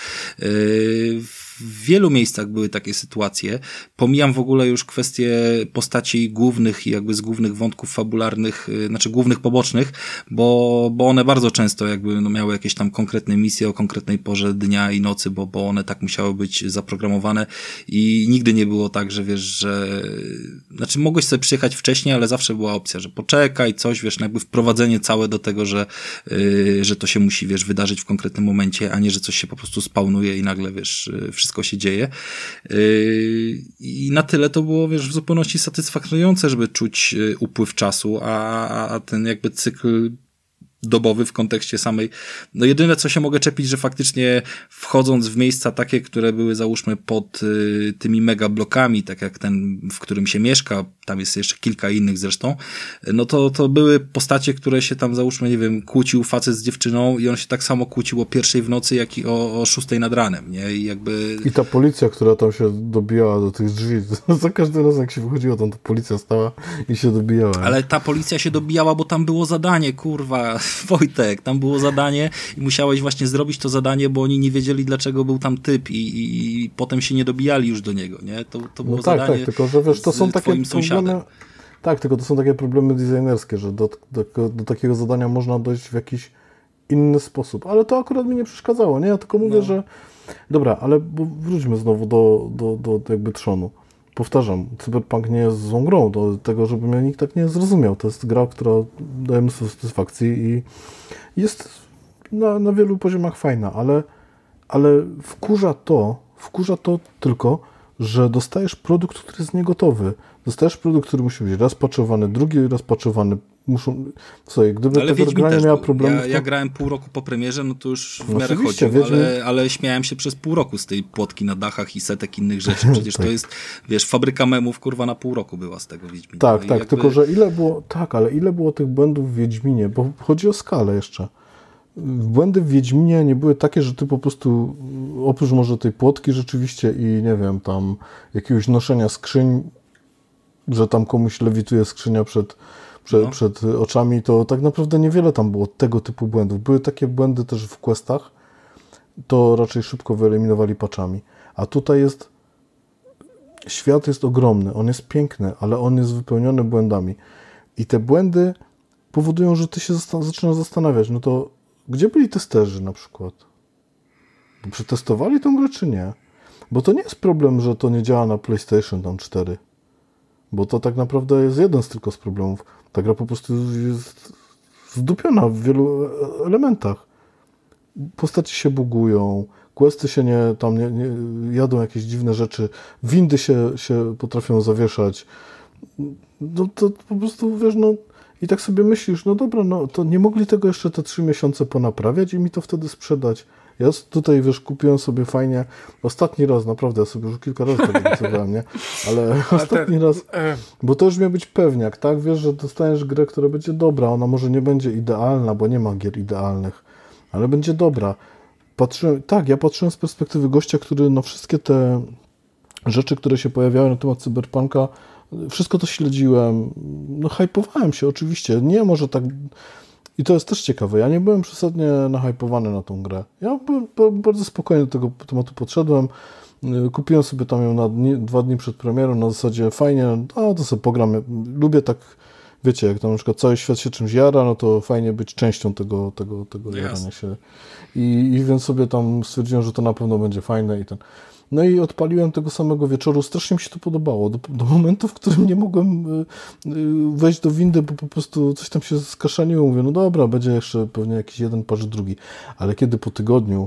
W wielu miejscach były takie sytuacje. Pomijam w ogóle już kwestie postaci głównych i jakby z głównych wątków fabularnych, znaczy głównych pobocznych, bo one bardzo często jakby no miały jakieś tam konkretne misje o konkretnej porze dnia i nocy, bo one tak musiały być zaprogramowane i nigdy nie było tak, że wiesz, że znaczy mogłeś sobie przyjechać wcześniej, ale zawsze była opcja, że poczekaj, coś, wiesz, jakby wprowadzenie całe do tego, że to się musi, wiesz, wydarzyć w konkretnym momencie, a nie, że coś się po prostu spawnuje i nagle, wiesz, wszystko się dzieje. I na tyle to było, wiesz, w zupełności satysfakcjonujące, żeby czuć upływ czasu, a ten jakby cykl dobowy w kontekście samej, no jedyne co się mogę czepić, że faktycznie wchodząc w miejsca takie, które były załóżmy pod tymi mega blokami, tak jak ten, w którym się mieszka, tam jest jeszcze kilka innych zresztą, no to były postacie, które się tam załóżmy, nie wiem, kłócił facet z dziewczyną i on się tak samo kłócił o 1:00 w nocy, jak i o 6:00 nad ranem, nie? I jakby... I ta policja, która tam się dobijała do tych drzwi, za każdym razem jak się wychodziło, tam ta policja stała i się dobijała. Ale ta policja się dobijała, bo tam było zadanie, kurwa, Wojtek, tam było zadanie i musiałeś właśnie zrobić to zadanie, bo oni nie wiedzieli, dlaczego był tam typ i potem się nie dobijali już do niego, nie? To było zadanie tak, tylko że wiesz, to są takie problemy, tak, tylko to są takie problemy designerskie, że do takiego zadania można dojść w jakiś inny sposób, ale to akurat mi nie przeszkadzało, nie? Ja tylko mówię, że dobra, ale wróćmy znowu do jakby trzonu. Powtarzam, Cyberpunk nie jest złą grą, do tego, żeby mnie nikt tak nie zrozumiał. To jest gra, która daje mnóstwo satysfakcji i jest na wielu poziomach fajna, ale wkurza to tylko, że dostajesz produkt, który jest niegotowy. Dostajesz produkt, który musi być raz patchowany, drugi raz patchowany. Gdyby ale ta gra nie miała problemu... Ja grałem pół roku po premierze, no to już w no miarę chodził, ale śmiałem się przez pół roku z tej płotki na dachach i setek innych rzeczy. Przecież to jest, wiesz, fabryka memów, kurwa, na pół roku była z tego Wiedźmina. Tak, no tak, jakby... tylko że ile było tych błędów w Wiedźminie, bo chodzi o skalę jeszcze. Błędy w Wiedźminie nie były takie, że ty po prostu, oprócz może tej płotki rzeczywiście i nie wiem, tam jakiegoś noszenia skrzyń, że tam komuś lewituje skrzynia przed oczami, to tak naprawdę niewiele tam było tego typu błędów. Były takie błędy też w questach, to raczej szybko wyeliminowali patchami. A tutaj świat jest ogromny, on jest piękny, ale on jest wypełniony błędami. I te błędy powodują, że ty się zaczynasz zastanawiać, no to gdzie byli testerzy na przykład? Przetestowali tą grę, czy nie? Bo to nie jest problem, że to nie działa na PlayStation tam 4. Bo to tak naprawdę jest jeden tylko z problemów. Ta gra po prostu jest zdupiona w wielu elementach. postaci się bugują, questy się nie jadą jakieś dziwne rzeczy, windy się potrafią zawieszać. No to po prostu, wiesz, no i tak sobie myślisz, no dobra, no to nie mogli tego jeszcze te 3 miesiące ponaprawiać i mi to wtedy sprzedać. Ja tutaj, wiesz, kupiłem sobie fajnie, ostatni raz, naprawdę, ja sobie już kilka razy tego obiecywałem, nie? Ale ostatni raz, bo to już miał być pewniak, tak? Wiesz, że dostaniesz grę, która będzie dobra, ona może nie będzie idealna, bo nie ma gier idealnych, ale będzie dobra. Ja patrzyłem z perspektywy gościa, który no wszystkie te rzeczy, które się pojawiały na temat Cyberpunka, wszystko to śledziłem, no hypowałem się oczywiście, nie może tak... I to jest też ciekawe, ja nie byłem przesadnie nahypowany na tą grę. Ja bardzo spokojnie do tego tematu podszedłem, kupiłem sobie tam ją 2 dni przed premierą, na zasadzie fajnie, to sobie pogram, lubię tak, wiecie, jak tam na przykład cały świat się czymś jara, no to fajnie być częścią tego jarania się. I więc sobie tam stwierdziłem, że to na pewno będzie fajne i ten... No i odpaliłem tego samego wieczoru. Strasznie mi się to podobało. Do momentu, w którym nie mogłem wejść do windy, bo po prostu coś tam się skaszaniło. Mówię, no dobra, będzie jeszcze pewnie jakiś jeden patch drugi. Ale kiedy po tygodniu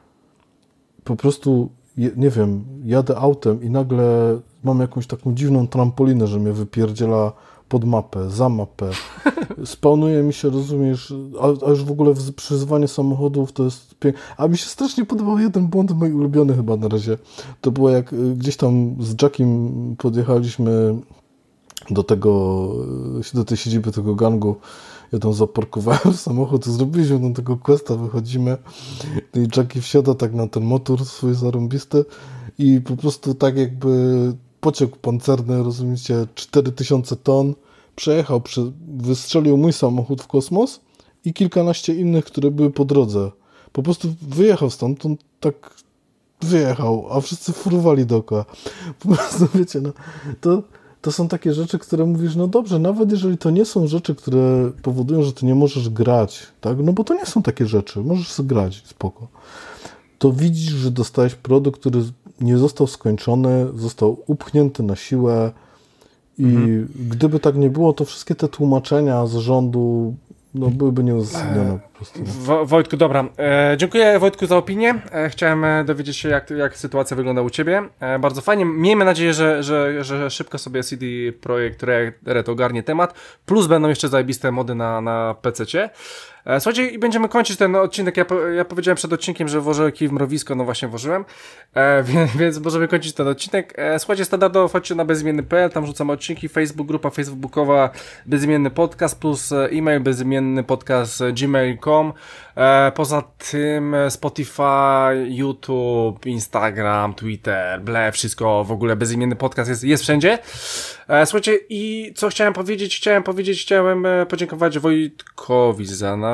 po prostu, nie wiem, jadę autem i nagle mam jakąś taką dziwną trampolinę, że mnie wypierdziela pod mapę, za mapę. Spawnuje mi się, rozumiesz, a już w ogóle przyzywanie samochodów to jest piękne. A mi się strasznie podobał jeden błąd, mój ulubiony chyba na razie. To było jak gdzieś tam z Jackiem podjechaliśmy do tej siedziby tego gangu. Ja tam zaparkowałem samochód, zrobiliśmy tam tego questa, wychodzimy i Jackie wsiada tak na ten motor swój zarąbisty i po prostu tak jakby pociąg pancerny, rozumiecie, 4000 ton, przejechał, wystrzelił mój samochód w kosmos i kilkanaście innych, które były po drodze. Po prostu wyjechał stamtąd, tak wyjechał, a wszyscy furowali dookoła. Po prostu, wiecie, no, to są takie rzeczy, które mówisz, no dobrze, nawet jeżeli to nie są rzeczy, które powodują, że ty nie możesz grać, tak, no bo to nie są takie rzeczy, możesz sobie grać, spoko. To widzisz, że dostałeś produkt, który nie został skończony, został upchnięty na siłę i gdyby tak nie było, to wszystkie te tłumaczenia z rządu no, byłyby nieuzasadnione po prostu. Wojtku, dobra. Dziękuję Wojtku za opinię. Chciałem dowiedzieć się, jak sytuacja wygląda u Ciebie. Bardzo fajnie. Miejmy nadzieję, że szybko sobie CD Projekt Red ogarnie temat. Plus będą jeszcze zajebiste mody na PC-cie. Słuchajcie, i będziemy kończyć ten odcinek. Ja powiedziałem przed odcinkiem, że włożę kij w mrowisko, no właśnie włożyłem, więc możemy kończyć ten odcinek. Słuchajcie, standardowo wchodźcie na bezimienny.pl, tam rzucamy odcinki, Facebook, grupa facebookowa Bezimienny Podcast, plus e-mail bezimienny podcast gmail.com. Poza tym Spotify, YouTube, Instagram, Twitter, wszystko w ogóle Bezimienny Podcast jest wszędzie. Słuchajcie, i co chciałem powiedzieć? Chciałem podziękować Wojtkowi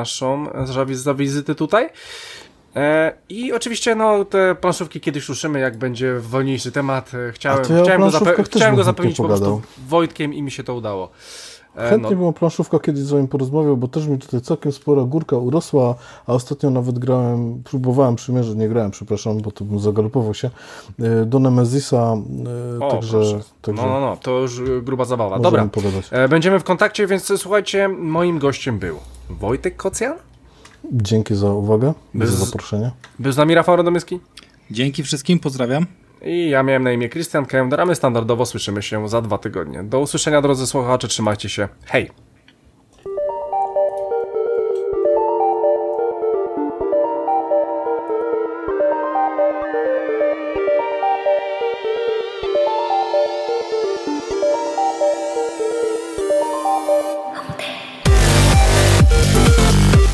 za wizytę tutaj. I oczywiście, no, te planszówki kiedyś ruszymy, jak będzie wolniejszy temat. Chciałem go zapewnić po prostu Wojtkiem i mi się to udało. Chętnie bym o planszówkach kiedyś z wami porozmawiał, bo też mi tutaj całkiem spora górka urosła, a ostatnio nawet próbowałem przymierzyć, nie grałem, przepraszam, bo to bym zagalopował się, do Nemezisa, także... No, to już gruba zabawa. Dobra, będziemy w kontakcie, więc słuchajcie, moim gościem był Wojtek Kocjan. Dzięki za uwagę, za zaproszenie. Był z nami Rafał Radomyski. Dzięki wszystkim, pozdrawiam. I ja miałem na imię Krystian Kęder, a my standardowo słyszymy się za 2 tygodnie. Do usłyszenia, drodzy słuchacze, trzymajcie się. Hej!